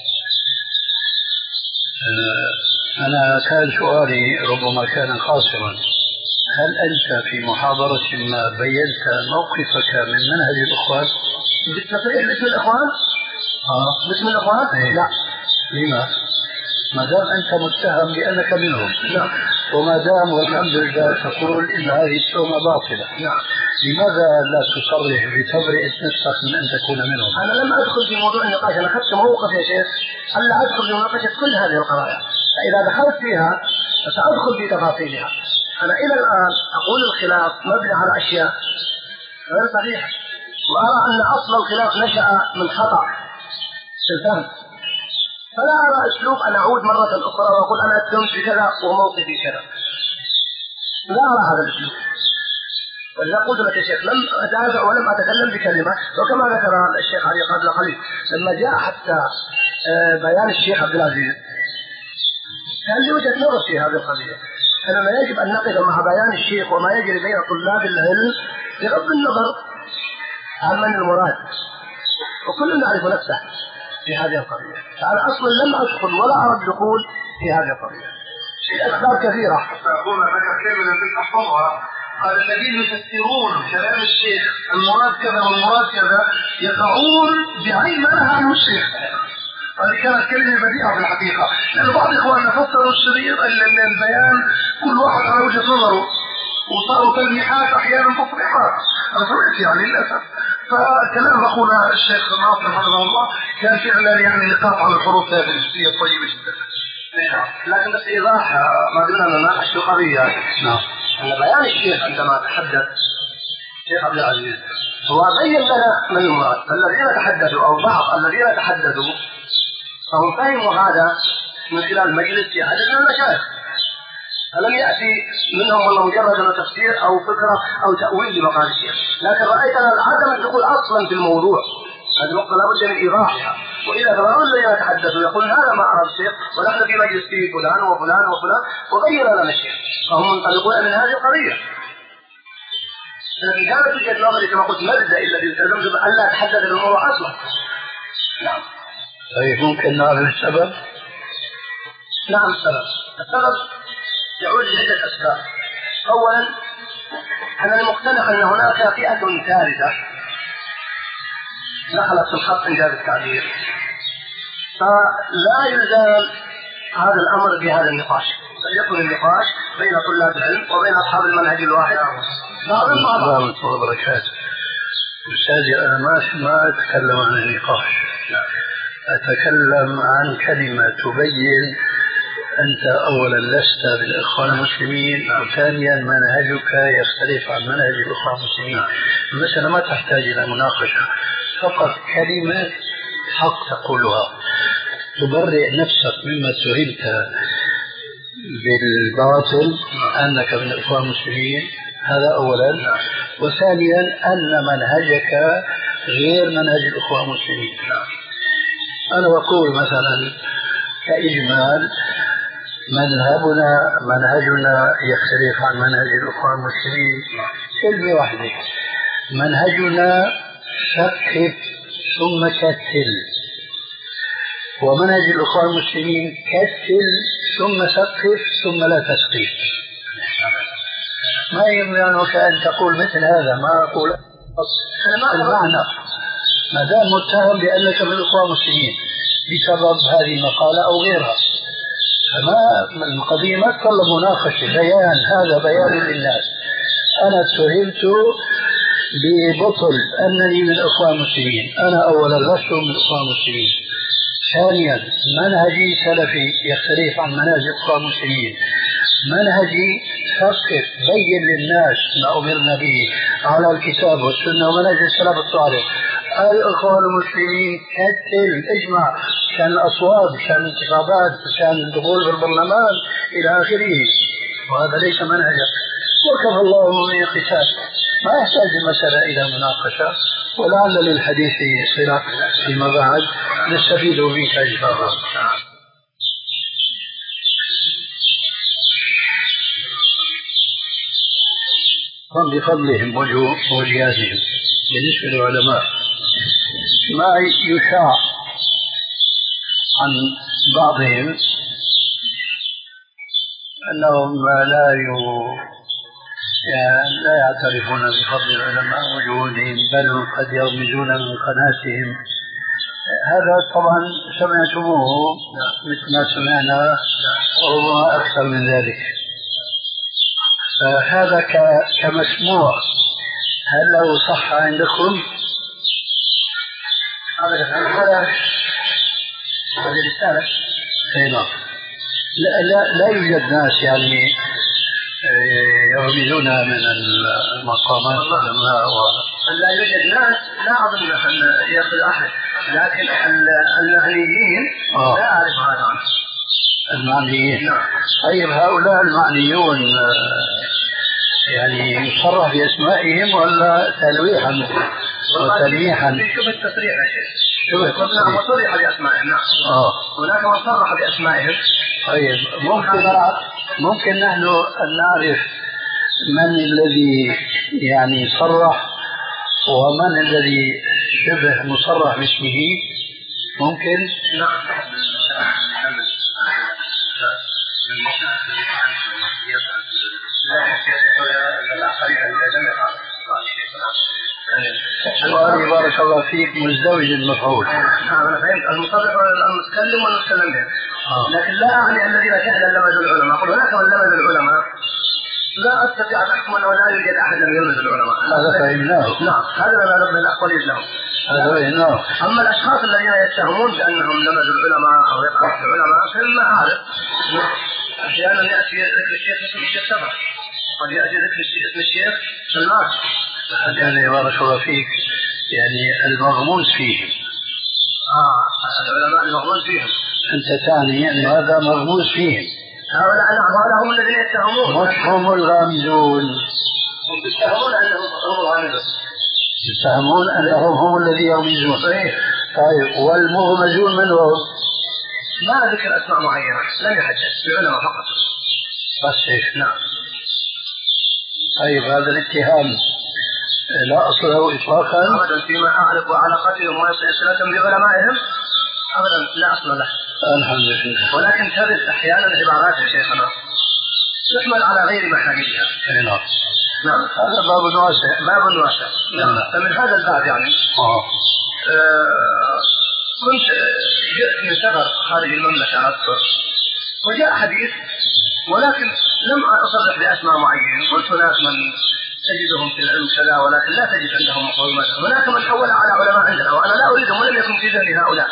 أنا كان سؤالي ربما كان قاصرا. هل أنت في محاضرة ما بينت موقفك من منهج الإخوان؟ بالتصريح باسم الإخوان؟ آه. باسم الإخوان؟ إيه؟ لا. لما؟ ما دام أنت متهم بأنك منهم. نعم. وما دام والحمد لله تقول إن هذه التهمة باطلة. نعم. لماذا لا تصرح بتبرئة نفسك من أن تكون منهم؟ أنا لم أدخل في موضوع النقاش، أنا أخذت موقف يا شيخ ألا أدخل في مناقشة كل هذه القضايا، فإذا دخلت فيها سأدخل في تفاصيلها. أنا إلى الآن أقول الخلاف مبني على أشياء غير صحيحة، وأرى أن أصل الخلاف نشأ من خطأ في الفهم، فلا أرى أسلوب أن أعود مرة أخرى وأقول أنا أتهمت بكذا وموقفي كذا، لا أرى هذا الأسلوب. ولذا قلت لك يا شيخ لم أدافع ولم أتكلم بكلمة، وكما ذكر الشيخ علي قبل قليل لما جاء حتى بيان الشيخ عبد العزيز كان لي وجهة نظر في هذه القضية، أننا يجب أن نقف مع بيان الشيخ وما يجري بين طلاب العلم بغض النظر عن من المراد، وكل نعرف نفسه في هذه القضية. فأنا أصلا لم أدخل ولا أرى الدخول في هذه القضية لأسباب كثيرة. أقول لك كلمة تحفظها، قال الذين يفسرون كلام الشيخ المراد كذا والمراد كذا يقعون بعين ما نهى عنه الشيخ. هذه كانت كلمة بديعة في الحقيقة، لأن بعض إخواننا فسروا الشريط أن البيان كل واحد على وجهة نظره، وصاروا تلميحات أحيانا تصريحات. أنا سمعت يعني للأسف. فكلام أخونا الشيخ ناصر حفظه الله كان فعلا يعني نقاط على الحروف هذه الجزئية طيبة جدا. لكن بس إيضاح ما قلنا نناقش في قضية. نعم. أن بيان الشيخ عندما تحدث الشيخ عبد العزيز هو بين لنا من المراد، الذين تحدثوا أو بعض الذين تحدثوا فهم فهموا هذا من خلال مجلس في عدد من المشايخ، فلم يأتي منهم والله مجرد تفسير أو فكرة أو تأويل لمقال الشيخ، لكن رأيتنا عدم الدخول أصلا في الموضوع. هذه نقطة لابد من إيضاحها. وإذا كانوا الذين يتحدثوا يقول هذا ما أرى الشيخ ونحن في مجلس فيه فلان وفلان وفلان وغير لنا الشيخ، فهم منطلقون من هذه القضية. لكن كانت وجهة نظري كما قلت مبدأ الذي التزمت بأن لا أتحدث بالموضوع أصلا. نعم. طيب ممكن نعرف السبب؟ نعم السبب. السبب يعود لعدة أسباب. أولا أنا مقتنع أن هناك فئة ثالثة دخلت في الخط إنجاز التعبير، فلا يلزم هذا الأمر بهذا النقاش، بل يكون النقاش بين طلاب العلم وبين أصحاب المنهج الواحد. السلام عليكم وبركاته. أستاذي أنا ما ما أتكلم عن النقاش، أتكلم عن كلمة تبين أنت أولا لست بالإخوان المسلمين، وثانيا منهجك يختلف عن منهج الإخوان المسلمين. مثلا ما تحتاج إلى مناقشة، فقط كلمة حق تقولها تبرئ نفسك مما اتهمت بالباطل أنك من الإخوان المسلمين، هذا أولا. وثانيا أن منهجك غير منهج الإخوان المسلمين. أنا بقول مثلا كإجمال مذهبنا منهجنا يختلف عن منهج الإخوان المسلمين كلمة واحدة، منهجنا ثقف ثم كتل، ومنهج الإخوان المسلمين كتل ثم ثقف ثم لا تثقيف. ما يمكنك أن تقول مثل هذا، ما أقول المعنى ما دام متهم بأنك من الإخوان المسلمين بسبب هذه المقالة أو غيرها، فما القضية ما تطلب مناقشة، بيان، هذا بيان للناس. أنا اتهمت ببطل أنني من الإخوان المسلمين، أنا أولا لست من الإخوان المسلمين، ثانيا منهجي سلفي يختلف عن منهج الإخوان المسلمين، منهجي ثقف بين للناس ما أمرنا به على الكتاب والسنة ومنهج السلف الصالح. الإخوان المسلمين كتل اجمع كان الأصوات كان الانتخابات كان الدخول في البرلمان إلى آخره، وهذا ليس منهجا، وكفى الله من قتال. ما يحتاج المسألة إلى مناقشة، ولعل للحديث صلة فيما بعد نستفيد منك إن شاء الله. بفضلهم وجهازهم بالنسبة للعلماء ما يشاع عن بعضهم أنهم لا يعني لا يعترفون بفضل العلماء وجهودهم، بل قد يرمزون من قناتهم هذا طبعا سمعتموه مثل ما سمعنا وربما أكثر من ذلك. فهذا كمسموع هل له صح عندكم؟ هذا هذا هذه رسالة. اي نعم. لا لا لا يوجد ناس يعني يرمزون من المقامات العلماء و... لا يوجد ناس لا أظن أن يأخذ أحد، لكن المعنيين آه. لا أعرف هذا عنه. المعنيين نعم. طيب هؤلاء المعنيون يعني يصرح بأسمائهم ولا تلويحا وتلميحا؟ شبه التصريح يا شيخ. شبه التصريح. وصرح بأسمائهم. نعم. آه. هناك من صرح بأسمائهم. طيب ممكن ممكن نحن أن نعرف من الذي يعني صرح ومن الذي شبه مصرح باسمه؟ ممكن؟ نعم. سؤالي بارك الله فيك مزدوج المفعول. نعم أنا فهمت المصرح المتكلم والمتكلم به. لكن لا أعني الذين فعلا لمزوا العلماء. أقول هناك من لمز العلماء لا أستطيع أن أحكم أنه لا يوجد أحد لم يلمز العلماء. هذا فهمناه. نعم هذا ما نبغي نقول لهم. هذا فهمناه. أما الأشخاص الذين يتهمون بأنهم لمزوا العلماء أو يقعوا العلماء فما أعرف أحيانا يأتي ذكر الشيخ اسم الشيخ سبع قد يأتي ذكر اسم الشيخ سلمان. يعني بارك الله فيك يعني المغموس فيهم. آه العلماء المغموس فيهم. أنت تعني يعني هذا مغموس فيهم. هؤلاء نعم هؤلاء هم الذين يتهمون. مش هم الغامزون. هم يتهمون أنهم هم الغامزون. يتهمون أنهم هم الذين يغمزون. صحيح. طيب والمغمزون من هم؟ ما ذكر أسماء معينة لم يحدث العلماء فقط. بس هيك. نعم. طيب هذا الاتهام لا أصل له إطلاقا؟ أبدا فيما أعرف وعلاقتهم وصلتهم بعلمائهم أبدا لا أصل له. الحمد لله. ولكن ترد أحيانا عبارات يا شيخنا تحمل على غير محاملها. نعم. نعم. هذا باب واسع. باب واسع. نعم. فمن هذا الباب يعني آه. آه كنت جئت من سفر خارج المملكة أذكر وجاء حديث ولكن لم أصرح بأسماء معينة. قلت هناك من تجدهم في العلم كذا ولكن لا تجد عندهم مقومات. هناك من حول على علماء عندنا وأنا لا أريدهم ولم يكن في ذهني هؤلاء.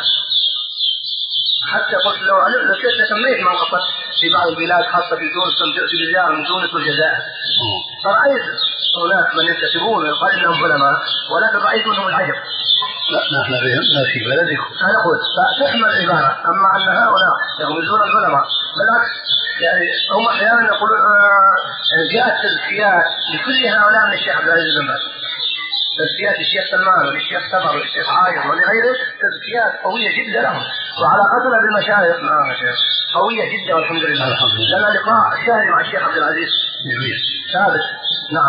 حتى قلت لو لو كنت سميت من قصد في بعض البلاد خاصة في تونس جئت بزيارة من تونس والجزائر فرأيت هناك من ينتسبون ويقال إنهم علماء ولكن رأيت منهم العجب. لا نحن فهمنا في بلدكم. أنا قلت فتحمل العبارة أما أن هؤلاء يغمزون العلماء بالعكس يعني هم أحيانا يقولون آه جاءت تزكيات لكل هؤلاء من الشيخ عبد العزيز بن باز. تزكيات الشيخ سلمان والشيخ سبر والشيخ عايض ولغيره تزكيات قوية جدا لهم وعلاقتنا بالمشايخ معنا شيخ قوية جدا والحمد لله. لنا لقاء شهري مع الشيخ عبد العزيز جميل ثابت. نعم.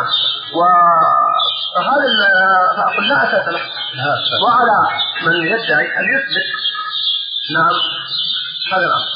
وهذا فأقول لا أساس له وعلى من يدعي أن يثبت. نعم هذا الأمر.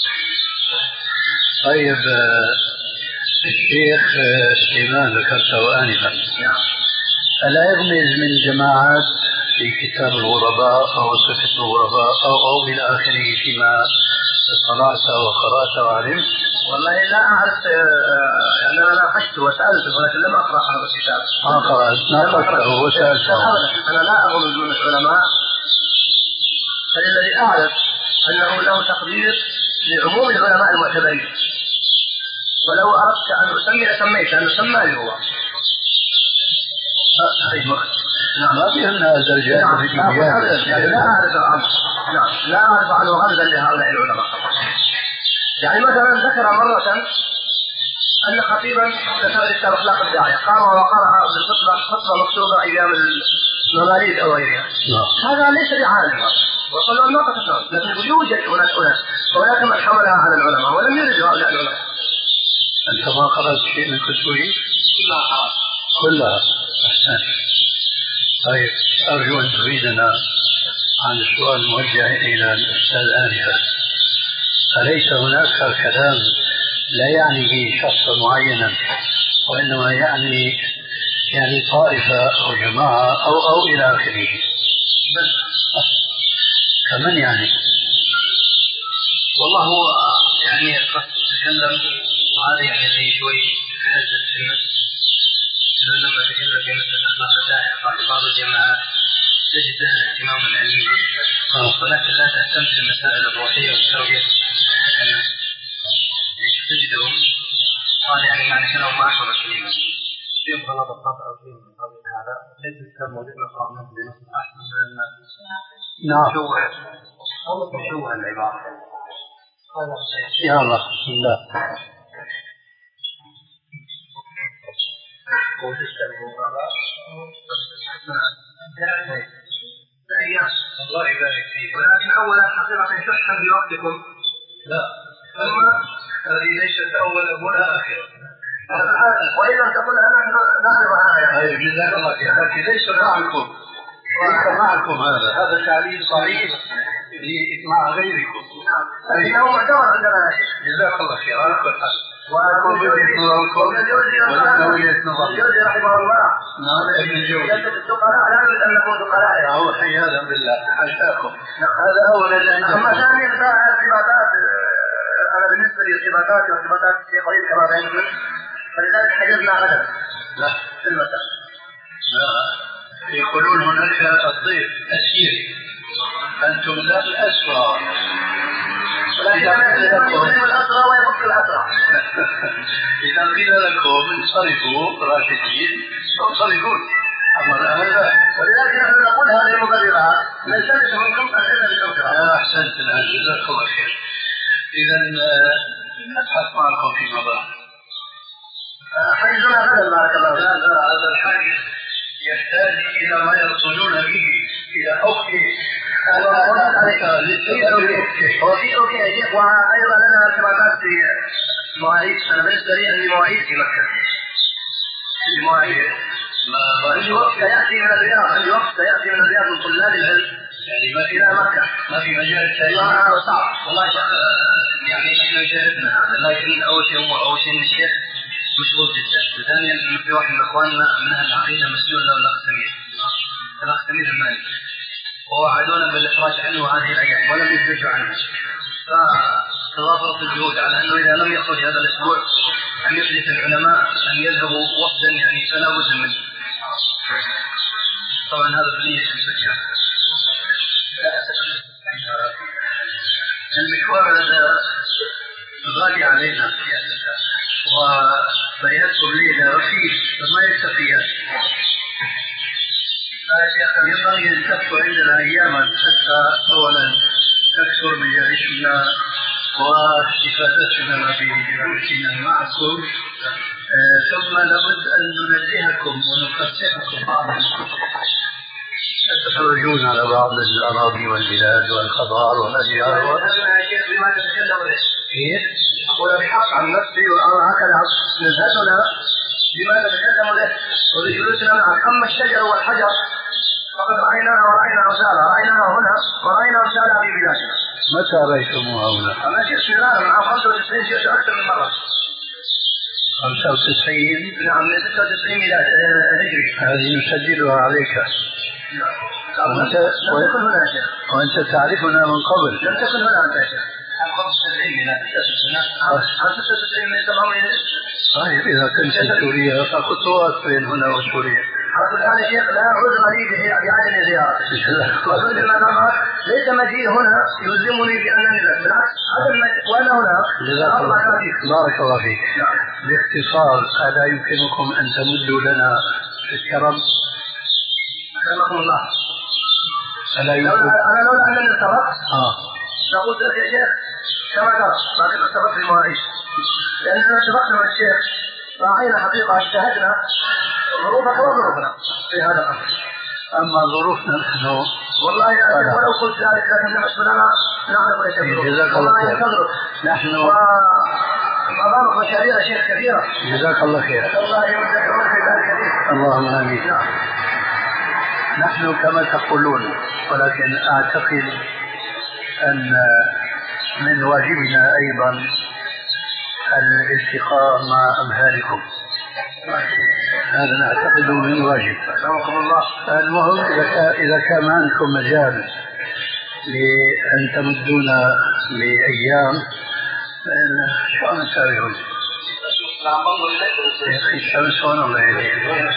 طيب الشيخ سليمان ذكرته آنفا. نعم. ألا يغمز من جماعات في كتاب الغرباء أو صفة الغرباء أو أو إلى آخره فيما اطلعت وقرأت وعلمت؟ والله لا أعرف يعني أنا ناقشت وسألته ولكن لم أقرأ هذا الكتاب. ما قرأت ناقشته وسألته. أنا لا أغمز من العلماء بل الذي أعرف أنه له تقدير لعموم العلماء المعتبرين ولو أردت أن أسمي لسميت أن أسمى لي هو. نعم ما في أن هذا الجانب نعم. يعني لا أعرف عنه. نعم لا أعرف عنه غمزا لهؤلاء العلماء. يعني مثلا ذكر مرة أن خطيبا ذكر كتاب أخلاق الداعية قام وقرأ بالخطبة خطبة مكتوبة أيام المماليك أو غيرها. هذا ليس بعالم وقالوا ما قصدهم لكن يوجد هناك أناس وهناك من حملها على العلماء ولم يرد هؤلاء العلماء. أنت ما قرأت شيء من كتبه؟ كلها قرأت. كلها. طيب أرجو أن تفيدنا عن السؤال الموجه إلى الأستاذ آنفا. أليس هناك كلام لا يعني به شخصا معينا وإنما يعني يعني طائفة أو جماعة أو أو إلى آخره؟ فمن يعني؟ والله هو يعني قد تكلم وهذا يعني اللي شوي حدث في النفس لما تكلم في مثل أخلاق الداعية في بعض الجماعات تجد لها اهتماما علميا ولكن لا تهتم في المسائل الروحية والتربية النفس تجدهم قال يعني معنى كلام ما أحفظ الكلمة فيهم غلط القطع وفيهم من قبل هذا ليس الكلام موجود مقام بنص أحسن من الناس نعم مشوه العبارة يا الله بسم الله الله يبارك فيك ولكن أولا حقيقة شحا بوقتكم لا ثم هذه ليست أولا ولا آخرة وإذا تقولها نحن نعرفها يعني جزاك الله خير لكن ليس معكم ليس معكم هذا هذا تعليل صحيح مع غيركم لكنه معتبر عندنا يا شيخ جزاك الله خير على كل حال والجوزي رحمه الله نعم ابن الجوزي جلسة السقراء لا نريد أن نكون سقراء هو حياذا بالله حاشاكم هذا أولا أما ثانيا ارتباطات أنا بالنسبة لي ارتباطات وارتباطات الشيخ وليد كما بينكم فلذلك حجزنا غدا لا في المساء يقولون هناك الضيف أسير أنتم لا الأسرى إذا قيل لكم الأسرى ويفك الأسرى إذا قيل لكم انصرفوا راشدين فانصرفون أما هذا ولذلك نحن نقول هذه المبررات نلتمس منكم أسئلة بالأسرى أحسنت الآن جزاك الله خير إذا نبحث معكم في مضى حيزنا غدا بارك الله فيك هذا الحاجز يحتاج إلى ما يرسلون به إلى أخته وفي أوكي يا شيخ وأيضا لنا ارتباطات في مواعيد أنا بالنسبة لي عندي مواعيد في مكة عندي مواعيد عندي وقت سيأتي من الرياض عندي وقت سيأتي من الرياض من طلاب العلم يعني ما في إلى مكة ما في مجال التاريخ صعب والله يعني نحن شاهدنا لكن أول شيء أول شيء الشيخ مشغول جدا ثانيا إنه في واحد من إخواننا من أهل العقيدة مسؤول له الأخ سمير الأخ سمير المالك ووعدونا بالإخراج عنه هذه الأيام ولم يزدجوا عنها فتضافرت الجهود على أنه إذا لم يخرج هذا الأسبوع أن يحدث العلماء أن يذهبوا وفدا يعني فلا بد منه طبعا هذا بنية الفكرة المشوار هذا غالي علينا وسيكون لنا رخيص فما يكتفي ينبغي أن تكون عندنا أياما حتى أولا تكثر مجالسنا واستفادتنا بجلوسنا معكم ثم لابد أن ننزهكم ونفسحكم بعضا تخرجون على بعض الأراضي والبلاد والخضار والأشجار لماذا تتكلم ليش؟ أقول بحق عن نفسي وهكذا نزهتنا لماذا تتكلم ليش؟ وبجلوسنا معك أما الشجر والحجر فقد رأيناها ورأينا أمثالها رأيناها هنا ورأينا أمثالها في بلادنا. متى رأيتموها هنا؟ أنا جئت من الآن مع خمسة وتسعين جئت أكثر من مرة. خمسة وتسعين نعم من ستة وتسعين ميلاد هجري. هذه نسجلها عليك. وأنت لم تكن هنا يا شيخ. وأنت تعرفنا من قبل. لم تكن هنا أنت يا شيخ. عام خمسة وتسعين ميلاد عام ستة وتسعين من تمام. طيب إذا كنت في سوريا فكنت واقف بين هنا وسوريا. على كل حال شيخ لا عذر لي بعدم زيارتك. وكل المنامات ليس مجيء هنا يلزمني بأنني بالعكس عدم وأنا هنا. جزاك الله خير. بارك الله فيك. باختصار ألا يمكنكم أن تمدوا لنا في الكرم؟ أكرمكم الله. ألا يمكن أنا لولا أنني ارتبطت آه لقلت لك يا شيخ كما ترى لكن ارتبطت في المواعيد لأننا اتفقنا مع الشيخ راعينا حقيقة اجتهدنا ظروفك وظروفنا في هذا الأمر. أما ظروفنا نحن والله يعني ولو قلت ذلك لكن مسؤولنا نعرف ليس ظروف. جزاك الله خير. نحن وأمامك مشاريع شيخ كثيرة. جزاك الله خير. الله يمدك عمرك في ذلك كثير. اللهم آمين. نحن كما تقولون ولكن أعتقد أن من واجبنا أيضا الالتقاء مع أمثالكم. هذا نعتقد من واجب. أكرمكم الله. المهم إذا كان ما عندكم مجال لأن تمدونا بأيام شو أنا ساويهم يا أخي الشمس هنا الله يهديك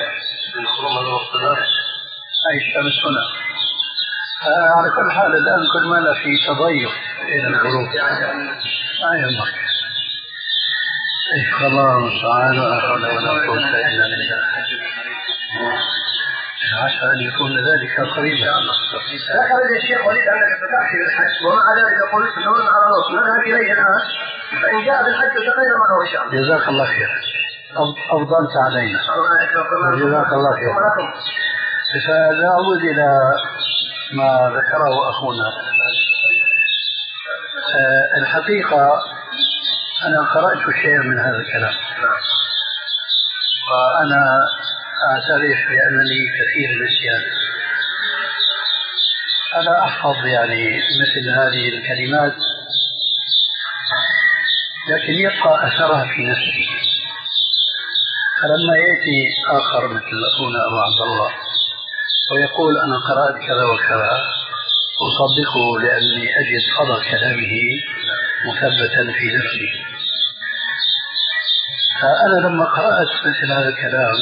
أي الشمس هنا. على كل حال الآن كل ما لا في تضيق إلى الغروب ما يهمك. إيه الله المستعان ولا حول ولا قوة إلا بالله. عسى أن يكون ذلك قريبا. ذكر الشيخ وليد أنك ستأتي بالحج ومع ذلك قلت نور على نص نذهب إليه الآن فإن جاء بالحج التقينا معه إن شاء الله. جزاك الله خير أفضلت علينا جزاك الله خير. فلا أعود إلى ما ذكره أخونا. أه الحقيقة أنا قرأت شيئا من هذا الكلام وأنا أعترف بأنني كثير النسيان. أنا أحفظ يعني مثل هذه الكلمات لكن يبقى أثرها في نفسي. فلما يأتي آخر مثل أخونا أبو عبد الله ويقول أنا قرأت كذا وكذا أصدقه لأني أجد صدى كلامه مثبتا في نفسي. فأنا لما قرأت مثل هذا الكلام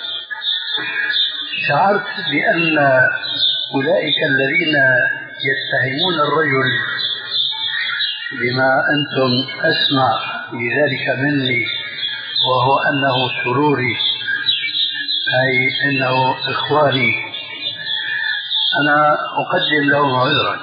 شعرت بأن أولئك الذين يتهمون الرجل بما أنتم أسمع بذلك مني وهو أنه سروري أي أنه إخواني أنا أقدم لهم عذرا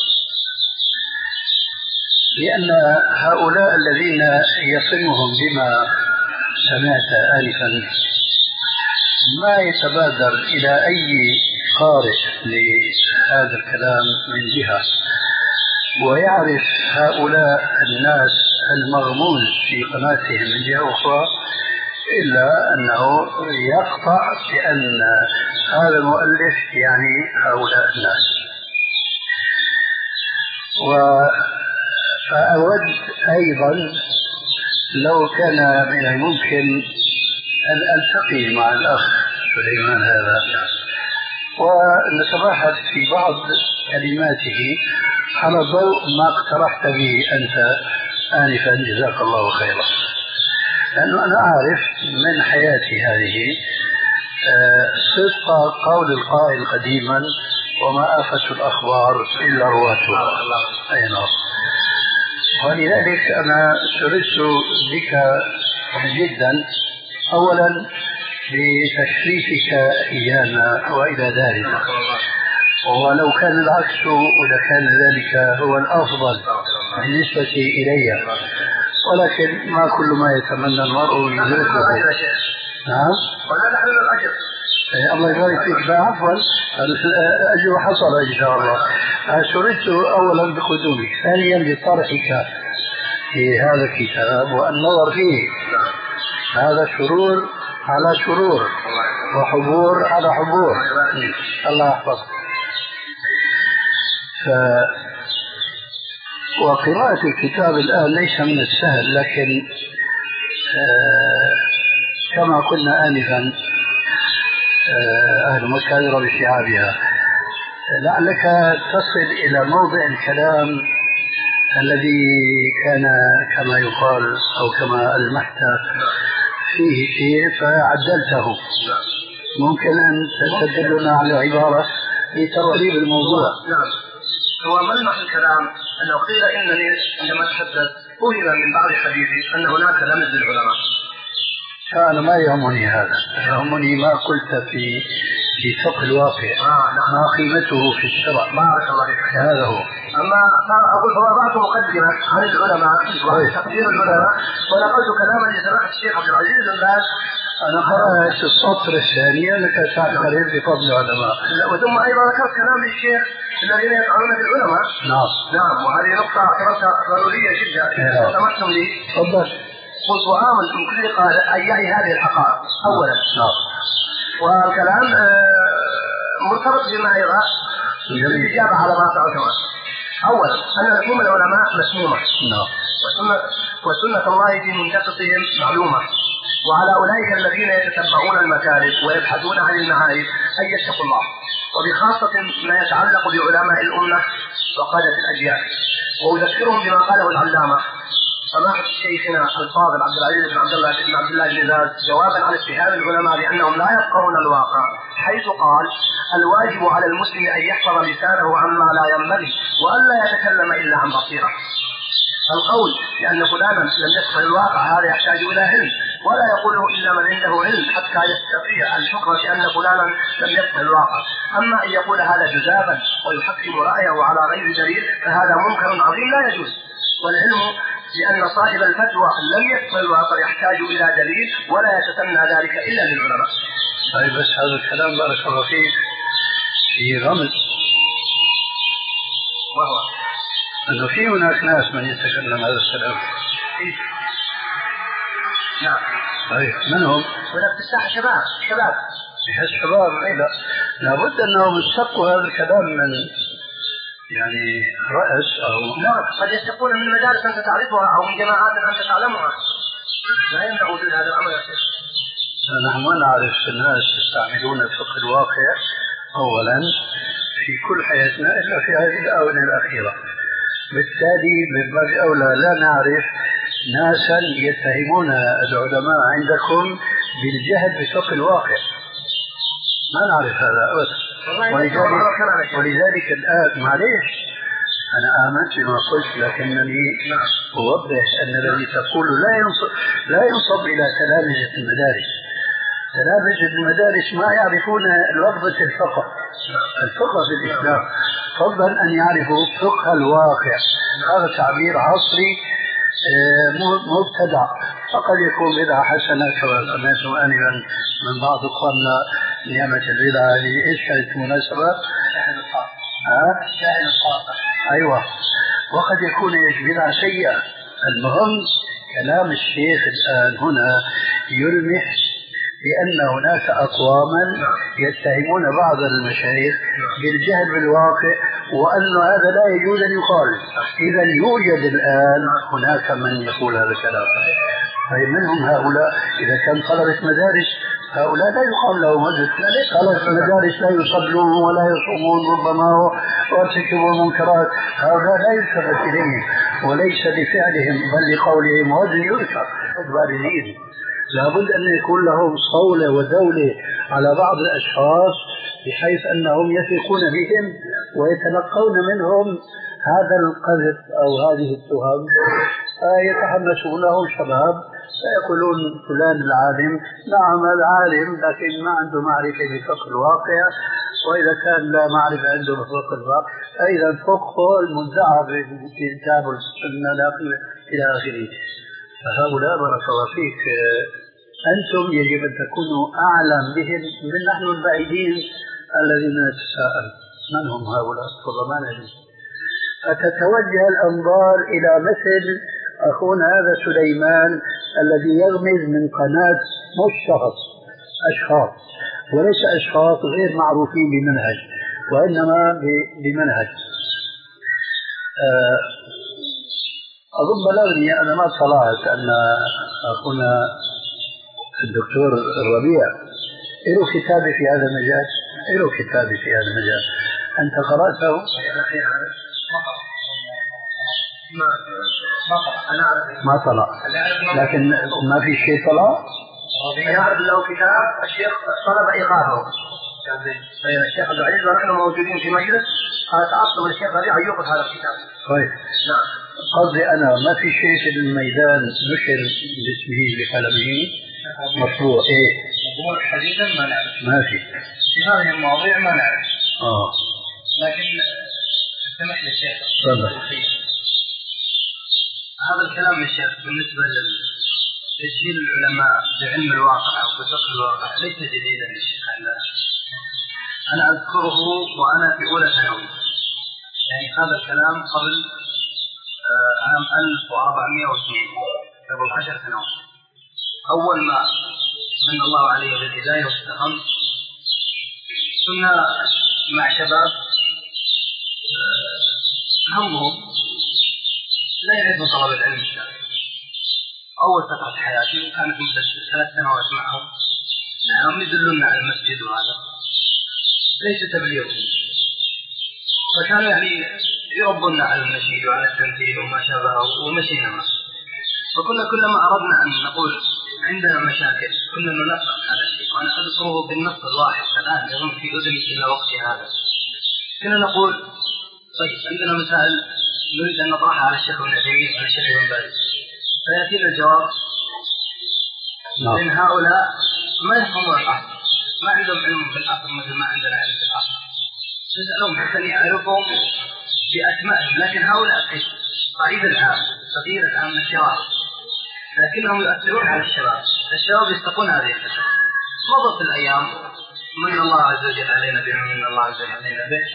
لأن هؤلاء الذين يصمهم بما سمعت آنفا ما يتبادر إلى أي قارئ لهذا الكلام من جهة ويعرف هؤلاء الناس المغمون في قناتهم من جهة أخرى إلا أنه يقطع بأن هذا المؤلف يعني هؤلاء الناس. فأود أيضا لو كان من الممكن أن ألتقي مع الأخ سليمان هذا ونتباحث في بعض كلماته على ضوء ما اقترحت به أنت آنفا جزاك الله خيرا. لأنه أنا أعرف من حياتي هذه صدق قول القائل قديما وما آفة الأخبار إلا رواتها. أي نعم. ولذلك أنا سررت بك جدا أولا بتشريفك إيانا وإلى ذلك ولو كان العكس ولكان ذلك هو الأفضل بالنسبة إلي ولكن ما كل ما يتمنى المرء يدركه. نعم ولا نحن الأجر. الله يبارك فيك. عفوا الأجر حصل إن شاء الله. سررت أولا بقدومك ثانيا بطرحك في هذا الكتاب والنظر فيه. هذا شرور على شرور وحبور على حبور. الله يحفظك. ف... وقراءة الكتاب الآن ليس من السهل لكن آه كما قلنا آنفا أهل مكة أدرى بشعابها. لعلك تصل إلى موضع الكلام الذي كان كما يقال أو كما ألمحت فيه شيء فعدلته. ممكن أن تدلنا على عبارة لترتيب الموضوع. نعم. هو ملمح الكلام أنه قيل إنني عندما أتحدث فهم من بعض حديثي أن هناك لمز للعلماء. أنا ما يهمني هذا. يهمني ما قلت في في فقه الواقع. آه نعم. ما قيمته في الشرع. بارك الله فيك. هذا هو. أما أقول فوضعت مقدمة عن العلماء وتقدير العلماء ونقلت كلاما لسماحة الشيخ عبد العزيز بن باز. أنا قرأت السطر الثاني لك تعترف بفضل العلماء. وثم أيضا ذكرت كلام الشيخ الذين يطعنون في العلماء. نعم. نعم وهذه نقطة اعتبرتها ضرورية جدا. إذا سمحتم لي. تفضل. قلت وآمن من كل قال أي يعني هذه الحقائق أولا. نعم. والكلام مرتبط بما يرى الإجابة على ما سألته. أولا أن لحوم العلماء مسمومة. نعم. وسنة, وسنة الله في منتقصهم معلومة. وعلى أولئك الذين يتتبعون المكارم ويبحثون عن المعارف أن يتقوا الله، وبخاصة ما يتعلق بعلماء الأمة وقادة الأجيال. وأذكرهم بما قاله العلامة سماحة شيخنا الفاضل عبد العزيز بن عبد الله بن عبد الله بن باز جوابا عن اتهام العلماء بأنهم لا يفقهون الواقع، حيث قال: الواجب على المسلم أن يحفظ لسانه عما لا ينبغي وألا يتكلم إلا عن بصيرة. القول بأن فلانا لم يفقه الواقع هذا يحتاج إلى علم، ولا يقوله إلا من عنده علم حتى يستطيع الحكم بأن فلانا لم يفقه الواقع. أما أن يقول هذا جزافا ويحكم رأيه على غير دليل فهذا منكر عظيم لا يجوز. والعلم لأن صاحب الفتوى لم يفقه الواقع يحتاج إلى دليل ولا يتسنى ذلك إلا للعلماء. طيب بس هذا الكلام بارك الله فيك في رمز، وهو أنه في هناك ناس من يتكلم هذا الكلام. إيه؟ نعم. طيب من هم؟ هناك في الساحة شباب شباب الشباب لا لابد أنهم يستقوا هذا الكلام من يعني رأس أو لا، قد يستقون من مدارس أنت تعرفها أو من جماعات أنت تعلمها، لا ينبغي وجود هذا الأمر يا شيخ. نحن ما نعرف الناس يستعملون الفقه الواقع أولا في كل حياتنا إلا في هذه الآونة الأخيرة، بالتالي من باب أولى لا نعرف ناسا يتهمون العلماء عندكم بالجهل بفقه الواقع، ما نعرف هذا أبدا. ولذلك, ولذلك الآن معليش أنا آمنت بما قلت، لكنني أوضح أن الذي تقول لا ينصب, لا ينصب إلى تلامذة المدارس. تلامذة المدارس ما يعرفون لفظة الفقه الفقه في الإسلام، فضلا أن يعرفوا فقه الواقع. هذا تعبير عصري مبتدع، فقد يكون بدعة حسنة كما سمعتم آنفا من بعض إخواننا نعمة البدعة. هذه إيش كانت المناسبة؟ الشاهد القاطع. الشاهد القاطع. أيوة، وقد يكون إيش بدعة سيئة. المهم كلام الشيخ الآن هنا يلمح بأن هناك أقواما يتهمون بعض المشايخ بالجهل بالواقع، وأن هذا لا يجوز أن يقال. إذا يوجد الآن هناك من يقول هذا الكلام. طيب من هم هؤلاء؟ إذا كان طلبة مدارس هؤلاء لا يقال لهم مدرس، طلبة مدارس لا يصلون ولا يصومون ربما ويرتكبون المنكرات، هؤلاء لا يلتفت إليهم وليس لفعلهم بل لقولهم وزن يذكر البارزين. لابد أن يكون لهم صولة ودولة على بعض الأشخاص بحيث أنهم يثقون بهم ويتلقون منهم هذا القذف أو هذه التهم، يتحمسونه شباب فيقولون فلان العالم. نعم العالم لكن ما عنده معرفة بفقه الواقع، وإذا كان لا معرفة عنده بفقه الواقع فإذا فقه المدعى في كتاب السنة إلى آخره. فهؤلاء بارك الله فيك أنتم يجب أن تكونوا أعلم بهم من نحن البعيدين الذين نتساءل من هم هؤلاء ربما نجد. فتتوجه الأنظار إلى مثل أخونا هذا سليمان الذي يغمز من قناة مش شخص أشخاص، وليس أشخاص غير معروفين بمنهج وإنما بمنهج. أظن بلغني أنا ما طلعت أن أخونا الدكتور الربيع له كتابي في هذا المجال، له كتابي في هذا المجال. أنت قرأته؟ ما طلع، لكن ما في شيء طلع. يعرض له كتاب الشيخ طلب إيقافه الشيخ عبد العزيز ونحن موجودين في مجلس، هذا تعصب الشيخ ربيع يوقف هذا الكتاب. طيب نعم. قصدي أنا ما في شيء في الميدان نشر باسمه بقلمه مطبوع. إيه مطبوع حديثا ما نعرف، ما في في هذه المواضيع ما نعرف. آه لكن سمح لي الشيخ هذا الكلام يا شيخ بالنسبة لتسجيل العلماء بعلم الواقع أو بفقه الواقع ليس جديدا يا شيخ. أنا أذكره وأنا في أولى ثانوي، يعني هذا الكلام قبل عام ألف وأربعمائة واثنين، قبل عشر سنوات. أول ما من الله عليه بالهداية واستقمت كنا مع شباب همهم لا يعرفون طلب العلم الشرعي أول فترة حياتي كانت مدة ثلاث سنوات معهم، هم يدلون على المسجد وهذا ليس تبليغ، فكانوا يعني يربونا على النشيد وعلى التمثيل وما شابهه ومشينا معه. وكنا كلما أردنا أن نقول عندنا مشاكل كنا ننفق هذا الشيء، وأنا أذكره بالنص الواحد الآن يظن في أذني إلى وقت هذا. كنا نقول طيب عندنا مسائل نريد أن نطرحها على الشيخ ابن عثيمين وعلى الشيخ ابن باز، فيأتينا الجواب من هؤلاء ما يفهمون الأصل، ما عندهم علم بالأصل مثل ما عندنا علم بالأصل، نسألهم حتى يعرفهم بأسمائهم، لكن هؤلاء صعيد العام صغير العام من الشباب، لكنهم يؤثرون على الشباب، الشباب يستقون هذه الفترة. مضت الأيام من الله عز وجل علينا به من الله عز وجل علينا به،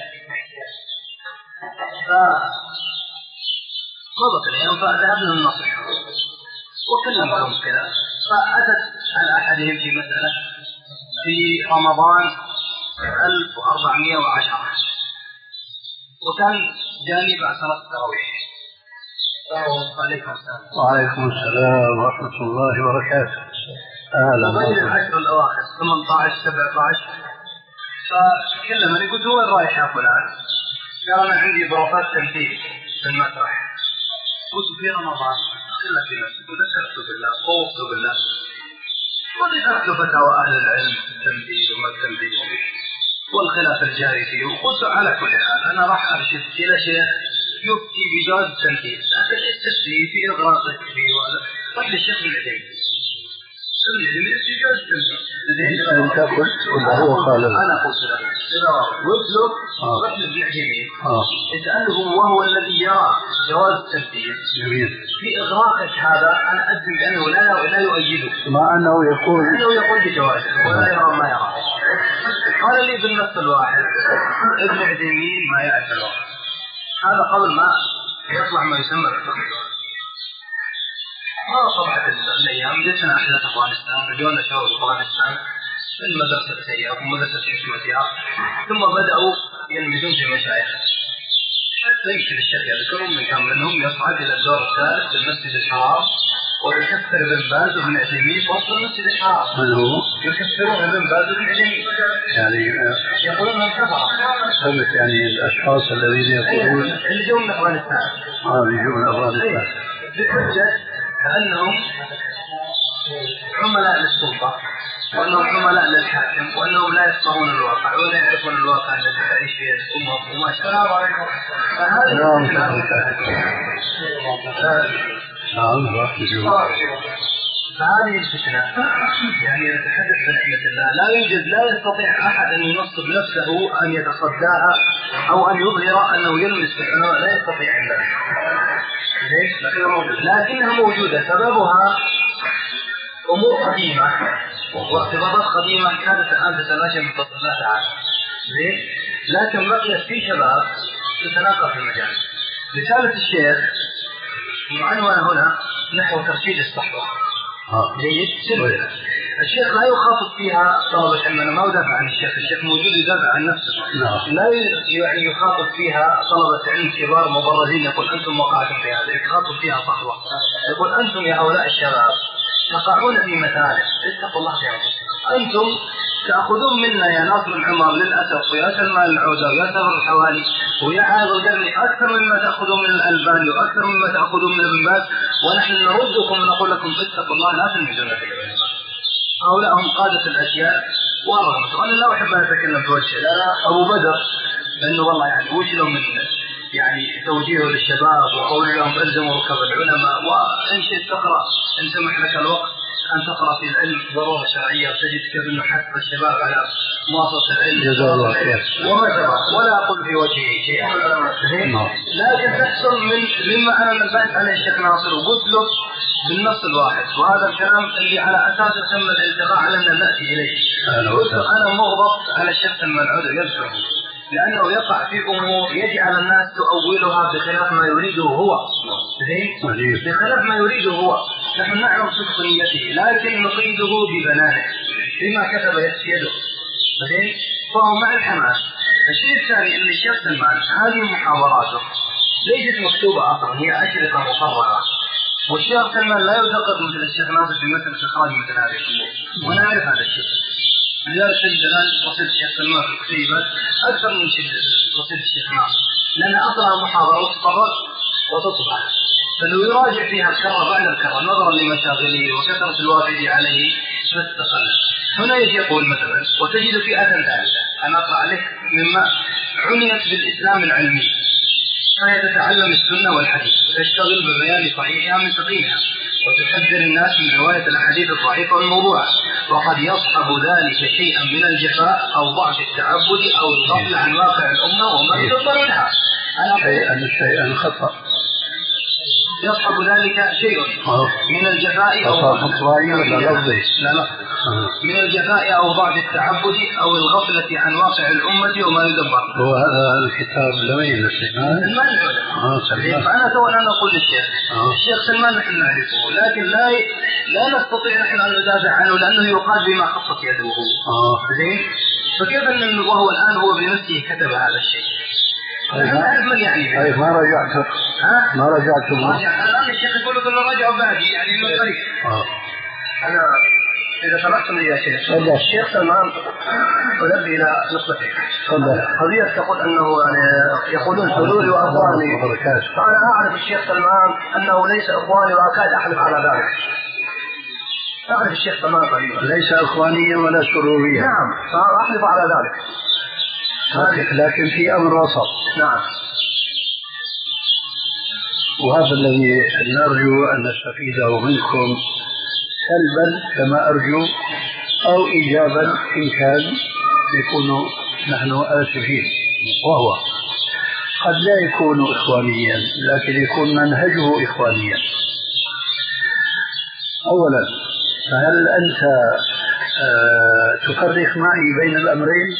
فمضت الأيام فذهبنا النصح وكلمهم كذا، فأتت على أحدهم في مسألة في رمضان ألف وأربعمائة وعشرة، وكان جاني بعد صلاة التراويح. وعليكم السلام. وعليكم السلام ورحمة الله وبركاته. أهلا بين العشر الأواخر ثمانية عشر سبعة عشر، فكلمني قلت هو رايح يا فلان؟ قال أنا عندي بروفات تمثيل في المسرح. قلت في رمضان إلا في نفسي، وذكرت بالله خوفت بالله وذكرت فتاوى أهل العلم في التمثيل وما التمثيل والخلاف الجاري فيه، وقلت على كل حال أنا راح أرشد إلى شيء يبكي بجواز التمثيل، لكن التسليم في إغراق فيه وهذا راح للشيخ ابن عثيمين. ابن عثيمين في جواز التمثيل. أنت قلت ولا هو قال؟ أنا قلت له قلت له راح لابن عثيمين اسأله وهو الذي يرى جواز التمثيل في إغراقك هذا، أنا أجزم بأنه لا لا يؤيده، مع أنه يقول أنه يقول بجوازه ولا يرى ما يرى. قال لي بالنص الواحد ابن عثيمين ما يعرف الواقع، هذا قبل ما يطلع ما يسمى بالفقه. ما صبحت الأيام جتنا أحداث أفغانستان، رجعنا شباب أفغانستان من مدرسة سيئة ومدرسة حكمتها، ثم بدأوا يلمسون في مشايخ، حتى يمكن الشيخ يذكرون من كم منهم يصعد إلى الدور الثالث في المسجد الحرام ويكفر ابن باز وابن عثيمين وسط المسجد الحرام. من هو؟ يكفرون ابن باز وابن عثيمين، يعني يقولون انهم كفرة. سمت يعني الأشخاص الذين يقولون اللي جو من أفغانستان. آه يجوا من أفغانستان. بحجة أنهم عملاء للسلطة وأنهم عملاء للحاكم وأنهم لا يفقهون الواقع ولا يعرفون الواقع الذي تعيش فيه الأمة وما شاء الله. فهذه نعم راح نشوف. فهذه الفتنة يعني نتحدث بنعمة الله، لا يوجد لا يستطيع أحد أن ينصب نفسه أن يتصداها أو أن يظهر أنه يلمس في العلماء، لا يستطيع ذلك. ليش؟ لكنها موجودة، سببها أمور قديمة واختبارات قديمة كانت الآن تتلاشى من فضل الله تعالى. ليش؟ لكن بقيت في شباب تتناقض في المجال. رسالة الشيخ معنونة هنا نحو ترشيد الصحوة. جيد؟ الشيخ لا يخاطب فيها طلبة علم، أنا ما أدافع عن الشيخ، الشيخ موجود يدافع عن نفسه. لا يعني يخاطب فيها طلبة علم كبار مبرزين يقول أنتم وقعتم في هذا، يخاطب فيها صحوة يقول أنتم يا هؤلاء الشباب تقعون في مثالث، اتقوا الله في أنفسكم. أنتم تأخذون منا يا ناصر العمر للأسف ويا سلمان العودة ويا سفر الحوالي ويا عايض القرني أكثر مما تأخذون من الألباني وأكثر مما تأخذون من ابن باز، ونحن نردكم ونقول لكم اتقوا الله لا تلمزون في العلماء. هؤلاء هم قادة الأشياء ورغمته. أنا لا أحب أن أتكلم في وجه أبو بدر لأنه والله يعني وش له من يعني توجيهه للشباب وقول لهم الزموا ركب العلماء، وإن شئت تقرأ إن سمح لك الوقت أن تقرأ في العلم ضرورة شرعية وتجد كيف أنه حث الشباب على مواصلة العلم جزاه الله خير ولا أقول في وجهه شيئا، لكن تحصل من مما أنا نبهت عليه الشيخ ناصر وقلت له بالنص الواحد، وهذا الكلام اللي على أساس تم الالتقاء على أن نأتي إليه. قلت أنا مغضب على الشيخ المنعود يذكره لأنه يقع في أمور يجعل الناس تؤولها بخلاف ما يريده هو، بخلاف ما يريده هو. نحن نعلم صدق نيته لكن نقيده ببنانه بما كتب يده، فهو مع الحماس. الشيء الثاني أن الشيخ سلمان هذه محاضراته ليست مكتوبة أصلا، هي أشرطة مفرغة والشيخ سلمان لا يدقق مثل الشيخ ناصر في مسألة إخراج مثل هذه الأمور، وأنا أعرف هذا الشيء. لذلك تجد الآن رصيد الشيخ سلمان في الكتيبة أكثر من رصيد الشيخ ناصر، لأن أصلها محاضرة وتقرر وتطبع، فلو يراجع فيها الكرة بعد الكرة نظرا لمشاغله وكثرة الوافد عليه فاستقل. هنا يجي يقول مثلا، وتجد فئة ثالثة، أنا أقرأ عليك مما عنيت بالإسلام العلمي، فهي تتعلم السنة والحديث وتشتغل ببيان صحيحها من سقيمها وتحذر الناس من رواية الأحاديث الضعيفة والموضوعة، وقد يصحب ذلك شيئا من الجفاء أو ضعف التعبد أو الغفلة عن واقع الأمة وما يدبر منها. شيئا شيئا خطأ يصحب ذلك شيء من الجفاء أو من الجفاء أو ضعف التعبد أو الغفلة عن واقع الأمة وما يدبر. هو هذا الكتاب لمين سلمان؟ سلمان العلم. فأنا سوى أن أقول للشيخ الشيخ سلمان نحن نعرفه، لكن لا لا نستطيع نحن أن ندافع عنه لأنه يقال بما خصت يده. زين، فكيف أن وهو الآن هو بنفسه كتب هذا الشيء؟ طيب من يعني طيب ما رجعت ها ما رجعت الآن الشيخ يقول لك انه رجعوا بعدي يعني من الطريق. اه انا اذا سمحتم لي يا شيخ الشيخ سلمان أنبه الى نقطتين. قضيه تقول انه يعني يقولون حلولي واخواني، فانا اعرف الشيخ سلمان انه ليس اخواني واكاد احلف على ذلك. اعرف الشيخ سلمان قريبا ليس اخوانيا ولا سروريا. نعم فاحلف على ذلك، لكن في أمر وسط. نعم، وهذا الذي نرجو أن نستفيده منكم سلبا كما أرجو أو إيجابا إن كان يكون نحن آسفين. وهو قد لا يكون إخوانيا لكن يكون منهجه إخوانيا. أولا، فهل أنت آه تفرق معي بين الأمرين؟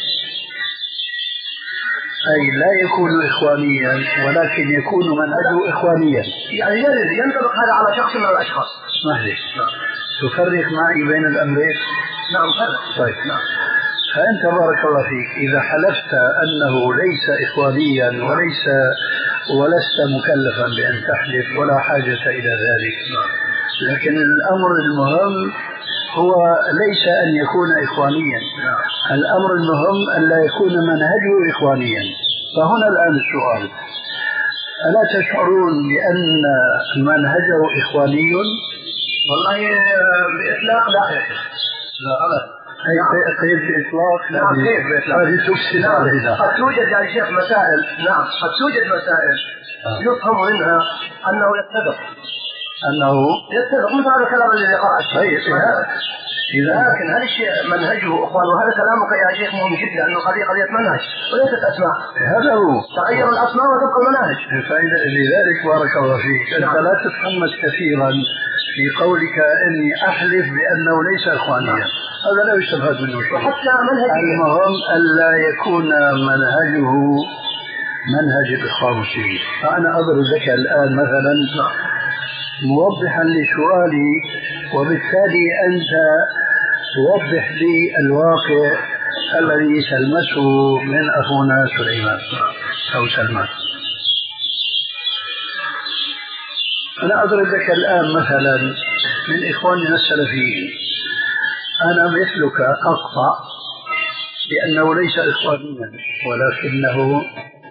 أي لا يكون إخوانيا ولكن يكون منهجه إخوانيا، يعني ينطبق هذا على شخص من الأشخاص. اسمح لي. نعم. تفرق معي بين الأمرين؟ نعم فرق. طيب. نعم. فأنت بارك الله فيك إذا حلفت أنه ليس إخوانيا وليس ولست مكلفا بأن تحلف ولا حاجة إلى ذلك. نعم. لكن الأمر المهم هو ليس أن يكون إخوانيا. نعم. الأمر المهم أن لا يكون منهجه إخوانيا. فهنا الآن السؤال، ألا تشعرون بأن منهجه إخواني؟ والله بإطلاق لا يا شيخ. لا أبدا. كيف بإطلاق؟ نعم كيف بإطلاق؟ هذه تفسد علينا. قد توجد يا شيخ مسائل، نعم قد توجد مسائل آه. يفهم منها أنه يتفق أنه يتفق مثل هذا الكلام الذي قرأ الشيخ. إذا لكن هل الشيء منهجه أخوان، وهذا كلامك يا شيخ مهم جدا لأنه قضية قضية منهج وليست أسماء. هذا هو تغير الأسماء وتبقى المناهج. فلذلك بارك الله فيك أنت لا تتحمس كثيرا في قولك إني أحلف بأنه ليس إخوانيا. هذا لا يستفاد منه شيء. وحتى منهجه المهم ألا يكون منهجه منهج الإخوان المسلمين. فأنا أضرب لك الآن مثلا موضحا لسؤالي، وبالتالي أنت توضح لي الواقع الذي تلمسه من أخونا سليمان أو سلمان. أنا أضرب لك الآن مثلا من إخواننا السلفيين، أنا مثلك أقطع بأنه ليس إخوانيا ولكنه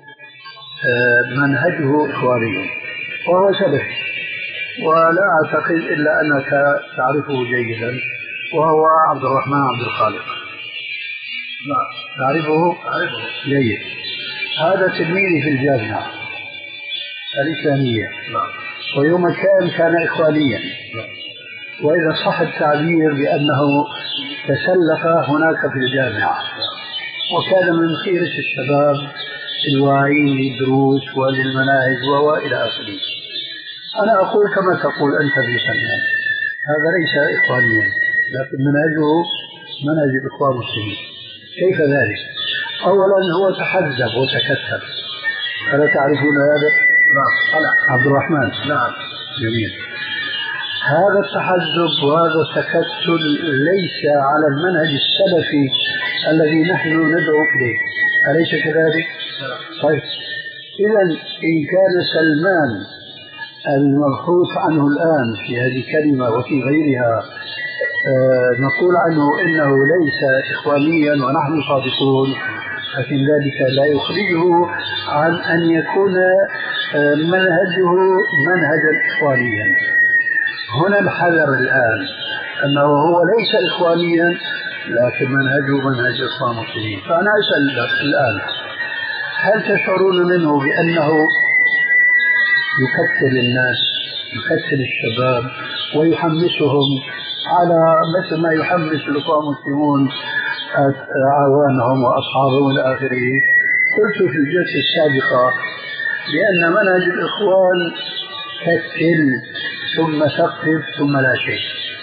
منهجه إخواني وهو سلفي، ولا أعتقد إلا أنك تعرفه جيدا، وهو عبد الرحمن عبد الخالق. نعم تعرفه؟ أعرفه جيد. هذا تلميذي في الجامعة الإسلامية. نعم. ويوم كان كان إخوانيا. نعم. وإذا صح التعبير بأنه تسلف هناك في الجامعة. نعم. وكان من خيرة الشباب الواعين للدروس وللمناهج وإلى آخره. أنا أقول كما تقول أنت بسلمان، هذا ليس إخوانيا لكن منهجه منهج الإخوان المسلمين. كيف ذلك؟ أولا هو تحزب وتكتل، ألا تعرفون هذا؟ نعم. عبد الرحمن. نعم. جميل. هذا التحزب وهذا التكتل ليس على المنهج السلفي الذي نحن ندعو إليه، أليس كذلك؟ نعم. طيب إذا إن كان سلمان المبحوث عنه الآن في هذه الكلمة وفي غيرها نقول عنه إنه ليس إخوانيا ونحن صادقون، لكن ذلك لا يخرجه عن أن يكون منهجه منهجا إخوانيا. هنا الحذر الآن أنه هو ليس إخوانيا لكن منهجه منهج إخوان المسلمين. فأنا أسأل الآن، هل تشعرون منه بأنه يكتل الناس، يكتل الشباب ويحمسهم على مثل ما يحمس الإخوان المسلمون أعوانهم وأصحابهم إلى آخره؟ قلت في الجلسة السابقة بأن منهج الإخوان كتل ثم ثقف ثم لا شيء،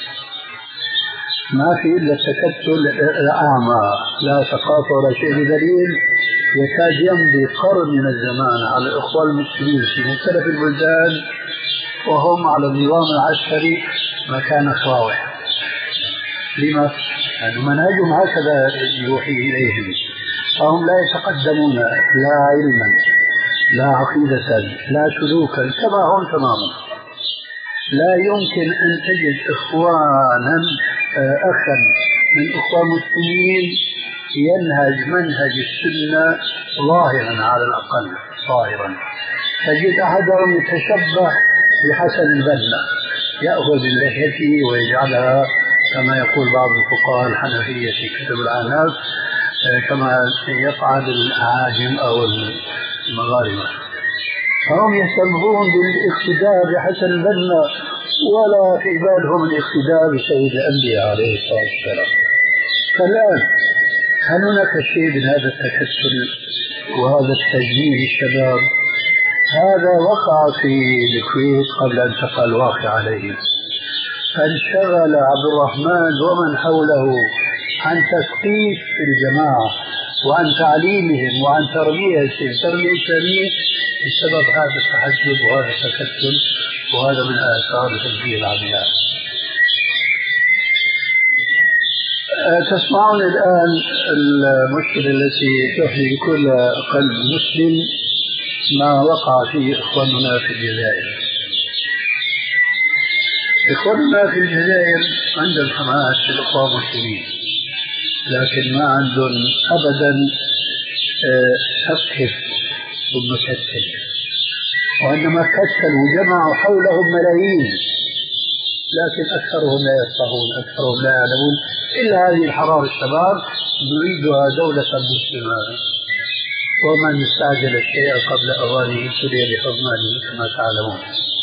ما في إلا التكتل الأعمى، لا ثقافة ولا شيء. بدليل يكاد يمضي قرن من الزمان على الإخوان المسلمين في مختلف البلدان وهم على النظام العسكري مكان صاوح. لما؟ لأن منهجهم هكذا يوحي إليهم، فهم لا يتقدمون لا علما لا عقيدة لا سلوكا كما هم تماما. لا يمكن أن تجد إخوانا أخا من إخوان المسلمين ينهج منهج السنة ظاهرا، على الأقل ظاهرا. تجد أحدهم يتشبه بحسن البنا، يأخذ اللحية ويجعلها كما يقول بعض الفقهاء الحنفية في كتب العناب كما يفعل الأعاجم أو المغاربة، فهم يهتمون بالاقتداء بحسن البنا ولا في بالهم الاقتداء بسيد الأنبياء عليه الصلاة والسلام. فالآن هل هناك شيء من هذا التكتل وهذا التجميل الشباب؟ هذا وقع في الكويت قبل أن تقع الواقع عليه، فانشغل عبد الرحمن ومن حوله عن تثقيف الجماعة وعن تعليمهم وعن تربيتهم تربية إسلامية بسبب هذا التحجب وهذا التكتل، وهذا من آثار التربية العمياء. تسمعون الآن المشكلة التي تحيي كل قلب مسلم ما وقع فيه إخواننا في الجزائر. إخواننا في الجزائر عندهم حماس في الإخوان المسلمين، لكن ما عندهم أبدا ثقف ثم كتل، وإنما كتلوا وجمعوا حولهم ملايين، لكن أكثرهم لا يفقهون، أكثرهم لا يعلمون إلا هذه الحرارة الشباب نريدها دولة مسلمة، ومن استعجل الشيء قبل أوانه ابتلي بحرمانه كما تعلمون.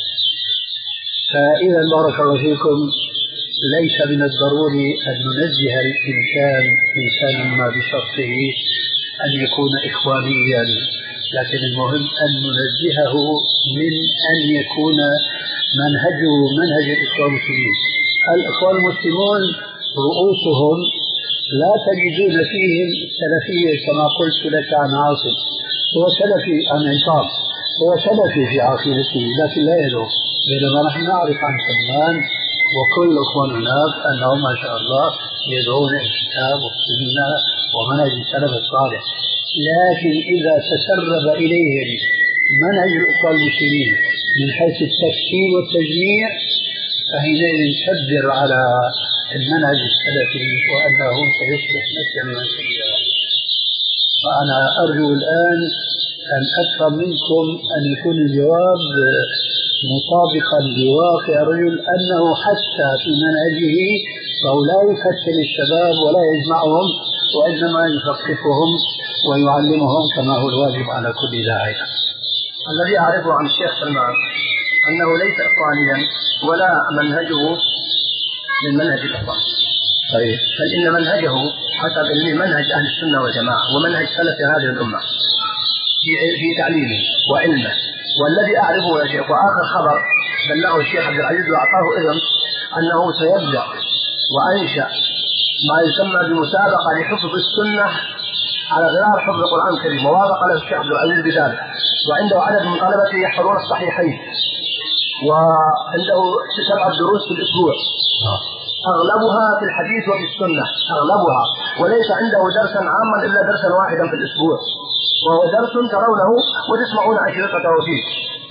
فإذا بارك الله فيكم، ليس من الضروري أن ننزه الإنسان إنسان ما بشرطه أن يكون إخوانيا، لكن المهم أن ننزهه من أن يكون منهجه منهج الإخوان المسلمين. الإخوان المسلمون رؤوسهم لا تجدون فيهم سلفية كما قلت لك عن عاصم، هو سلفي عن عصام، هو سلفي في عقيدته لكن لا يدعو، بينما نحن نعرف عن سلمان وكل إخوان هناك أنهم ما شاء الله يدعون الكتاب والسنة ومنهج السلف الصالح. لكن إذا تسرب إليهم منهج الإخوان المسلمين من حيث التفسير والتجميع فحينئذ نكبر على المنهج السلفي وأنه سيصبح مثل من سبيلا. وأنا أرجو الآن أن أفهم منكم أن يكون الجواب مطابقا لواقع الرجل، أنه حتى في منهجه فهو لا يكتل الشباب ولا يجمعهم، وإنما يثقفهم ويعلمهم كما هو الواجب على كل داعية. الذي أعرفه عن الشيخ سلمان أنه ليس إخوانيا ولا منهجه من منهج الإخوان. طيب. بل إن منهجه حسب منهج أهل السنة والجماعة ومنهج سلف هذه الأمة في في تعليمه وعلمه. والذي أعرفه يا شيخ، وآخر خبر بلغه الشيخ عبد العزيز وأعطاه إذن أنه سيبدأ وأنشأ ما يسمى بمسابقة لحفظ السنة على غرار حفظ القرآن الكريم، ووافق له الشيخ عبد العزيز بذلك، وعنده عدد من طلبته يحفظون الصحيحين، وعنده سبعة دروس في الأسبوع أغلبها في الحديث وفي السنة أغلبها، وليس عنده درسا عاما إلا درسا واحدا في الأسبوع، وهو درس ترونه وتسمعون أشرطته فيه.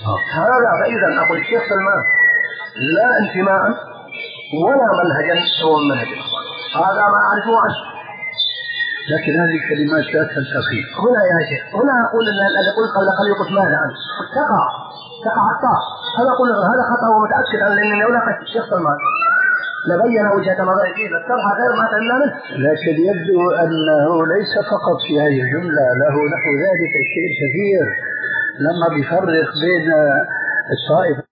هذا فإذا أقول الشيخ سلمان لا انتماء ولا منهجا هو منهج الإخوان، هذا ما أعرفه عنه. لكن هذه الكلمات لا تلتقي هنا يا شيخ. هنا أقول أن الذي قلت قبل قليل قلت ماذا عنه تقع تقع الطاء. أنا أقول هذا خطأ ومتأكد لأنني لو لاقيت الشيخ سلمان لبين وجهة نظري فيه الشرح غير ما فهمنا منه. لكن يبدو أنه ليس فقط في هذه الجملة، له نحو ذلك الشيء كثير لما بيفرق بين الطائفة